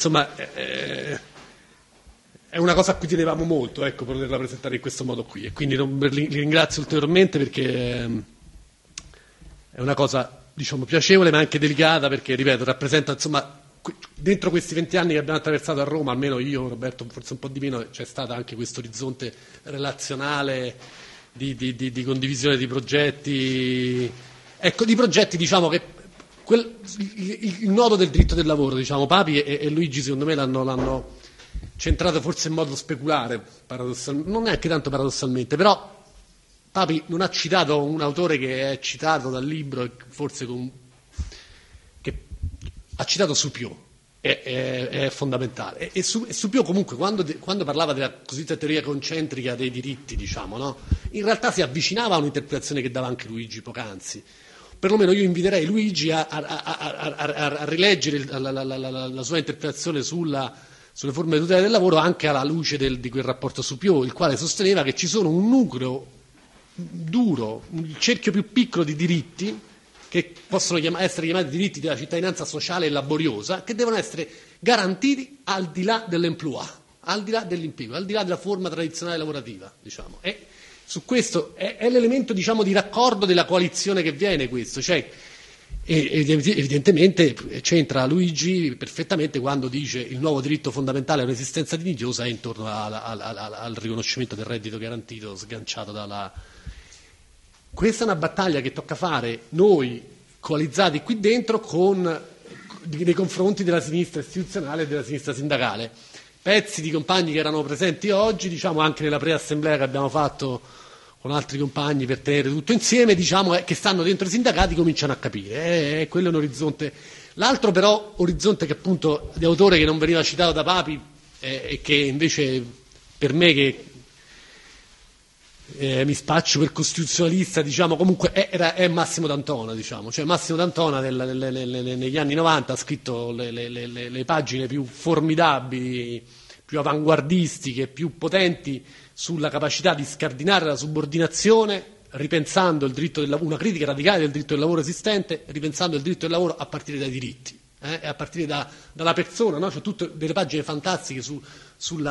è una cosa a cui tenevamo molto, poterla presentare in questo modo qui, e quindi li ringrazio ulteriormente perché è una cosa piacevole ma anche delicata, perché ripeto rappresenta dentro questi 20 anni che abbiamo attraversato a Roma, almeno io, Roberto forse un po' di meno, c'è stato anche questo orizzonte relazionale di condivisione di progetti, che il nodo del diritto del lavoro, Papi e Luigi secondo me l'hanno centrato forse in modo speculare, non neanche tanto paradossalmente, però Papi non ha citato un autore che è citato dal libro, e forse che ha citato Supiot, è fondamentale, e Supiot comunque quando parlava della cosiddetta teoria concentrica dei diritti, no? In realtà si avvicinava a un'interpretazione che dava anche Luigi poc'anzi. Perlomeno io inviterei Luigi a rileggere la sua interpretazione sulle forme di tutela del lavoro anche alla luce di quel rapporto Supiot, il quale sosteneva che ci sono un nucleo duro, un cerchio più piccolo di diritti che possono essere chiamati diritti della cittadinanza sociale e laboriosa, che devono essere garantiti al di là dell'emploi, al di là dell'impiego, al di là della forma tradizionale lavorativa, E su questo è l'elemento, diciamo, di raccordo della coalizione che viene questo, cioè evidentemente c'entra Luigi perfettamente quando dice il nuovo diritto fondamentale a un'esistenza dignitosa è intorno al riconoscimento del reddito garantito sganciato dalla... Questa è una battaglia che tocca fare noi coalizzati qui dentro nei confronti della sinistra istituzionale e della sinistra sindacale. Pezzi di compagni che erano presenti oggi, diciamo anche nella preassemblea che abbiamo fatto con altri compagni per tenere tutto insieme, diciamo che stanno dentro i sindacati cominciano a capire, quello è un orizzonte. L'altro però orizzonte che appunto di autore che non veniva citato da Papi e che invece per me che mi spaccio per costituzionalista, diciamo, comunque è Massimo D'Antona, diciamo. Cioè Massimo D'Antona negli anni 90 ha scritto le pagine più formidabili, più avanguardistiche, più potenti sulla capacità di scardinare la subordinazione, ripensando il diritto del lavoro, una critica radicale del diritto del lavoro esistente, ripensando il diritto del lavoro a partire dai diritti, e a partire dalla persona, no? C'è tutte delle pagine fantastiche sui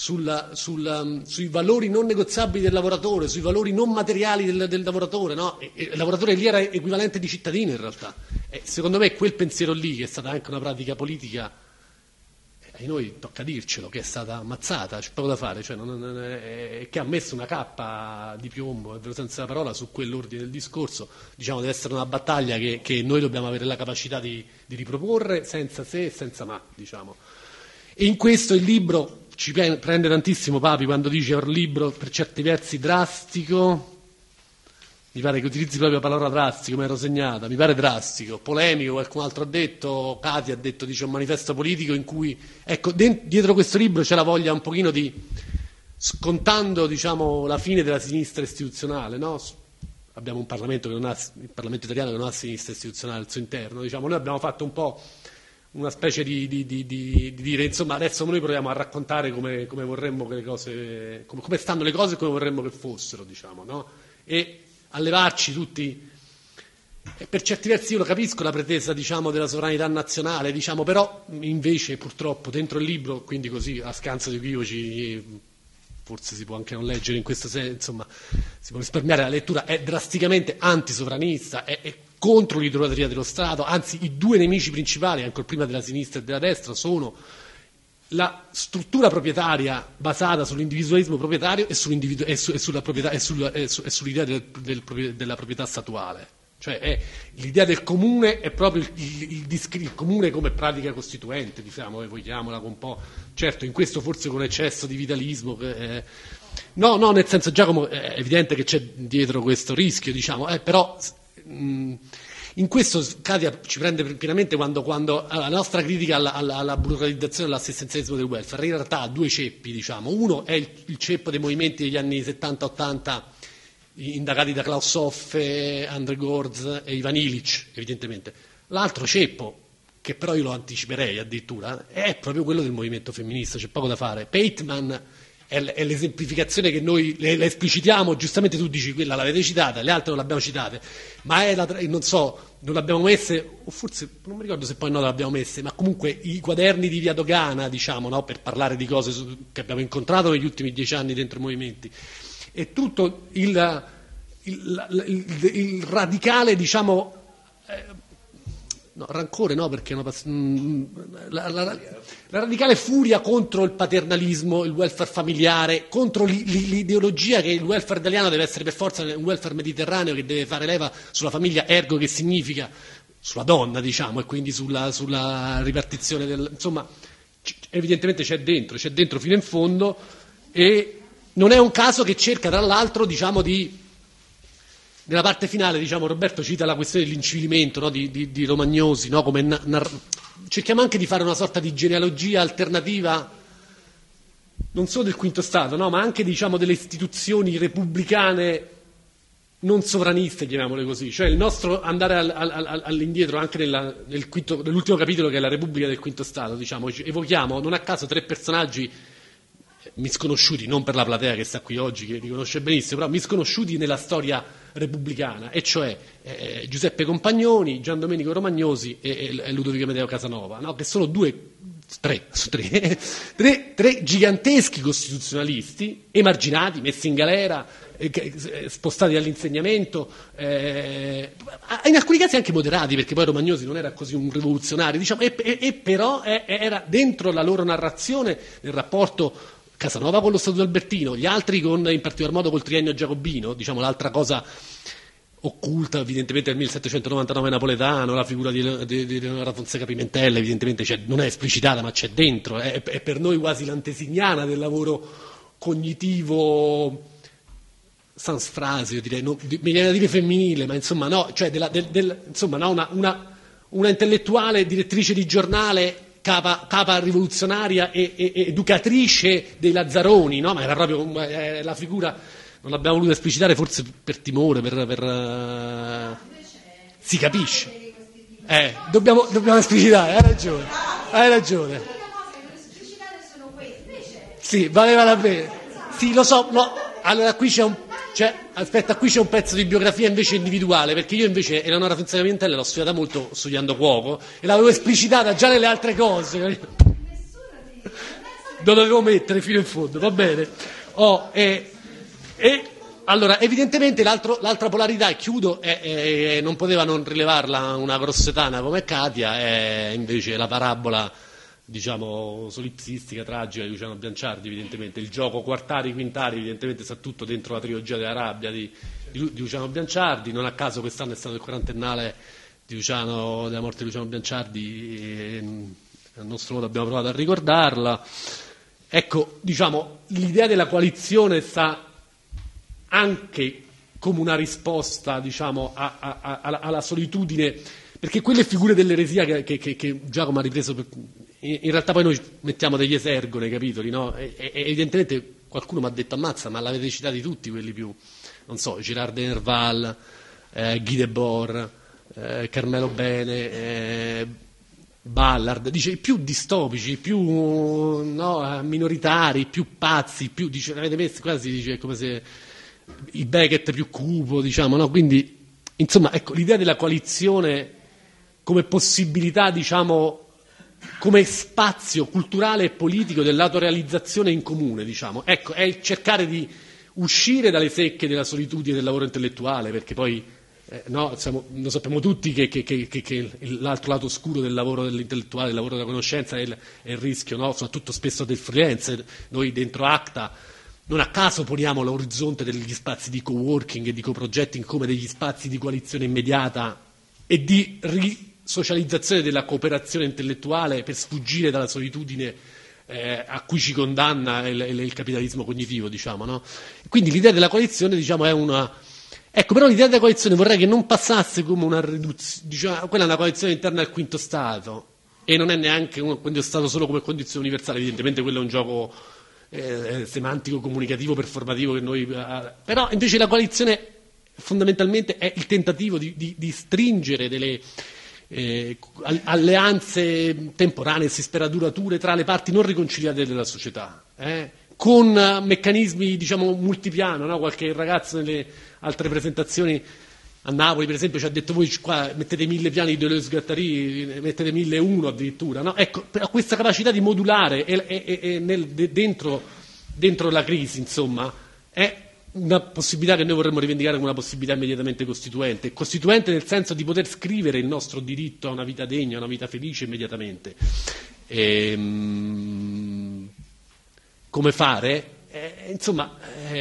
valori non negoziabili del lavoratore, sui valori non materiali del lavoratore, no? E il lavoratore lì era equivalente di cittadino in realtà. E secondo me quel pensiero lì, che è stata anche una pratica politica, e noi tocca dircelo, che è stata ammazzata, c'è poco da fare, cioè che ha messo una cappa di piombo, è vero senza parola, su quell'ordine del discorso, diciamo deve essere una battaglia che noi dobbiamo avere la capacità di riproporre senza se e senza ma, diciamo. E in questo il libro ci prende tantissimo Papi quando dice un libro per certi versi drastico, mi pare che utilizzi proprio la parola drastico, mi ero segnata, mi pare drastico, polemico, qualcun altro ha detto, Cati ha detto, dice un manifesto politico in cui, ecco, dietro questo libro c'è la voglia un pochino di, scontando, diciamo, la fine della sinistra istituzionale, no? Abbiamo un Parlamento che non ha, il Parlamento italiano che non ha sinistra istituzionale al suo interno, diciamo, noi abbiamo fatto un po' una specie di dire, insomma, adesso noi proviamo a raccontare come vorremmo che le cose, come stanno le cose e come vorremmo che fossero, diciamo, no? E a levarci tutti, e per certi versi io lo capisco la pretesa, diciamo, della sovranità nazionale, diciamo, però invece purtroppo dentro il libro, quindi così a scanso di equivoci, forse si può anche non leggere in questo senso, insomma si può risparmiare la lettura, è drasticamente antisovranista, è contro l'idrolatria dello Stato, anzi i due nemici principali, ancora prima della sinistra e della destra, sono la struttura proprietaria basata sull'individualismo proprietario e sulla proprietà e sull'idea della proprietà statuale. Cioè l'idea del comune è proprio il comune come pratica costituente, diciamo, vogliamola con un po', certo in questo forse con eccesso di vitalismo, no, nel senso Giacomo è evidente che c'è dietro questo rischio, diciamo, però in questo Katia ci prende pienamente quando la nostra critica alla burocratizzazione e all'assistenzialismo del welfare in realtà ha due ceppi, diciamo. Uno è il ceppo dei movimenti degli anni 70-80 indagati da Klaus Hoffe, Andre Gorz e Ivan Illich, evidentemente. L'altro ceppo, che però io lo anticiperei addirittura, è proprio quello del movimento femminista, c'è poco da fare. Pateman è l'esemplificazione che noi le esplicitiamo, giustamente tu dici quella l'avete citata, le altre non l'abbiamo citate, ma non l'abbiamo messe, o forse non mi ricordo se poi no l'abbiamo messe, ma comunque i quaderni di Via Dogana, diciamo, no, per parlare di cose che abbiamo incontrato negli ultimi 10 anni dentro i movimenti, e tutto il radicale, diciamo, no, rancore no, perché la radicale furia contro il paternalismo, il welfare familiare, contro l'ideologia che il welfare italiano deve essere per forza un welfare mediterraneo che deve fare leva sulla famiglia, ergo che significa sulla donna, diciamo, e quindi sulla ripartizione insomma, evidentemente c'è dentro fino in fondo, e non è un caso che cerca tra l'altro, diciamo, nella parte finale, diciamo, Roberto cita la questione dell'incivilimento, no, di Romagnosi, no, come cerchiamo anche di fare una sorta di genealogia alternativa non solo del quinto Stato, no, ma anche, diciamo, delle istituzioni repubblicane non sovraniste, chiamiamole così, cioè il nostro andare all'indietro anche nell'ultimo capitolo, che è la Repubblica del quinto Stato, diciamo, evochiamo non a caso 3 personaggi misconosciuti, non per la platea che sta qui oggi, che li conosce benissimo, però misconosciuti nella storia repubblicana, e cioè Giuseppe Compagnoni, Gian Domenico Romagnosi e Ludovico Amedeo Casanova, no? Che sono 2 tre giganteschi costituzionalisti, emarginati, messi in galera, spostati dall'insegnamento, in alcuni casi anche moderati, perché poi Romagnosi non era così un rivoluzionario, diciamo, e però era dentro la loro narrazione nel rapporto Casanova con lo Statuto Albertino, gli altri in particolar modo col triennio giacobino, diciamo l'altra cosa occulta evidentemente nel 1799 napoletano, la figura di Leonora Fonseca Pimentel evidentemente non è esplicitata ma c'è dentro, è per noi quasi l'antesignana del lavoro cognitivo sans frase, io direi, mi viene da dire femminile, ma insomma no, cioè insomma no, una intellettuale direttrice di giornale capa rivoluzionaria e educatrice dei Lazzaroni, no? Ma era proprio la figura. Non l'abbiamo voluto esplicitare forse per timore, si capisce. Dobbiamo esplicitare, hai ragione. Sì, valeva la pena. Sì, lo so, no. Allora qui c'è un pezzo di biografia invece individuale, perché io invece Eleonora Fonseca Pimentel l'ho studiata molto studiando cuoco e l'avevo esplicitata già nelle altre cose. Lo dovevo mettere fino in fondo, va bene. E allora, evidentemente l'altra polarità, e chiudo, non poteva non rilevarla una grossetana come Katia, è invece la parabola, diciamo, solipsistica, tragica di Luciano Bianciardi, evidentemente. Il gioco quartari, quintari, evidentemente sta tutto dentro la trilogia della rabbia di Luciano Bianciardi. Non a caso quest'anno è stato il quarantennale della morte di Luciano Bianciardi, e nel nostro modo abbiamo provato a ricordarla. Ecco, diciamo, l'idea della coalizione sta anche come una risposta, diciamo, alla solitudine, perché quelle figure dell'eresia che Giacomo ha ripreso, in realtà poi noi mettiamo degli esergoni ai capitoli, no? E evidentemente qualcuno mi ha detto ammazza, ma l'avete citati tutti quelli più, non so, Girard de Nerval, Guy Debord, Carmelo Bene, Ballard, dice i più distopici, i più minoritari, i più pazzi, dice, avete messo quasi, dice, come se il Beckett più cupo, diciamo, no? Quindi, insomma, ecco, l'idea della coalizione come possibilità, diciamo, come spazio culturale e politico dell'autorealizzazione in comune, diciamo, ecco, è il cercare di uscire dalle secche della solitudine del lavoro intellettuale, perché poi lo sappiamo tutti che l'altro lato oscuro del lavoro dell'intellettuale, del lavoro della conoscenza è il rischio, no? Soprattutto spesso del freelance. Noi dentro ACTA non a caso poniamo l'orizzonte degli spazi di co-working e di co-projecting come degli spazi di coalizione immediata e di risocializzazione della cooperazione intellettuale per sfuggire dalla solitudine a cui ci condanna il capitalismo cognitivo, diciamo, no? Quindi l'idea della coalizione, diciamo, è una... Ecco, però l'idea della coalizione vorrei che non passasse come una riduzione, diciamo, quella è una coalizione interna al quinto Stato e non è neanche un quinto Stato solo come condizione universale, evidentemente quello è un gioco semantico, comunicativo, performativo che noi... però invece la coalizione fondamentalmente è il tentativo di stringere delle alleanze temporanee, si spera durature, tra le parti non riconciliate della società, con meccanismi, diciamo, multipiano, no? Qualche ragazzo nelle altre presentazioni a Napoli, per esempio, ci ha detto voi qua mettete 1000 piani di Deleuze-Guattari, mettete 1001 addirittura, no? Ecco, però questa capacità di modulare dentro la crisi, insomma, è una possibilità che noi vorremmo rivendicare come una possibilità immediatamente costituente nel senso di poter scrivere il nostro diritto a una vita degna, a una vita felice immediatamente. Come fare? Insomma,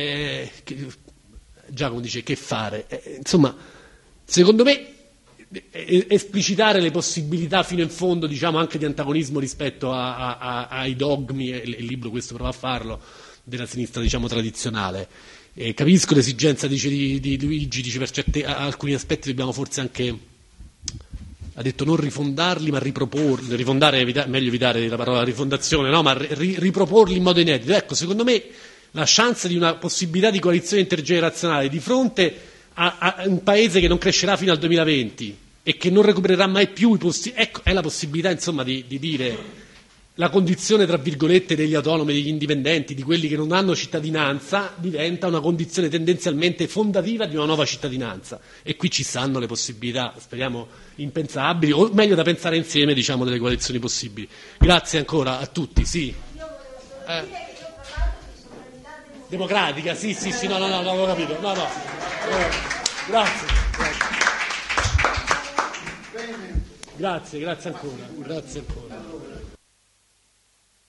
Giacomo dice che fare? Insomma, secondo me esplicitare le possibilità fino in fondo, diciamo, anche di antagonismo rispetto ai dogmi, e il libro questo prova a farlo, della sinistra, diciamo, tradizionale. Capisco l'esigenza, dice, di Luigi, dice per alcuni aspetti dobbiamo forse anche, ha detto, non rifondarli ma riproporli, rifondare meglio evitare la parola rifondazione, no? Ma riproporli in modo inedito. Ecco, secondo me la chance di una possibilità di coalizione intergenerazionale di fronte a un paese che non crescerà fino al 2020 e che non recupererà mai più i posti, ecco, è la possibilità, insomma, di dire la condizione, tra virgolette, degli autonomi, degli indipendenti, di quelli che non hanno cittadinanza, diventa una condizione tendenzialmente fondativa di una nuova cittadinanza. E qui ci stanno le possibilità, speriamo impensabili, o meglio da pensare insieme, diciamo, delle coalizioni possibili. Grazie ancora a tutti. Sì. Democratica, sì, no, avevo capito. No. Grazie. Grazie ancora.